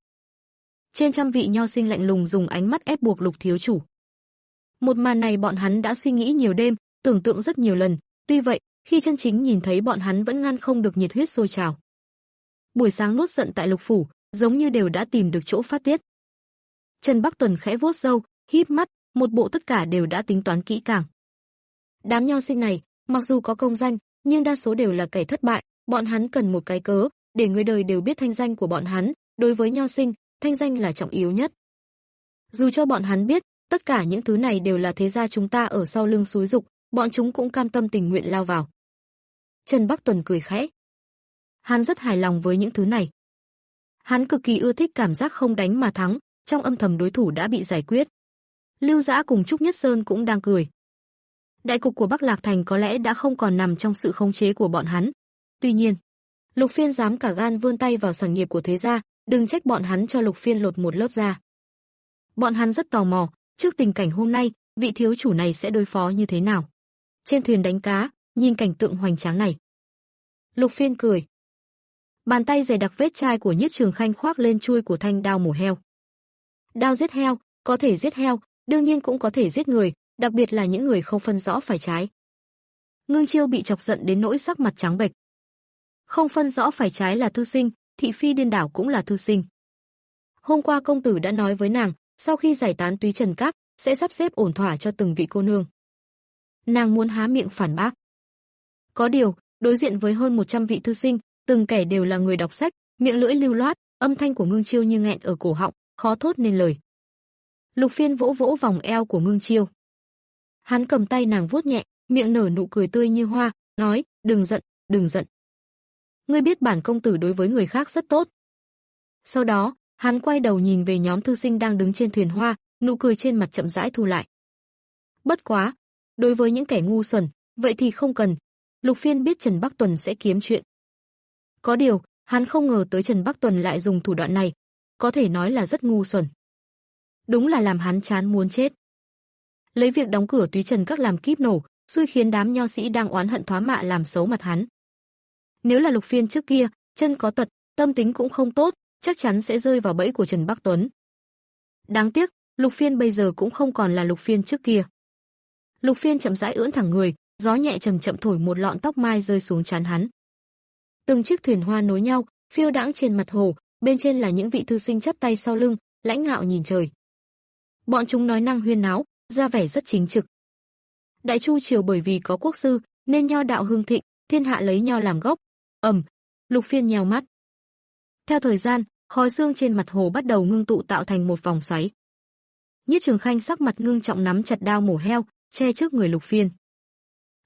Trên trăm vị nho sinh lạnh lùng dùng ánh mắt ép buộc Lục thiếu chủ. Một màn này bọn hắn đã suy nghĩ nhiều đêm, tưởng tượng rất nhiều lần, tuy vậy, khi chân chính nhìn thấy bọn hắn vẫn ngăn không được nhiệt huyết sôi trào. Buổi sáng nuốt giận tại Lục phủ, giống như đều đã tìm được chỗ phát tiết. Trần Bắc Tuần khẽ vuốt râu, híp mắt, một bộ tất cả đều đã tính toán kỹ càng. Đám nho sinh này, mặc dù có công danh, nhưng đa số đều là kẻ thất bại, bọn hắn cần một cái cớ, để người đời đều biết thanh danh của bọn hắn, đối với nho sinh, thanh danh là trọng yếu nhất. Dù cho bọn hắn biết, tất cả những thứ này đều là thế gia chúng ta ở sau lưng xúi giục, bọn chúng cũng cam tâm tình nguyện lao vào. Trần Bắc Tuần cười khẽ. Hắn rất hài lòng với những thứ này. Hắn cực kỳ ưa thích cảm giác không đánh mà thắng, trong âm thầm đối thủ đã bị giải quyết. Lưu Dã cùng Trúc Nhất Sơn cũng đang cười. Đại cục của Bắc Lạc Thành có lẽ đã không còn nằm trong sự khống chế của bọn hắn. Tuy nhiên, Lục Phiên dám cả gan vươn tay vào sản nghiệp của thế gia, đừng trách bọn hắn cho Lục Phiên lột một lớp da. Bọn hắn rất tò mò, trước tình cảnh hôm nay, vị thiếu chủ này sẽ đối phó như thế nào. Trên thuyền đánh cá, nhìn cảnh tượng hoành tráng này. Lục Phiên cười. Bàn tay dày đặc vết chai của Nhiếp Trường Khanh khoác lên chuôi của thanh đao mổ heo. Đao giết heo, có thể giết heo, đương nhiên cũng có thể giết người, đặc biệt là những người không phân rõ phải trái. Ngưng Chiêu bị chọc giận đến nỗi sắc mặt trắng bệch. Không phân rõ phải trái là thư sinh, thị phi điên đảo cũng là thư sinh. Hôm qua công tử đã nói với nàng, sau khi giải tán Túy Trần Các, sẽ sắp xếp ổn thỏa cho từng vị cô nương. Nàng muốn há miệng phản bác. Có điều, đối diện với hơn một trăm vị thư sinh, từng kẻ đều là người đọc sách, miệng lưỡi lưu loát, âm thanh của Ngưng Chiêu như nghẹn ở cổ họng, khó thốt nên lời. Lục Phiên vỗ vỗ vòng eo của Ngưng Chiêu. Hắn cầm tay nàng vuốt nhẹ, miệng nở nụ cười tươi như hoa, nói, đừng giận, đừng giận. Ngươi biết bản công tử đối với người khác rất tốt. Sau đó, hắn quay đầu nhìn về nhóm thư sinh đang đứng trên thuyền hoa, nụ cười trên mặt chậm rãi thu lại. Bất quá, đối với những kẻ ngu xuẩn, vậy thì không cần. Lục Phiên biết Trần Bắc Tuần sẽ kiếm chuyện. Có điều, hắn không ngờ tới Trần Bắc Tuần lại dùng thủ đoạn này, có thể nói là rất ngu xuẩn. Đúng là làm hắn chán muốn chết. Lấy việc đóng cửa Túy Trần Các làm kíp nổ, xui khiến đám nho sĩ đang oán hận thoá mạ làm xấu mặt hắn. Nếu là Lục Phiên trước kia, chân có tật, tâm tính cũng không tốt, chắc chắn sẽ rơi vào bẫy của Trần Bắc Tuấn. Đáng tiếc, Lục Phiên bây giờ cũng không còn là Lục Phiên trước kia. Lục Phiên chậm rãi ưỡn thẳng người, gió nhẹ chậm chậm thổi một lọn tóc mai rơi xuống trán hắn. Từng chiếc thuyền hoa nối nhau, phiêu đãng trên mặt hồ, bên trên là những vị thư sinh chắp tay sau lưng, lãnh ngạo nhìn trời. Bọn chúng nói năng huyên náo, ra vẻ rất chính trực. Đại Chu triều bởi vì có quốc sư, nên nho đạo hưng thịnh, thiên hạ lấy nho làm gốc. Ầm, Lục Phiên nheo mắt. Theo thời gian, khói sương trên mặt hồ bắt đầu ngưng tụ tạo thành một vòng xoáy. Nhiếp Trường Khanh sắc mặt ngưng trọng nắm chặt đao mổ heo, che trước người Lục Phiên.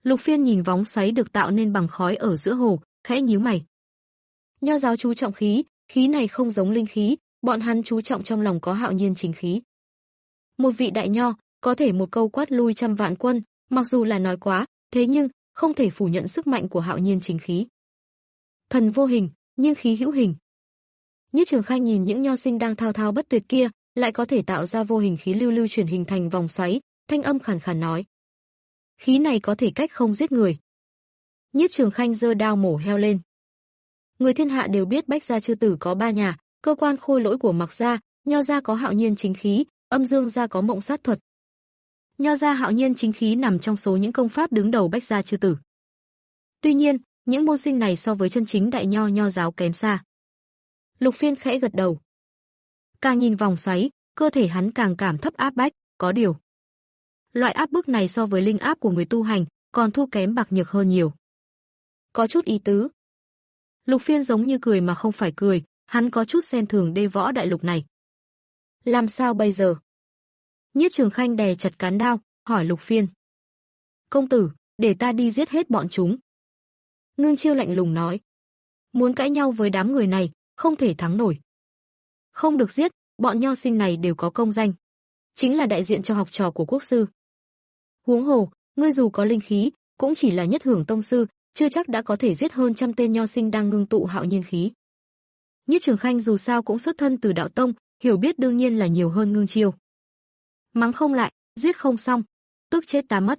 Lục Phiên nhìn vóng xoáy được tạo nên bằng khói ở giữa hồ, khẽ nhíu mày. Nho giáo chú trọng khí, khí này không giống linh khí, bọn hắn chú trọng trong lòng có hạo nhiên chính khí. Một vị đại nho, có thể một câu quát lui trăm vạn quân, mặc dù là nói quá, thế nhưng không thể phủ nhận sức mạnh của hạo nhiên chính khí. Thần vô hình, nhưng khí hữu hình. Nhiếp Trường Khanh nhìn những nho sinh đang thao thao bất tuyệt kia, lại có thể tạo ra vô hình khí lưu lưu chuyển hình thành vòng xoáy, thanh âm khàn khàn nói: khí này có thể cách không giết người. Nhiếp Trường Khanh giơ đao mổ heo lên. Người thiên hạ đều biết Bách gia chư tử có ba nhà, cơ quan khôi lỗi của Mạc gia, nho gia có hạo nhiên chính khí, âm dương gia có mộng sát thuật. Nho gia hạo nhiên chính khí nằm trong số những công pháp đứng đầu Bách gia chư tử. Tuy nhiên, những môn sinh này so với chân chính đại nho nho giáo kém xa. Lục Phiên khẽ gật đầu. Càng nhìn vòng xoáy, cơ thể hắn càng cảm thấp áp bách, có điều. Loại áp bức này so với linh áp của người tu hành, còn thua kém bạc nhược hơn nhiều. Có chút ý tứ. Lục Phiên giống như cười mà không phải cười, hắn có chút xem thường đê võ đại lục này. Làm sao bây giờ? Nhiếp Trường Khanh đè chặt cán đao, hỏi Lục Phiên. Công tử, để ta đi giết hết bọn chúng. Ngưng Chiêu lạnh lùng nói. Muốn cãi nhau với đám người này, không thể thắng nổi. Không được giết, bọn nho sinh này đều có công danh. Chính là đại diện cho học trò của quốc sư. Huống hồ, ngươi dù có linh khí, cũng chỉ là nhất hưởng tông sư, chưa chắc đã có thể giết hơn trăm tên nho sinh đang ngưng tụ hạo nhiên khí. Nhiếp Trường Khanh dù sao cũng xuất thân từ đạo tông, hiểu biết đương nhiên là nhiều hơn Ngưng Chiêu. Mắng không lại, giết không xong, tức chết ta mất.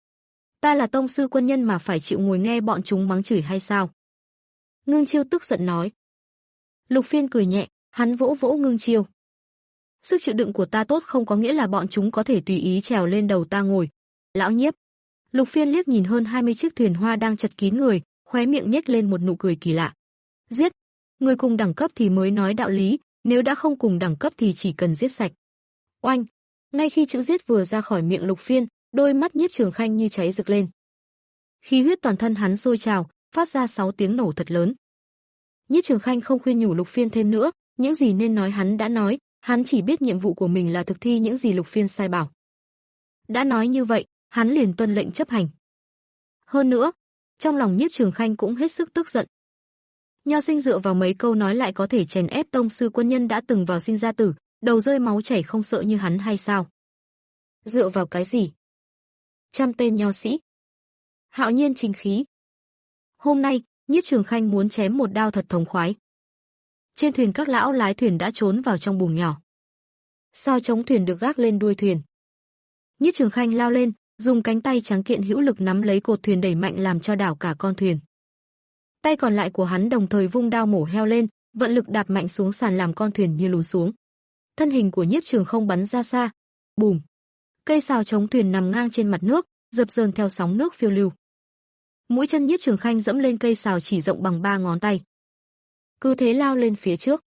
Ta là tông sư quân nhân mà phải chịu ngồi nghe bọn chúng mắng chửi hay sao? Ngưng Chiêu tức giận nói. Lục Phiên cười nhẹ, hắn vỗ vỗ Ngưng Chiêu. Sức chịu đựng của ta tốt không có nghĩa là bọn chúng có thể tùy ý trèo lên đầu ta ngồi. Lão Nhiếp. Lục Phiên liếc nhìn hơn hai mươi chiếc thuyền hoa đang chật kín người, khóe miệng nhếch lên một nụ cười kỳ lạ. Giết. Người cùng đẳng cấp thì mới nói đạo lý, nếu đã không cùng đẳng cấp thì chỉ cần giết sạch. Oanh. Ngay khi chữ giết vừa ra khỏi miệng Lục Phiên, đôi mắt Nhiếp Trường Khanh như cháy rực lên. Khí huyết toàn thân hắn sôi trào, phát ra sáu tiếng nổ thật lớn. Nhiếp Trường Khanh không khuyên nhủ Lục Phiên thêm nữa, những gì nên nói hắn đã nói, hắn chỉ biết nhiệm vụ của mình là thực thi những gì Lục Phiên sai bảo. Đã nói như vậy, hắn liền tuân lệnh chấp hành. Hơn nữa, trong lòng Nhiếp Trường Khanh cũng hết sức tức giận. Nho sinh dựa vào mấy câu nói lại có thể chèn ép tông sư quân nhân đã từng vào sinh ra tử, đầu rơi máu chảy không sợ như hắn hay sao? Dựa vào cái gì? Trăm tên nho sĩ. Hạo nhiên chính khí. Hôm nay, Nhiếp Trường Khanh muốn chém một đao thật thống khoái. Trên thuyền các lão lái thuyền đã trốn vào trong buồng nhỏ. Sao chống thuyền được gác lên đuôi thuyền. Nhiếp Trường Khanh lao lên, dùng cánh tay trắng kiện hữu lực nắm lấy cột thuyền đẩy mạnh làm cho đảo cả con thuyền. Tay còn lại của hắn đồng thời vung đao mổ heo lên, vận lực đạp mạnh xuống sàn làm con thuyền như lún xuống. Thân hình của Nhiếp Trường không bắn ra xa. Bùm. Cây sào chống thuyền nằm ngang trên mặt nước, dập dờn theo sóng nước phiêu lưu. Mũi chân Nhiếp Trường Khanh dẫm lên cây sào chỉ rộng bằng ba ngón tay. Cứ thế lao lên phía trước.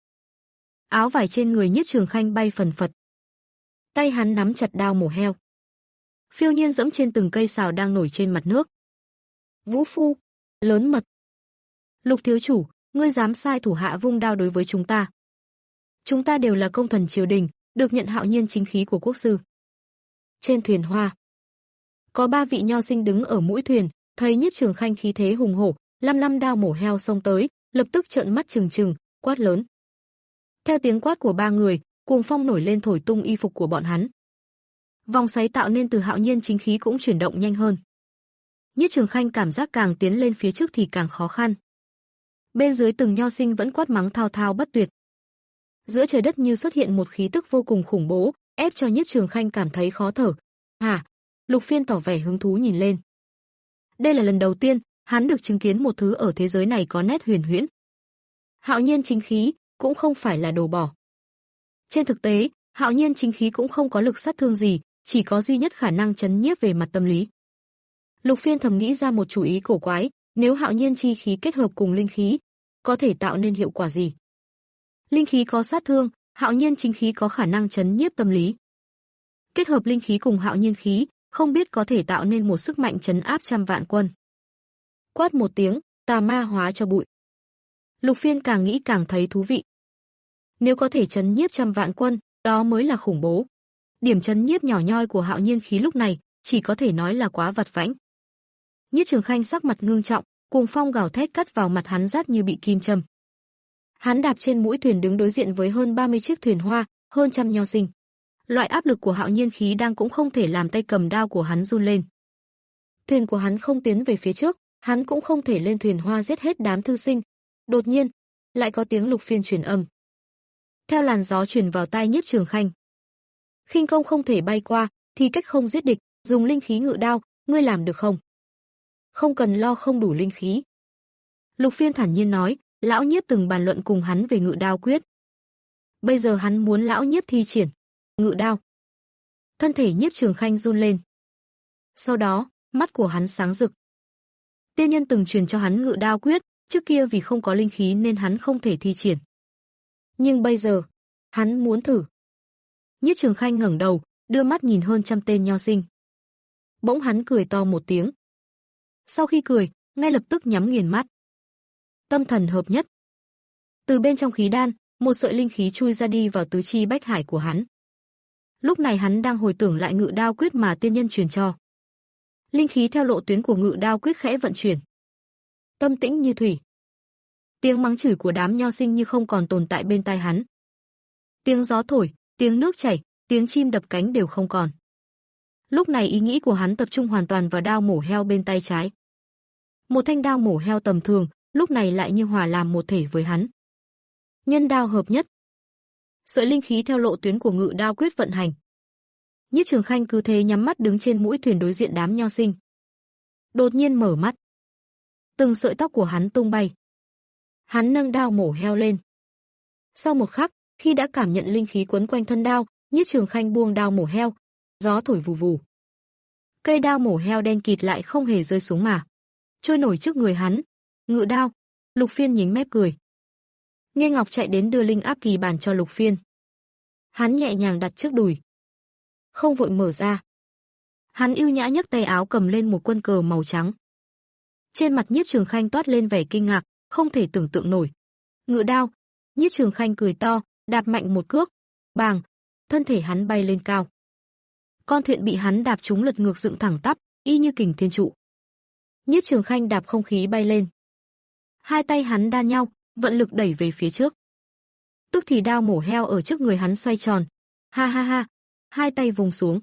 Áo vải trên người Nhiếp Trường Khanh bay phần phật. Tay hắn nắm chặt đao mổ heo. Phiêu nhiên dẫm trên từng cây sào đang nổi trên mặt nước. Vũ phu, lớn mật. Lục thiếu chủ, ngươi dám sai thủ hạ vung đao đối với chúng ta. Chúng ta đều là công thần triều đình, được nhận hạo nhiên chính khí của quốc sư. Trên thuyền hoa, có ba vị nho sinh đứng ở mũi thuyền, thấy Nhiếp Trường Khanh khí thế hùng hổ, lăm lăm đao mổ heo xông tới, lập tức trợn mắt trừng trừng, quát lớn. Theo tiếng quát của ba người, cuồng phong nổi lên thổi tung y phục của bọn hắn. Vòng xoáy tạo nên từ hạo nhiên chính khí cũng chuyển động nhanh hơn. Nhiếp Trường Khanh cảm giác càng tiến lên phía trước thì càng khó khăn. Bên dưới từng nho sinh vẫn quát mắng thao thao bất tuyệt. Giữa trời đất như xuất hiện một khí tức vô cùng khủng bố, ép cho Nhiếp Trường Khanh cảm thấy khó thở. Hả? Lục Phiên tỏ vẻ hứng thú nhìn lên. Đây là lần đầu tiên hắn được chứng kiến một thứ ở thế giới này có nét huyền huyễn. Hạo nhiên chính khí cũng không phải là đồ bỏ. Trên thực tế, hạo nhiên chính khí cũng không có lực sát thương gì, chỉ có duy nhất khả năng chấn nhiếp về mặt tâm lý. Lục Phiên thầm nghĩ ra một chủ ý cổ quái, nếu hạo nhiên chi khí kết hợp cùng linh khí, có thể tạo nên hiệu quả gì? Linh khí có sát thương, hạo nhiên chính khí có khả năng chấn nhiếp tâm lý. Kết hợp linh khí cùng hạo nhiên khí, không biết có thể tạo nên một sức mạnh chấn áp trăm vạn quân. Quát một tiếng, tà ma hóa cho bụi. Lục Phiên càng nghĩ càng thấy thú vị. Nếu có thể chấn nhiếp trăm vạn quân, đó mới là khủng bố. Điểm chấn nhiếp nhỏ nhoi của hạo nhiên khí lúc này, chỉ có thể nói là quá vặt vãnh. Nhiếp Trường Khanh sắc mặt ngưng trọng, cuồng phong gào thét cắt vào mặt hắn rát như bị kim châm. Hắn đạp trên mũi thuyền đứng đối diện với hơn ba mươi chiếc thuyền hoa, hơn trăm nho sinh. Loại áp lực của hạo nhiên khí đang cũng không thể làm tay cầm đao của hắn run lên. Thuyền của hắn không tiến về phía trước, hắn cũng không thể lên thuyền hoa giết hết đám thư sinh. Đột nhiên, lại có tiếng Lục Phiên truyền âm. Theo làn gió truyền vào tai Nhiếp Trường Khanh. Khinh công không thể bay qua, thì cách không giết địch, dùng linh khí ngự đao, ngươi làm được không? Không cần lo không đủ linh khí. Lục Phiên thản nhiên nói, lão Nhiếp từng bàn luận cùng hắn về ngự đao quyết. Bây giờ hắn muốn lão Nhiếp thi triển ngự đao. Thân thể Nhiếp Trường Khanh run lên. Sau đó, mắt của hắn sáng rực. Tiên nhân từng truyền cho hắn ngự đao quyết, trước kia vì không có linh khí nên hắn không thể thi triển. Nhưng bây giờ, hắn muốn thử. Nhiếp Trường Khanh ngẩng đầu, đưa mắt nhìn hơn trăm tên nho sinh. Bỗng hắn cười to một tiếng. Sau khi cười, ngay lập tức nhắm nghiền mắt. Tâm thần hợp nhất. Từ bên trong khí đan, một sợi linh khí chui ra đi vào tứ chi bách hải của hắn. Lúc này hắn đang hồi tưởng lại ngự đao quyết mà tiên nhân truyền cho. Linh khí theo lộ tuyến của ngự đao quyết khẽ vận chuyển. Tâm tĩnh như thủy. Tiếng mắng chửi của đám nho sinh như không còn tồn tại bên tai hắn. Tiếng gió thổi, tiếng nước chảy, tiếng chim đập cánh đều không còn. Lúc này ý nghĩ của hắn tập trung hoàn toàn vào đao mổ heo bên tay trái. Một thanh đao mổ heo tầm thường, lúc này lại như hòa làm một thể với hắn. Nhân đao hợp nhất. Sợi linh khí theo lộ tuyến của ngự đao quyết vận hành. Nhiếp Trường Khanh cứ thế nhắm mắt đứng trên mũi thuyền đối diện đám nho sinh. Đột nhiên mở mắt. Từng sợi tóc của hắn tung bay. Hắn nâng đao mổ heo lên. Sau một khắc, khi đã cảm nhận linh khí quấn quanh thân đao, Nhiếp Trường Khanh buông đao mổ heo, gió thổi vù vù. Cây đao mổ heo đen kịt lại không hề rơi xuống mà trôi nổi trước người hắn. Ngự đao. Lục Phiên nhếch mép cười. Nghe Ngọc chạy đến đưa linh áp kỳ bản cho Lục Phiên. Hắn nhẹ nhàng đặt trước đùi, không vội mở ra. Hắn ưu nhã nhấc tay áo cầm lên một quân cờ màu trắng. Trên mặt Nhiếp Trường Khanh toát lên vẻ kinh ngạc, không thể tưởng tượng nổi. Ngự đao. Nhiếp Trường Khanh cười to, đạp mạnh một cước, bàng, thân thể hắn bay lên cao. Con thuyền bị hắn đạp trúng lật ngược dựng thẳng tắp, y như kình thiên trụ. Nhiếp Trường Khanh đạp không khí bay lên. Hai tay hắn đan nhau, vận lực đẩy về phía trước. Tức thì đao mổ heo ở trước người hắn xoay tròn. Ha ha ha, hai tay vùng xuống.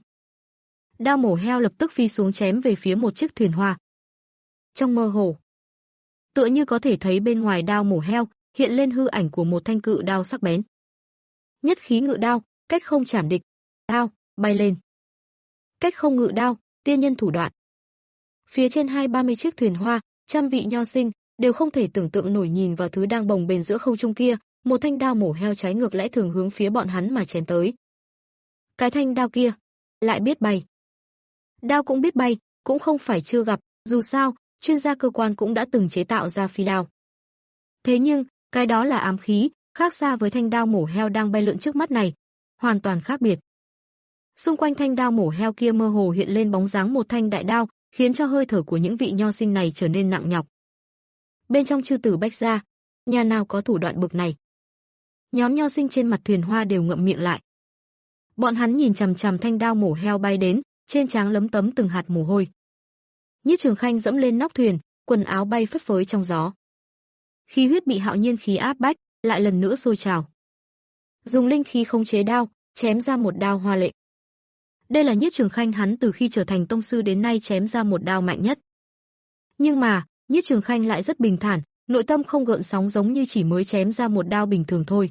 Đao mổ heo lập tức phi xuống chém về phía một chiếc thuyền hoa. Trong mơ hồ, tựa như có thể thấy bên ngoài đao mổ heo hiện lên hư ảnh của một thanh cự đao sắc bén. Nhất khí ngự đao, cách không chảm địch. Đao bay lên. Cách không ngự đao, tiên nhân thủ đoạn. Phía trên hai ba mươi chiếc thuyền hoa, trăm vị nho sinh đều không thể tưởng tượng nổi nhìn vào thứ đang bồng bềnh giữa không trung kia, một thanh đao mổ heo trái ngược lẽ thường hướng phía bọn hắn mà chém tới. Cái thanh đao kia lại biết bay. Đao cũng biết bay, cũng không phải chưa gặp, dù sao, chuyên gia cơ quan cũng đã từng chế tạo ra phi đao. Thế nhưng, cái đó là ám khí, khác xa với thanh đao mổ heo đang bay lượn trước mắt này, hoàn toàn khác biệt. Xung quanh thanh đao mổ heo kia mơ hồ hiện lên bóng dáng một thanh đại đao, khiến cho hơi thở của những vị nho sinh này trở nên nặng nhọc. Bên trong chư tử Bách gia, nhà nào có thủ đoạn bực này? Nhóm nho sinh trên mặt thuyền hoa đều ngậm miệng lại. Bọn hắn nhìn chằm chằm thanh đao mổ heo bay đến, trên trán lấm tấm từng hạt mồ hôi. Nhiếp Trường Khanh dẫm lên nóc thuyền, quần áo bay phất phới trong gió. Khí huyết bị hạo nhiên khí áp bách, lại lần nữa sôi trào. Dùng linh khí khống chế đao, chém ra một đao hoa lệ. Đây là Nhiếp Trường Khanh hắn từ khi trở thành tông sư đến nay chém ra một đao mạnh nhất. Nhưng mà, Nhiếp Trường Khanh lại rất bình thản, nội tâm không gợn sóng giống như chỉ mới chém ra một đao bình thường thôi.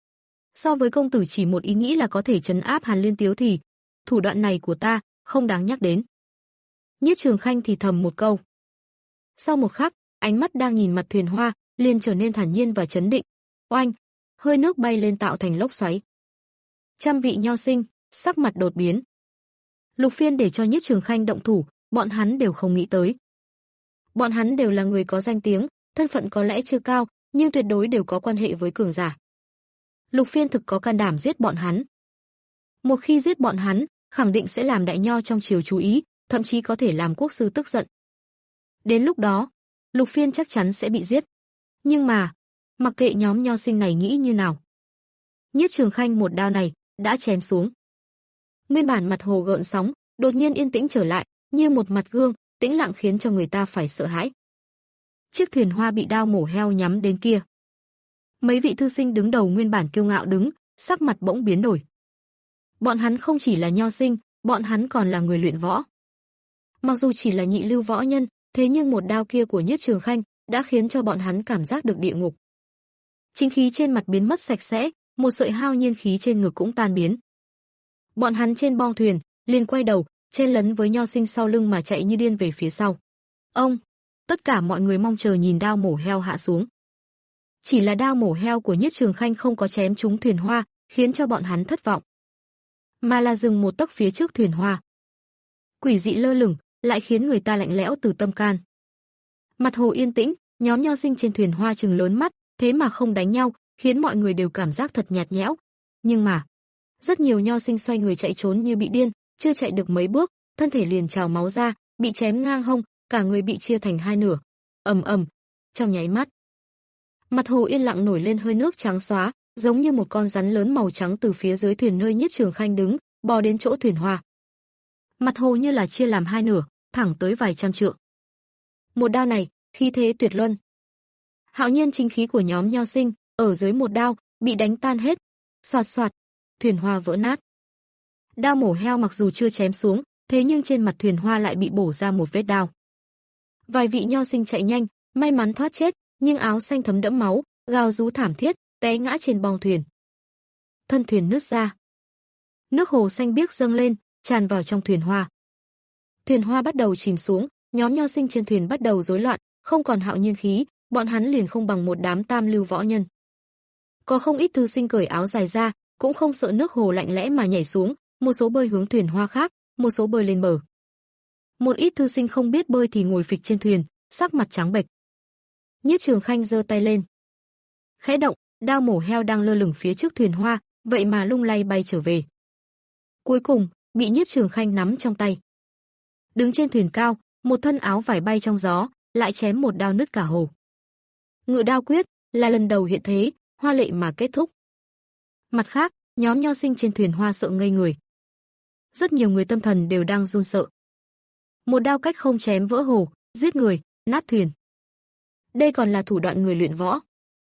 So với công tử chỉ một ý nghĩ là có thể trấn áp Hàn Liên Tiếu thì, thủ đoạn này của ta, không đáng nhắc đến. Nhiếp Trường Khanh thì thầm một câu. Sau một khắc, ánh mắt đang nhìn mặt thuyền hoa, liền trở nên thản nhiên và chấn định. Oanh, hơi nước bay lên tạo thành lốc xoáy. Trăm vị nho sinh, sắc mặt đột biến. Lục Phiên để cho Nhiếp Trường Khanh động thủ, bọn hắn đều không nghĩ tới. Bọn hắn đều là người có danh tiếng, thân phận có lẽ chưa cao, nhưng tuyệt đối đều có quan hệ với cường giả. Lục Phiên thực có can đảm giết bọn hắn. Một khi giết bọn hắn, khẳng định sẽ làm đại nho trong triều chú ý, thậm chí có thể làm quốc sư tức giận. Đến lúc đó, Lục Phiên chắc chắn sẽ bị giết. Nhưng mà, mặc kệ nhóm nho sinh này nghĩ như nào, Nhiếp Trường Khanh một đao này đã chém xuống. Nguyên bản mặt hồ gợn sóng, đột nhiên yên tĩnh trở lại, như một mặt gương, tĩnh lặng khiến cho người ta phải sợ hãi. Chiếc thuyền hoa bị đao mổ heo nhắm đến kia. Mấy vị thư sinh đứng đầu nguyên bản kiêu ngạo đứng, sắc mặt bỗng biến đổi. Bọn hắn không chỉ là nho sinh, bọn hắn còn là người luyện võ. Mặc dù chỉ là nhị lưu võ nhân, thế nhưng một đao kia của Nhiếp Trường Khanh đã khiến cho bọn hắn cảm giác được địa ngục. Chính khí trên mặt biến mất sạch sẽ, một sợi hao nhiên khí trên ngực cũng tan biến. Bọn hắn trên bong thuyền, liền quay đầu, chen lấn với nho sinh sau lưng mà chạy như điên về phía sau. Ông, tất cả mọi người mong chờ nhìn đao mổ heo hạ xuống. Chỉ là đao mổ heo của Nhiếp Trường Khanh không có chém trúng thuyền hoa, khiến cho bọn hắn thất vọng, mà là dừng một tấc phía trước thuyền hoa. Quỷ dị lơ lửng, lại khiến người ta lạnh lẽo từ tâm can. Mặt hồ yên tĩnh, nhóm nho sinh trên thuyền hoa trừng lớn mắt, thế mà không đánh nhau, khiến mọi người đều cảm giác thật nhạt nhẽo. Nhưng mà, rất nhiều nho sinh xoay người chạy trốn như bị điên, chưa chạy được mấy bước, thân thể liền trào máu ra, bị chém ngang hông, cả người bị chia thành hai nửa. Ầm ầm, trong nháy mắt, mặt hồ yên lặng nổi lên hơi nước trắng xóa, giống như một con rắn lớn màu trắng từ phía dưới thuyền nơi Nhiếp Trường Khanh đứng, bò đến chỗ thuyền hoa. Mặt hồ như là chia làm hai nửa, thẳng tới vài trăm trượng. Một đao này, khí thế tuyệt luân. Hạo nhiên chính khí của nhóm nho sinh, ở dưới một đao, bị đánh tan hết. Soạt soạt, thuyền hoa vỡ nát. Đao mổ heo mặc dù chưa chém xuống, thế nhưng trên mặt thuyền hoa lại bị bổ ra một vết đao. Vài vị nho sinh chạy nhanh, may mắn thoát chết, nhưng áo xanh thấm đẫm máu, gào rú thảm thiết, té ngã trên bong thuyền. Thân thuyền nứt ra. Nước hồ xanh biếc dâng lên, tràn vào trong thuyền hoa. Thuyền hoa bắt đầu chìm xuống, nhóm nho sinh trên thuyền bắt đầu rối loạn, không còn hạo nhiên khí, bọn hắn liền không bằng một đám tam lưu võ nhân. Có không ít thư sinh cởi áo dài ra, cũng không sợ nước hồ lạnh lẽ mà nhảy xuống, một số bơi hướng thuyền hoa khác, một số bơi lên bờ. Một ít thư sinh không biết bơi thì ngồi phịch trên thuyền, sắc mặt trắng bệch. Nhiếp Trường Khanh giơ tay lên, khẽ động, đao mổ heo đang lơ lửng phía trước thuyền hoa, vậy mà lung lay bay trở về. Cuối cùng, bị Nhiếp Trường Khanh nắm trong tay. Đứng trên thuyền cao, một thân áo vải bay trong gió, lại chém một đao nứt cả hồ. Ngự đao quyết là lần đầu hiện thế, hoa lệ mà kết thúc. Mặt khác, nhóm nho sinh trên thuyền hoa sợ ngây người. Rất nhiều người tâm thần đều đang run sợ. Một đao cách không chém vỡ hồ, giết người, nát thuyền. Đây còn là thủ đoạn người luyện võ.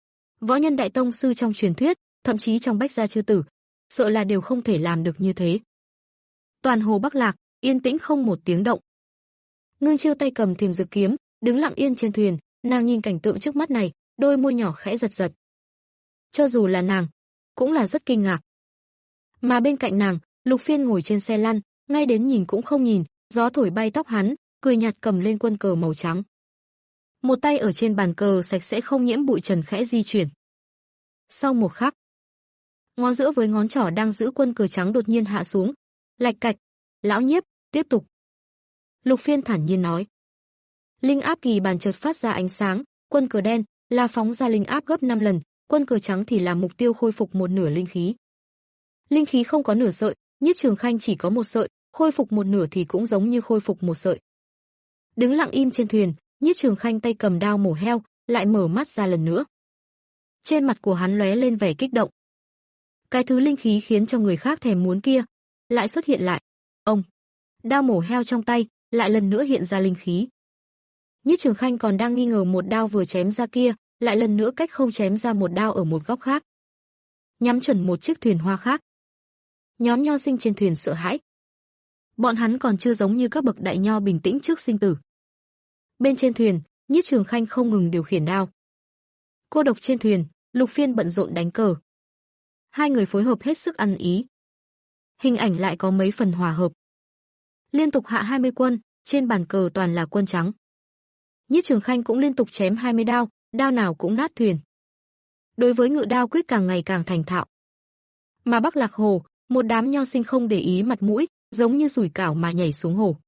Võ nhân đại tông sư trong truyền thuyết, thậm chí trong Bách gia chư tử, sợ là đều không thể làm được như thế. Toàn hồ Bắc Lạc, yên tĩnh không một tiếng động. Ngưng Chiêu tay cầm Thiềm Dực kiếm, đứng lặng yên trên thuyền, nàng nhìn cảnh tượng trước mắt này, đôi môi nhỏ khẽ giật giật. Cho dù là nàng, cũng là rất kinh ngạc. Mà bên cạnh nàng, Lục Phiên ngồi trên xe lăn, ngay đến nhìn cũng không nhìn, gió thổi bay tóc hắn, cười nhạt cầm lên quân cờ màu trắng. Một tay ở trên bàn cờ sạch sẽ không nhiễm bụi trần khẽ di chuyển. Sau một khắc, ngón giữa với ngón trỏ đang giữ quân cờ trắng đột nhiên hạ xuống. Lạch cạch, lão Nhiếp, tiếp tục. Lục Phiên thản nhiên nói. Linh áp kỳ bàn chợt phát ra ánh sáng, quân cờ đen là phóng ra linh áp gấp năm lần, quân cờ trắng thì là mục tiêu khôi phục một nửa linh khí. Linh khí không có nửa sợi, Nhiếp Trường Khanh chỉ có một sợi, khôi phục một nửa thì cũng giống như khôi phục một sợi. Đứng lặng im trên thuyền, Nhiếp Trường Khanh tay cầm đao mổ heo, lại mở mắt ra lần nữa. Trên mặt của hắn lóe lên vẻ kích động. Cái thứ linh khí khiến cho người khác thèm muốn kia, lại xuất hiện lại. Ông, đao mổ heo trong tay, lại lần nữa hiện ra linh khí. Nhiếp Trường Khanh còn đang nghi ngờ một đao vừa chém ra kia, lại lần nữa cách không chém ra một đao ở một góc khác, nhắm chuẩn một chiếc thuyền hoa khác. Nhóm nho sinh trên thuyền sợ hãi. Bọn hắn còn chưa giống như các bậc đại nho bình tĩnh trước sinh tử. Bên trên thuyền, Nhiếp Trường Khanh không ngừng điều khiển đao. Cô độc trên thuyền, Lục Phiên bận rộn đánh cờ. Hai người phối hợp hết sức ăn ý. Hình ảnh lại có mấy phần hòa hợp. Liên tục hạ hai mươi quân, trên bàn cờ toàn là quân trắng. Nhiếp Trường Khanh cũng liên tục chém hai mươi đao, đao nào cũng nát thuyền. Đối với ngự đao quyết càng ngày càng thành thạo. Mà Bắc Lạc Hồ, một đám nho sinh không để ý mặt mũi, giống như sủi cảo mà nhảy xuống hồ.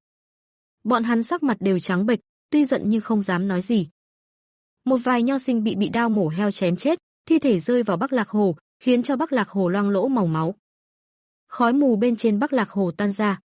Bọn hắn sắc mặt đều trắng bệch, tuy giận nhưng không dám nói gì. Một vài nho sinh bị bị đao mổ heo chém chết, thi thể rơi vào Bắc Lạc Hồ, khiến cho Bắc Lạc Hồ loang lỗ màu máu. Khói mù bên trên Bắc Lạc Hồ tan ra.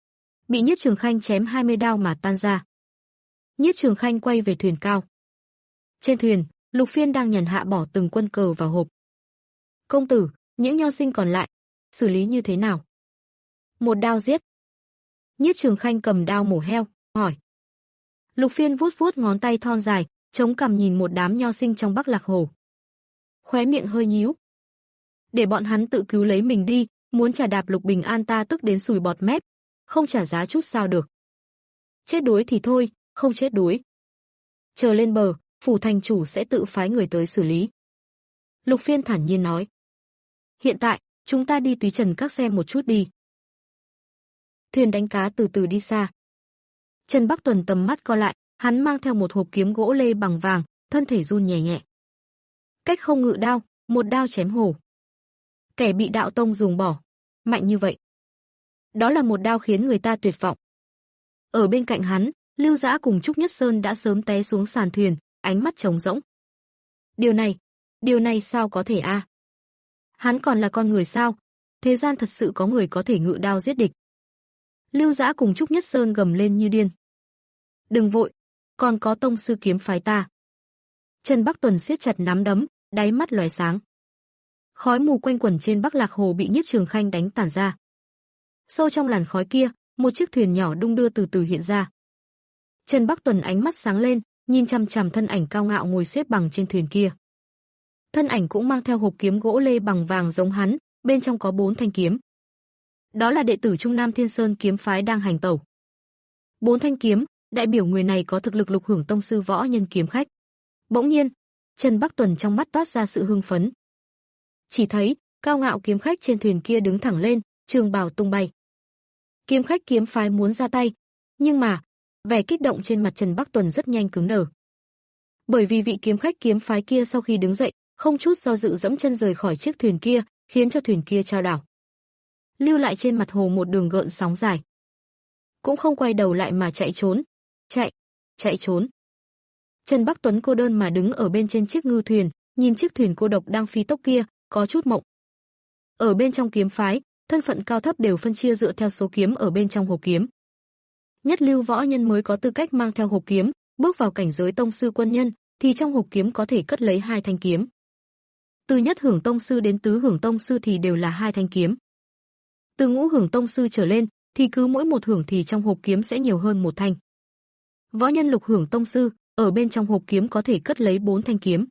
Bị Nhiếp Trường Khanh chém hai mươi đao mà tan ra. Nhiếp Trường Khanh quay về thuyền cao. Trên thuyền, Lục Phiên đang nhàn hạ bỏ từng quân cờ vào hộp. Công tử, những nho sinh còn lại, xử lý như thế nào? Một đao giết. Nhiếp Trường Khanh cầm đao mổ heo, hỏi. Lục Phiên vuốt vuốt ngón tay thon dài, chống cằm nhìn một đám nho sinh trong Bắc Lạc Hồ. Khóe miệng hơi nhíu. Để bọn hắn tự cứu lấy mình đi, muốn trả đạp Lục Bình An ta tức đến sùi bọt mép, không trả giá chút sao được. Chết đuối thì thôi, không chết đuối. Chờ lên bờ, phủ thành chủ sẽ tự phái người tới xử lý. Lục Phiên thản nhiên nói. Hiện tại, chúng ta đi Túy Trần Các xem một chút đi. Thuyền đánh cá từ từ đi xa. Trần Bắc Tuần tầm mắt co lại, hắn mang theo một hộp kiếm gỗ lê bằng vàng, thân thể run nhẹ nhẹ. Cách không ngự đao, một đao chém hổ. Kẻ bị đạo tông dùng bỏ, mạnh như vậy. Đó là một đao khiến người ta tuyệt vọng. Ở bên cạnh hắn, Lưu Dã cùng Trúc Nhất Sơn đã sớm té xuống sàn thuyền, ánh mắt trống rỗng. Điều này, điều này sao có thể a? À? Hắn còn là con người sao? Thế gian thật sự có người có thể ngự đao giết địch. Lưu Dã cùng Trúc Nhất Sơn gầm lên như điên. Đừng vội, còn có tông sư kiếm phái ta. Trần Bắc Tuần siết chặt nắm đấm, đáy mắt lóe sáng. Khói mù quanh quẩn trên Bắc Lạc Hồ bị Nhiếp Trường Khanh đánh tản ra. Sâu trong làn khói kia, một chiếc thuyền nhỏ đung đưa từ từ hiện ra. Trần Bắc Tuần ánh mắt sáng lên, nhìn chằm chằm thân ảnh cao ngạo ngồi xếp bằng trên thuyền kia. Thân ảnh cũng mang theo hộp kiếm gỗ lê bằng vàng giống hắn, bên trong có bốn thanh kiếm. Đó là đệ tử Trung Nam Thiên Sơn kiếm phái đang hành tẩu. Bốn thanh kiếm, đại biểu người này có thực lực lục hưởng tông sư võ nhân kiếm khách. Bỗng nhiên, Trần Bắc Tuần trong mắt toát ra sự hưng phấn. Chỉ thấy, cao ngạo kiếm khách trên thuyền kia đứng thẳng lên, trường bào tung bay. Kiếm khách kiếm phái muốn ra tay, nhưng mà, vẻ kích động trên mặt Trần Bắc Tuần rất nhanh cứng đờ. Bởi vì vị kiếm khách kiếm phái kia sau khi đứng dậy, không chút do dự dẫm chân rời khỏi chiếc thuyền kia, khiến cho thuyền kia chao đảo. Lưu lại trên mặt hồ một đường gợn sóng dài. Cũng không quay đầu lại mà chạy trốn. Chạy, chạy trốn. Trần Bắc Tuấn cô đơn mà đứng ở bên trên chiếc ngư thuyền, nhìn chiếc thuyền cô độc đang phi tốc kia, có chút mộng. Ở bên trong kiếm phái, thân phận cao thấp đều phân chia dựa theo số kiếm ở bên trong hộp kiếm. Nhất lưu võ nhân mới có tư cách mang theo hộp kiếm, bước vào cảnh giới tông sư quân nhân, thì trong hộp kiếm có thể cất lấy hai thanh kiếm. Từ nhất hưởng tông sư đến tứ hưởng tông sư thì đều là hai thanh kiếm. Từ ngũ hưởng tông sư trở lên, thì cứ mỗi một hưởng thì trong hộp kiếm sẽ nhiều hơn một thanh. Võ nhân lục hưởng tông sư, ở bên trong hộp kiếm có thể cất lấy bốn thanh kiếm.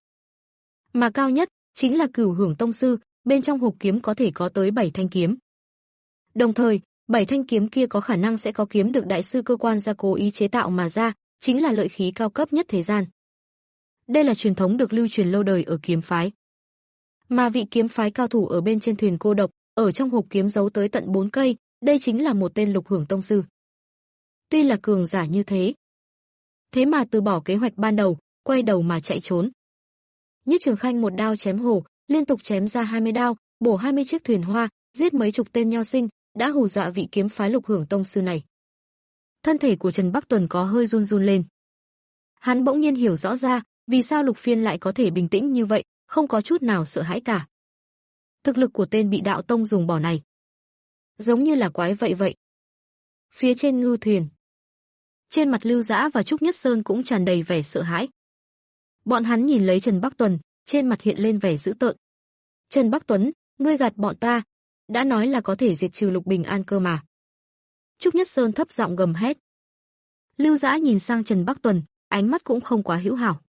Mà cao nhất, chính là cửu hưởng tông sư, bên trong hộp kiếm có thể có tới bảy thanh kiếm. Đồng thời, bảy thanh kiếm kia có khả năng sẽ có kiếm được đại sư cơ quan gia cố ý chế tạo mà ra, chính là lợi khí cao cấp nhất thế gian. Đây là truyền thống được lưu truyền lâu đời ở kiếm phái. Mà vị kiếm phái cao thủ ở bên trên thuyền cô độc, ở trong hộp kiếm giấu tới tận bốn cây, đây chính là một tên lục hưởng tông sư. Tuy là cường giả như thế, thế mà từ bỏ kế hoạch ban đầu, quay đầu mà chạy trốn. Nhiếp Trường Khanh một đao chém hổ, liên tục chém ra hai mươi đao, bổ hai mươi chiếc thuyền hoa, giết mấy chục tên nho sinh, đã hù dọa vị kiếm phái lục hưởng tông sư này. Thân thể của Trần Bắc Tuần có hơi run run lên. Hắn bỗng nhiên hiểu rõ ra, vì sao Lục Phiên lại có thể bình tĩnh như vậy, không có chút nào sợ hãi cả. Thực lực của tên bị đạo tông dùng bỏ này, giống như là quái vậy vậy. Phía trên ngư thuyền, trên mặt Lưu Dã và Trúc Nhất Sơn cũng tràn đầy vẻ sợ hãi. Bọn hắn nhìn lấy Trần Bắc Tuần, trên mặt hiện lên vẻ dữ tợn. Trần Bắc Tuấn, ngươi gạt bọn ta, đã nói là có thể diệt trừ Lục Bình An cơ mà. Trúc Nhất Sơn thấp giọng gầm hét. Lưu Dã nhìn sang Trần Bắc Tuần, ánh mắt cũng không quá hữu hảo.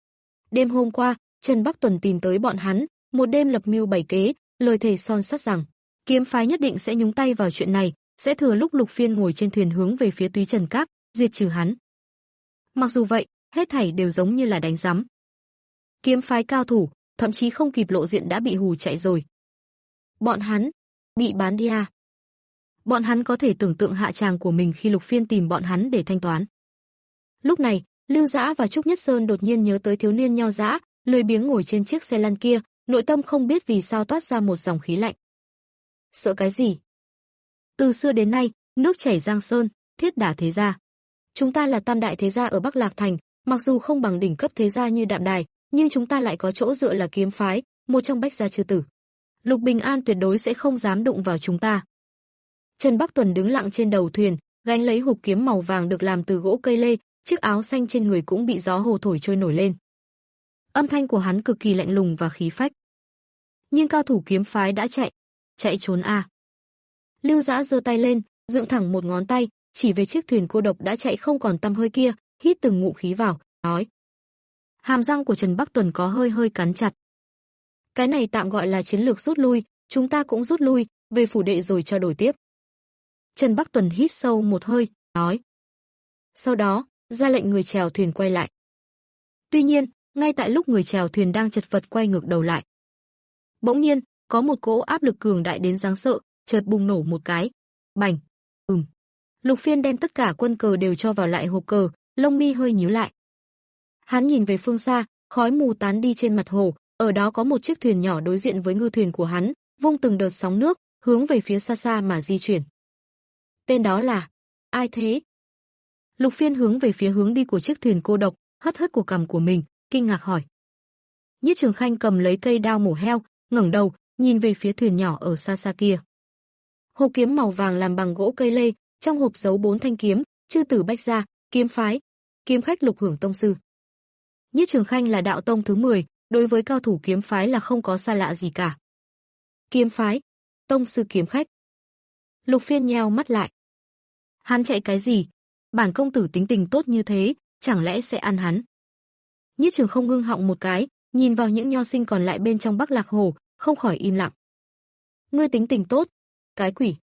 Đêm hôm qua, Trần Bắc Tuần tìm tới bọn hắn, một đêm lập mưu bày kế, lời thề son sắt rằng kiếm phái nhất định sẽ nhúng tay vào chuyện này, sẽ thừa lúc Lục Phiên ngồi trên thuyền hướng về phía Túy Trần Các, diệt trừ hắn. Mặc dù vậy, hết thảy đều giống như là đánh rắm. Kiếm phái cao thủ, thậm chí không kịp lộ diện đã bị hù chạy rồi. Bọn hắn bị bán đi à? Bọn hắn có thể tưởng tượng hạ tràng của mình khi Lục Phiên tìm bọn hắn để thanh toán. Lúc này, Lưu Dã và Trúc Nhất Sơn đột nhiên nhớ tới thiếu niên nho dã, lười biếng ngồi trên chiếc xe lăn kia, nội tâm không biết vì sao toát ra một dòng khí lạnh. Sợ cái gì? Từ xưa đến nay, nước chảy Giang Sơn, thiết đả thế gia. Chúng ta là tam đại thế gia ở Bắc Lạc Thành, mặc dù không bằng đỉnh cấp thế gia như Đạm Đài, nhưng chúng ta lại có chỗ dựa là kiếm phái, một trong bách gia chư tử. Lục Bình An tuyệt đối sẽ không dám đụng vào chúng ta. Trần Bắc Tuần đứng lặng trên đầu thuyền, gánh lấy hộp kiếm màu vàng được làm từ gỗ cây lê, chiếc áo xanh trên người cũng bị gió hồ thổi trôi nổi lên. Âm thanh của hắn cực kỳ lạnh lùng và khí phách. Nhưng cao thủ kiếm phái đã chạy, chạy trốn à? Lưu Dã giơ tay lên, dựng thẳng một ngón tay, chỉ về chiếc thuyền cô độc đã chạy không còn tăm hơi kia, hít từng ngụm khí vào, nói. Hàm răng của Trần Bắc Tuần có hơi hơi cắn chặt. Cái này tạm gọi là chiến lược rút lui, chúng ta cũng rút lui, về phủ đệ rồi trao đổi tiếp. Trần Bắc Tuần hít sâu một hơi, nói. Sau đó, ra lệnh người chèo thuyền quay lại. Tuy nhiên, ngay tại lúc người chèo thuyền đang chật vật quay ngược đầu lại, bỗng nhiên, có một cỗ áp lực cường đại đến đáng sợ, chợt bùng nổ một cái. Bành! Ừm. Lục Phiên đem tất cả quân cờ đều cho vào lại hộp cờ, lông mi hơi nhíu lại. Hắn nhìn về phương xa, khói mù tán đi trên mặt hồ, ở đó có một chiếc thuyền nhỏ đối diện với ngư thuyền của hắn, vung từng đợt sóng nước, hướng về phía xa xa mà di chuyển. Tên đó là... ai thế? Lục Phiên hướng về phía hướng đi của chiếc thuyền cô độc, hất hất của cằm của mình, kinh ngạc hỏi. Nhiếp Trường Khanh cầm lấy cây đao mổ heo, ngẩng đầu, nhìn về phía thuyền nhỏ ở xa xa kia. Hộp kiếm màu vàng làm bằng gỗ cây lê, trong hộp giấu bốn thanh kiếm, chư tử bách gia, kiếm phái, kiếm khách Lục Hưởng tông sư. Nhiếp Trường Khanh là đạo tông thứ mười, đối với cao thủ kiếm phái là không có xa lạ gì cả. Kiếm phái, tông sư kiếm khách. Lục Phiên nheo mắt lại. Hắn chạy cái gì? Bản công tử tính tình tốt như thế, chẳng lẽ sẽ ăn hắn? Nhiếp Trường không ngưng họng một cái, nhìn vào những nho sinh còn lại bên trong Bắc Lạc Hồ, không khỏi im lặng. Ngươi tính tình tốt, cái quỷ.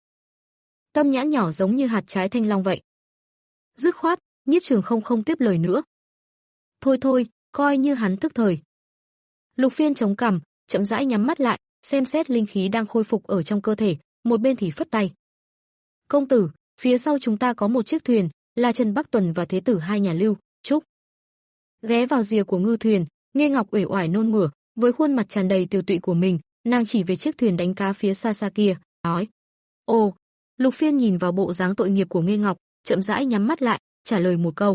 Tâm nhãn nhỏ giống như hạt trái thanh long vậy. Dứt khoát, Nhiếp Trường không không tiếp lời nữa. Thôi thôi, coi như hắn tức thời. Lục Phiên chống cằm, chậm rãi nhắm mắt lại, xem xét linh khí đang khôi phục ở trong cơ thể, một bên thì phất tay. Công tử, phía sau chúng ta có một chiếc thuyền, là Trần Bắc Tuần và Thế tử hai nhà Lưu, Trúc. Ghé vào rìa của ngư thuyền, Nghê Ngọc uể oải nôn mửa, với khuôn mặt tràn đầy tiều tụy của mình, nàng chỉ về chiếc thuyền đánh cá phía xa xa kia, nói. Ồ, Lục Phiên nhìn vào bộ dáng tội nghiệp của Nghê Ngọc, chậm rãi nhắm mắt lại, trả lời một câu.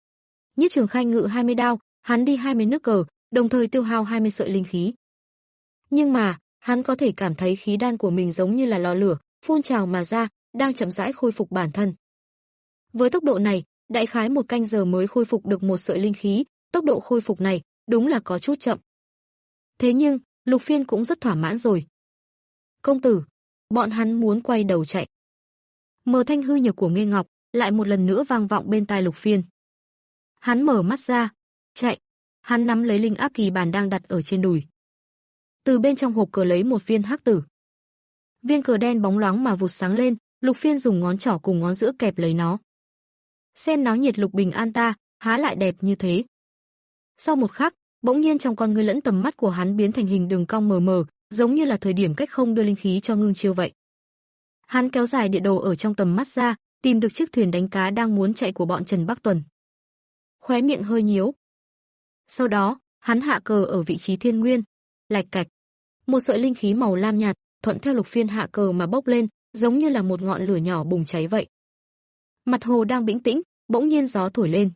Nhiếp Trường Khanh ngự hai mươi đao, hắn đi hai mươi nước cờ, đồng thời tiêu hao hai mươi sợi linh khí. Nhưng mà, hắn có thể cảm thấy khí đan của mình giống như là lò lửa, phun trào mà ra, đang chậm rãi khôi phục bản thân. Với tốc độ này, đại khái một canh giờ mới khôi phục được một sợi linh khí, tốc độ khôi phục này, đúng là có chút chậm. Thế nhưng, Lục Phiên cũng rất thỏa mãn rồi. Công tử, bọn hắn muốn quay đầu chạy. Mờ thanh hư nhược của Nghê Ngọc, lại một lần nữa vang vọng bên tai Lục Phiên. Hắn mở mắt ra, chạy. Hắn nắm lấy linh áp kỳ bàn đang đặt ở trên đùi. Từ bên trong hộp cờ lấy một viên hắc tử. Viên cờ đen bóng loáng mà vụt sáng lên, Lục Phiên dùng ngón trỏ cùng ngón giữa kẹp lấy nó. Xem náo nhiệt Lục Bình An ta, há lại đẹp như thế. Sau một khắc, bỗng nhiên trong con ngươi lẫn tầm mắt của hắn biến thành hình đường cong mờ mờ, giống như là thời điểm cách không đưa linh khí cho ngưng chiêu vậy. Hắn kéo dài địa đồ ở trong tầm mắt ra, tìm được chiếc thuyền đánh cá đang muốn chạy của bọn Trần Bắc Tuần. Khóe miệng hơi nhíu. Sau đó, hắn hạ cờ ở vị trí thiên nguyên, lạch cạch. Một sợi linh khí màu lam nhạt, thuận theo Lục Phiên hạ cờ mà bốc lên, giống như là một ngọn lửa nhỏ bùng cháy vậy. Mặt hồ đang bĩnh tĩnh, bỗng nhiên gió thổi lên.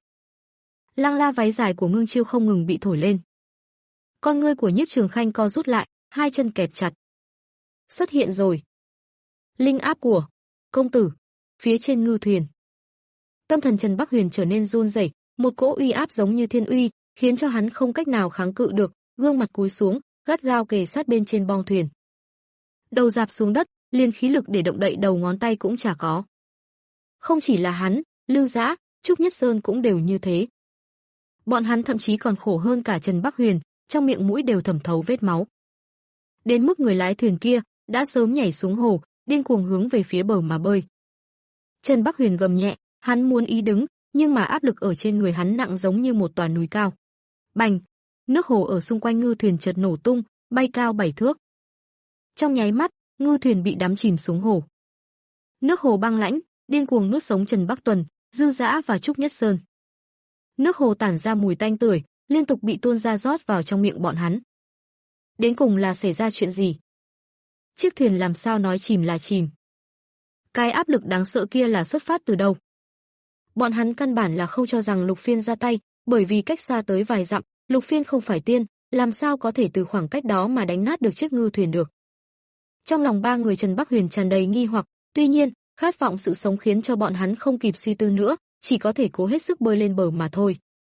Lăng la váy dài của Ngưng Chiêu không ngừng bị thổi lên. Con ngươi của Nhiếp Trường Khanh co rút lại, hai chân kẹp chặt. Xuất hiện rồi. Linh áp của công tử, phía trên ngư thuyền. Tâm thần Trần Bắc Huyền trở nên run rẩy, một cỗ uy áp giống như thiên uy, khiến cho hắn không cách nào kháng cự được, gương mặt cúi xuống, gắt gao kề sát bên trên bong thuyền. Đầu rạp xuống đất, liền khí lực để động đậy đầu ngón tay cũng chả có. Không chỉ là hắn, Lưu Dã, Trúc Nhất Sơn cũng đều như thế. Bọn hắn thậm chí còn khổ hơn cả Trần Bắc Huyền, trong miệng mũi đều thẩm thấu vết máu. Đến mức người lái thuyền kia đã sớm nhảy xuống hồ, điên cuồng hướng về phía bờ mà bơi. Trần Bắc Huyền gầm nhẹ, hắn muốn ý đứng, nhưng mà áp lực ở trên người hắn nặng giống như một tòa núi cao. Bành! Nước hồ ở xung quanh ngư thuyền chợt nổ tung, bay cao bảy thước. Trong nháy mắt, ngư thuyền bị đắm chìm xuống hồ. Nước hồ băng lãnh, điên cuồng nuốt sống Trần Bắc Tuần, Dư Dã và Trúc Nhất Sơn. Nước hồ tản ra mùi tanh tưởi, liên tục bị tuôn ra rót vào trong miệng bọn hắn. Đến cùng là xảy ra chuyện gì? Chiếc thuyền làm sao nói chìm là chìm? Cái áp lực đáng sợ kia là xuất phát từ đâu? Bọn hắn căn bản là không cho rằng Lục Phiên ra tay, bởi vì cách xa tới vài dặm, Lục Phiên không phải tiên, làm sao có thể từ khoảng cách đó mà đánh nát được chiếc ngư thuyền được. Trong lòng ba người Trần Bắc Huyền tràn đầy nghi hoặc, tuy nhiên, khát vọng sự sống khiến cho bọn hắn không kịp suy tư nữa, chỉ có thể cố hết sức bơi lên bờ mà thôi.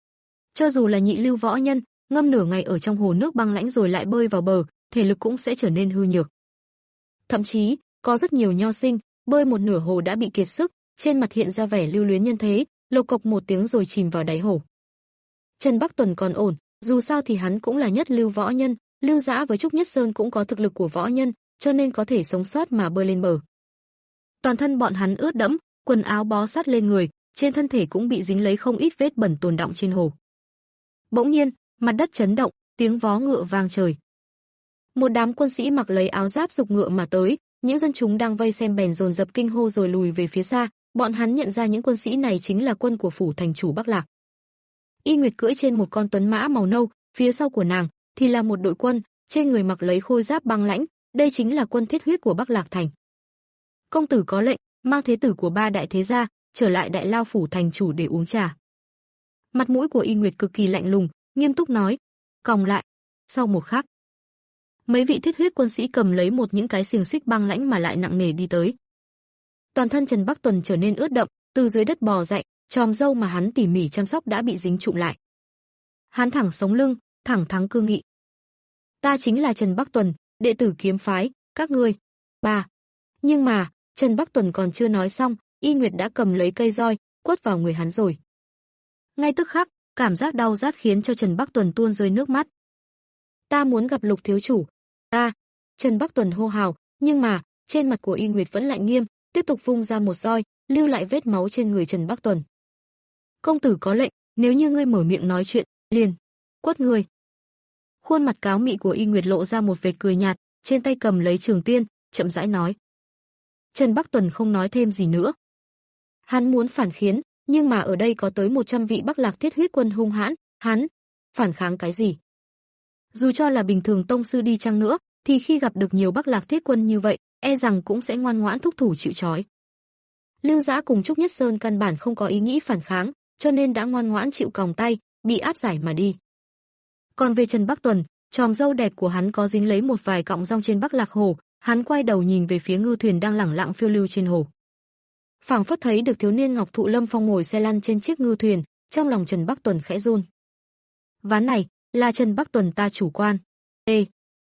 Cho dù là nhị lưu võ nhân, ngâm nửa ngày ở trong hồ nước băng lãnh rồi lại bơi vào bờ, thể lực cũng sẽ trở nên hư nhược. Thậm chí, có rất nhiều nho sinh, bơi một nửa hồ đã bị kiệt sức, trên mặt hiện ra vẻ lưu luyến nhân thế, lộc cộc một tiếng rồi chìm vào đáy hồ. Trần Bắc Tuần còn ổn, dù sao thì hắn cũng là nhất lưu võ nhân, Lưu Dã với Trúc Nhất Sơn cũng có thực lực của võ nhân, cho nên có thể sống sót mà bơi lên bờ. Toàn thân bọn hắn ướt đẫm, quần áo bó sát lên người, trên thân thể cũng bị dính lấy không ít vết bẩn tồn đọng trên hồ. Bỗng nhiên, mặt đất chấn động, tiếng vó ngựa vang trời. Một đám quân sĩ mặc lấy áo giáp giục ngựa mà tới, những dân chúng đang vây xem bèn dồn dập kinh hô rồi lùi về phía xa, bọn hắn nhận ra những quân sĩ này chính là quân của phủ thành chủ Bắc Lạc. Y Nguyệt cưỡi trên một con tuấn mã màu nâu, phía sau của nàng thì là một đội quân, trên người mặc lấy khôi giáp băng lãnh, đây chính là quân thiết huyết của Bắc Lạc thành. Công tử có lệnh, mang thế tử của ba đại thế gia trở lại đại lao phủ thành chủ để uống trà. Mặt mũi của Y Nguyệt cực kỳ lạnh lùng, nghiêm túc nói, còng lại. Sau một khắc, mấy vị thiết huyết quân sĩ cầm lấy một những cái xiềng xích băng lãnh mà lại nặng nề đi tới. Toàn thân Trần Bắc Tuần trở nên ướt đẫm, từ dưới đất bò dậy, chòm râu mà hắn tỉ mỉ chăm sóc đã bị dính trụm lại. Hắn thẳng sống lưng, thẳng thắn cương nghị. Ta chính là Trần Bắc Tuần, đệ tử kiếm phái, các ngươi. Ba. Nhưng mà, Trần Bắc Tuần còn chưa nói xong, Y Nguyệt đã cầm lấy cây roi, quất vào người hắn rồi. Ngay tức khắc, cảm giác đau rát khiến cho Trần Bắc Tuần tuôn rơi nước mắt. Ta muốn gặp Lục thiếu chủ. Ta. Trần Bắc Tuần hô hào, nhưng mà, trên mặt của Y Nguyệt vẫn lạnh nghiêm, tiếp tục vung ra một roi, lưu lại vết máu trên người Trần Bắc Tuần. Công tử có lệnh, nếu như ngươi mở miệng nói chuyện, liền quất ngươi. Khuôn mặt cáo mị của Y Nguyệt lộ ra một vệt cười nhạt, trên tay cầm lấy trường tiên, chậm rãi nói. Trần Bắc Tuần không nói thêm gì nữa. Hắn muốn phản kháng, nhưng mà ở đây có tới một trăm vị Bắc Lạc thiết huyết quân hung hãn, hắn phản kháng cái gì? Dù cho là bình thường tông sư đi chăng nữa, thì khi gặp được nhiều Bắc Lạc thiết quân như vậy, e rằng cũng sẽ ngoan ngoãn thúc thủ chịu trói. Lưu Dã cùng Trúc Nhất Sơn căn bản không có ý nghĩ phản kháng, cho nên đã ngoan ngoãn chịu còng tay, bị áp giải mà đi. Còn về Trần Bắc Tuần, chòm râu đẹp của hắn có dính lấy một vài cọng rong trên Bắc Lạc hồ, hắn quay đầu nhìn về phía ngư thuyền đang lẳng lặng phiêu lưu trên hồ. Phảng phất thấy được thiếu niên Ngọc Thụ Lâm Phong ngồi xe lăn trên chiếc ngư thuyền, trong lòng Trần Bắc Tuần khẽ run. Ván này là Trần Bắc Tuần ta chủ quan. Ê.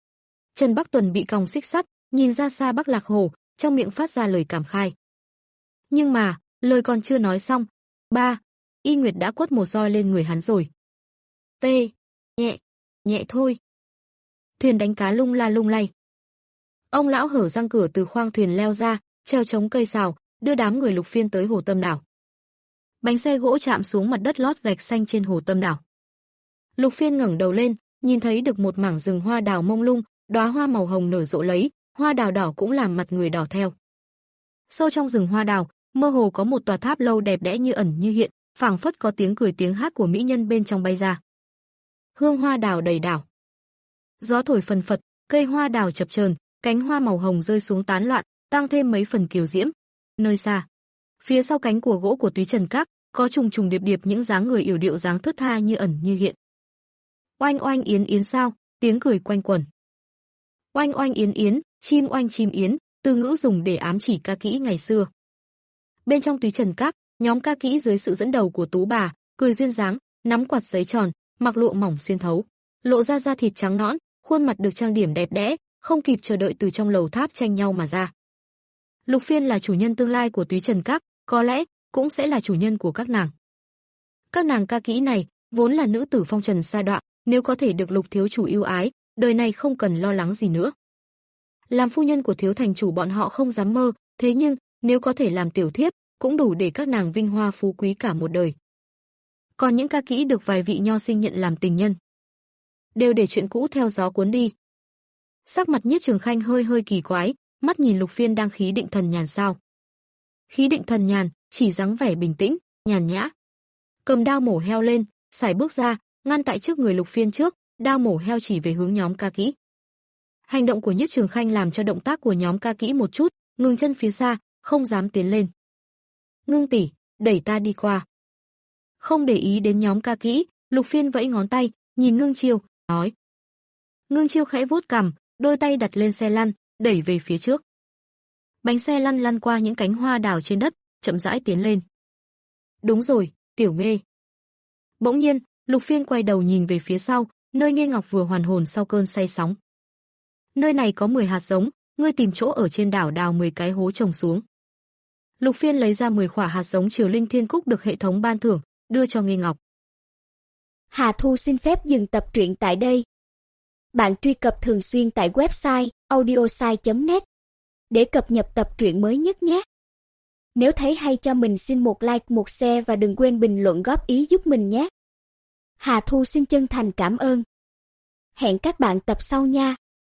Trần Bắc Tuần bị còng xích sắt, nhìn ra xa Bắc Lạc hồ, trong miệng phát ra lời cảm khai. Nhưng mà, lời còn chưa nói xong, ba, Y Nguyệt đã quất một roi lên người hắn rồi. Tê, nhẹ, nhẹ thôi. Thuyền đánh cá lung la lung lay. Ông lão hở răng cửa từ khoang thuyền leo ra, treo chống cây sào, đưa đám người Lục Phiên tới hồ Tâm Đảo. Bánh xe gỗ chạm xuống mặt đất lót gạch xanh trên hồ Tâm Đảo. Lục Phiên ngẩng đầu lên, nhìn thấy được một mảng rừng hoa đào mông lung, đóa hoa màu hồng nở rộ lấy, hoa đào đỏ cũng làm mặt người đỏ theo. Sâu trong rừng hoa đào, mơ hồ có một tòa tháp lâu đẹp đẽ như ẩn như hiện, phảng phất có tiếng cười tiếng hát của mỹ nhân bên trong bay ra. Hương hoa đào đầy đảo. Gió thổi phần phật, cây hoa đào chập chờn, cánh hoa màu hồng rơi xuống tán loạn, tăng thêm mấy phần kiều diễm. Nơi xa, phía sau cánh của gỗ của Túy Trần Các, có trùng trùng điệp điệp những dáng người yểu điệu dáng thướt tha như ẩn như hiện. Oanh oanh yến yến sao, tiếng cười quanh quẩn. Oanh oanh yến yến, chim oanh chim yến, từ ngữ dùng để ám chỉ ca kỹ ngày xưa. Bên trong Túy Trần Các, nhóm ca kỹ dưới sự dẫn đầu của Tú bà, cười duyên dáng, nắm quạt giấy tròn, mặc lụa mỏng xuyên thấu, lộ ra da thịt trắng nõn, khuôn mặt được trang điểm đẹp đẽ, không kịp chờ đợi từ trong lầu tháp tranh nhau mà ra. Lục Phiên là chủ nhân tương lai của Túy Trần Các, có lẽ cũng sẽ là chủ nhân của các nàng. Các nàng ca kỹ này vốn là nữ tử phong trần sa đọa, nếu có thể được Lục thiếu chủ yêu ái, đời này không cần lo lắng gì nữa. Làm phu nhân của thiếu thành chủ bọn họ không dám mơ, thế nhưng nếu có thể làm tiểu thiếp, cũng đủ để các nàng vinh hoa phú quý cả một đời. Còn những ca kỹ được vài vị nho sinh nhận làm tình nhân, đều để chuyện cũ theo gió cuốn đi. Sắc mặt Nhiếp Trường Khanh hơi hơi kỳ quái, mắt nhìn Lục Phiên đang khí định thần nhàn sao. Khí định thần nhàn, chỉ dáng vẻ bình tĩnh, nhàn nhã. Cầm đao mổ heo lên, sải bước ra, ngăn tại trước người Lục Phiên trước, đao mổ heo chỉ về hướng nhóm ca kỹ. Hành động của Nhiếp Trường Khanh làm cho động tác của nhóm ca kỹ một chút, ngừng chân phía xa, không dám tiến lên. Ngưng tỷ, đẩy ta đi qua. Không để ý đến nhóm ca kỹ, Lục Phiên vẫy ngón tay, nhìn Ngưng Chiêu, nói. Ngưng Chiêu khẽ vuốt cằm, đôi tay đặt lên xe lăn, đẩy về phía trước. Bánh xe lăn lăn qua những cánh hoa đào trên đất, chậm rãi tiến lên. Đúng rồi, Tiểu Nghê. Bỗng nhiên, Lục Phiên quay đầu nhìn về phía sau, nơi Nghê Ngọc vừa hoàn hồn sau cơn say sóng. Nơi này có mười hạt giống, ngươi tìm chỗ ở trên đảo đào mười cái hố trồng xuống. Lục Phiên lấy ra mười quả hạt giống Triều Linh Thiên Cúc được hệ thống ban thưởng, đưa cho Nghi Ngọc. Hà Thu xin phép dừng tập truyện tại đây. Bạn truy cập thường xuyên tại website audiosai chấm net để cập nhật tập truyện mới nhất nhé. Nếu thấy hay cho mình xin một like, một share và đừng quên bình luận góp ý giúp mình nhé. Hà Thu xin chân thành cảm ơn. Hẹn các bạn tập sau nha.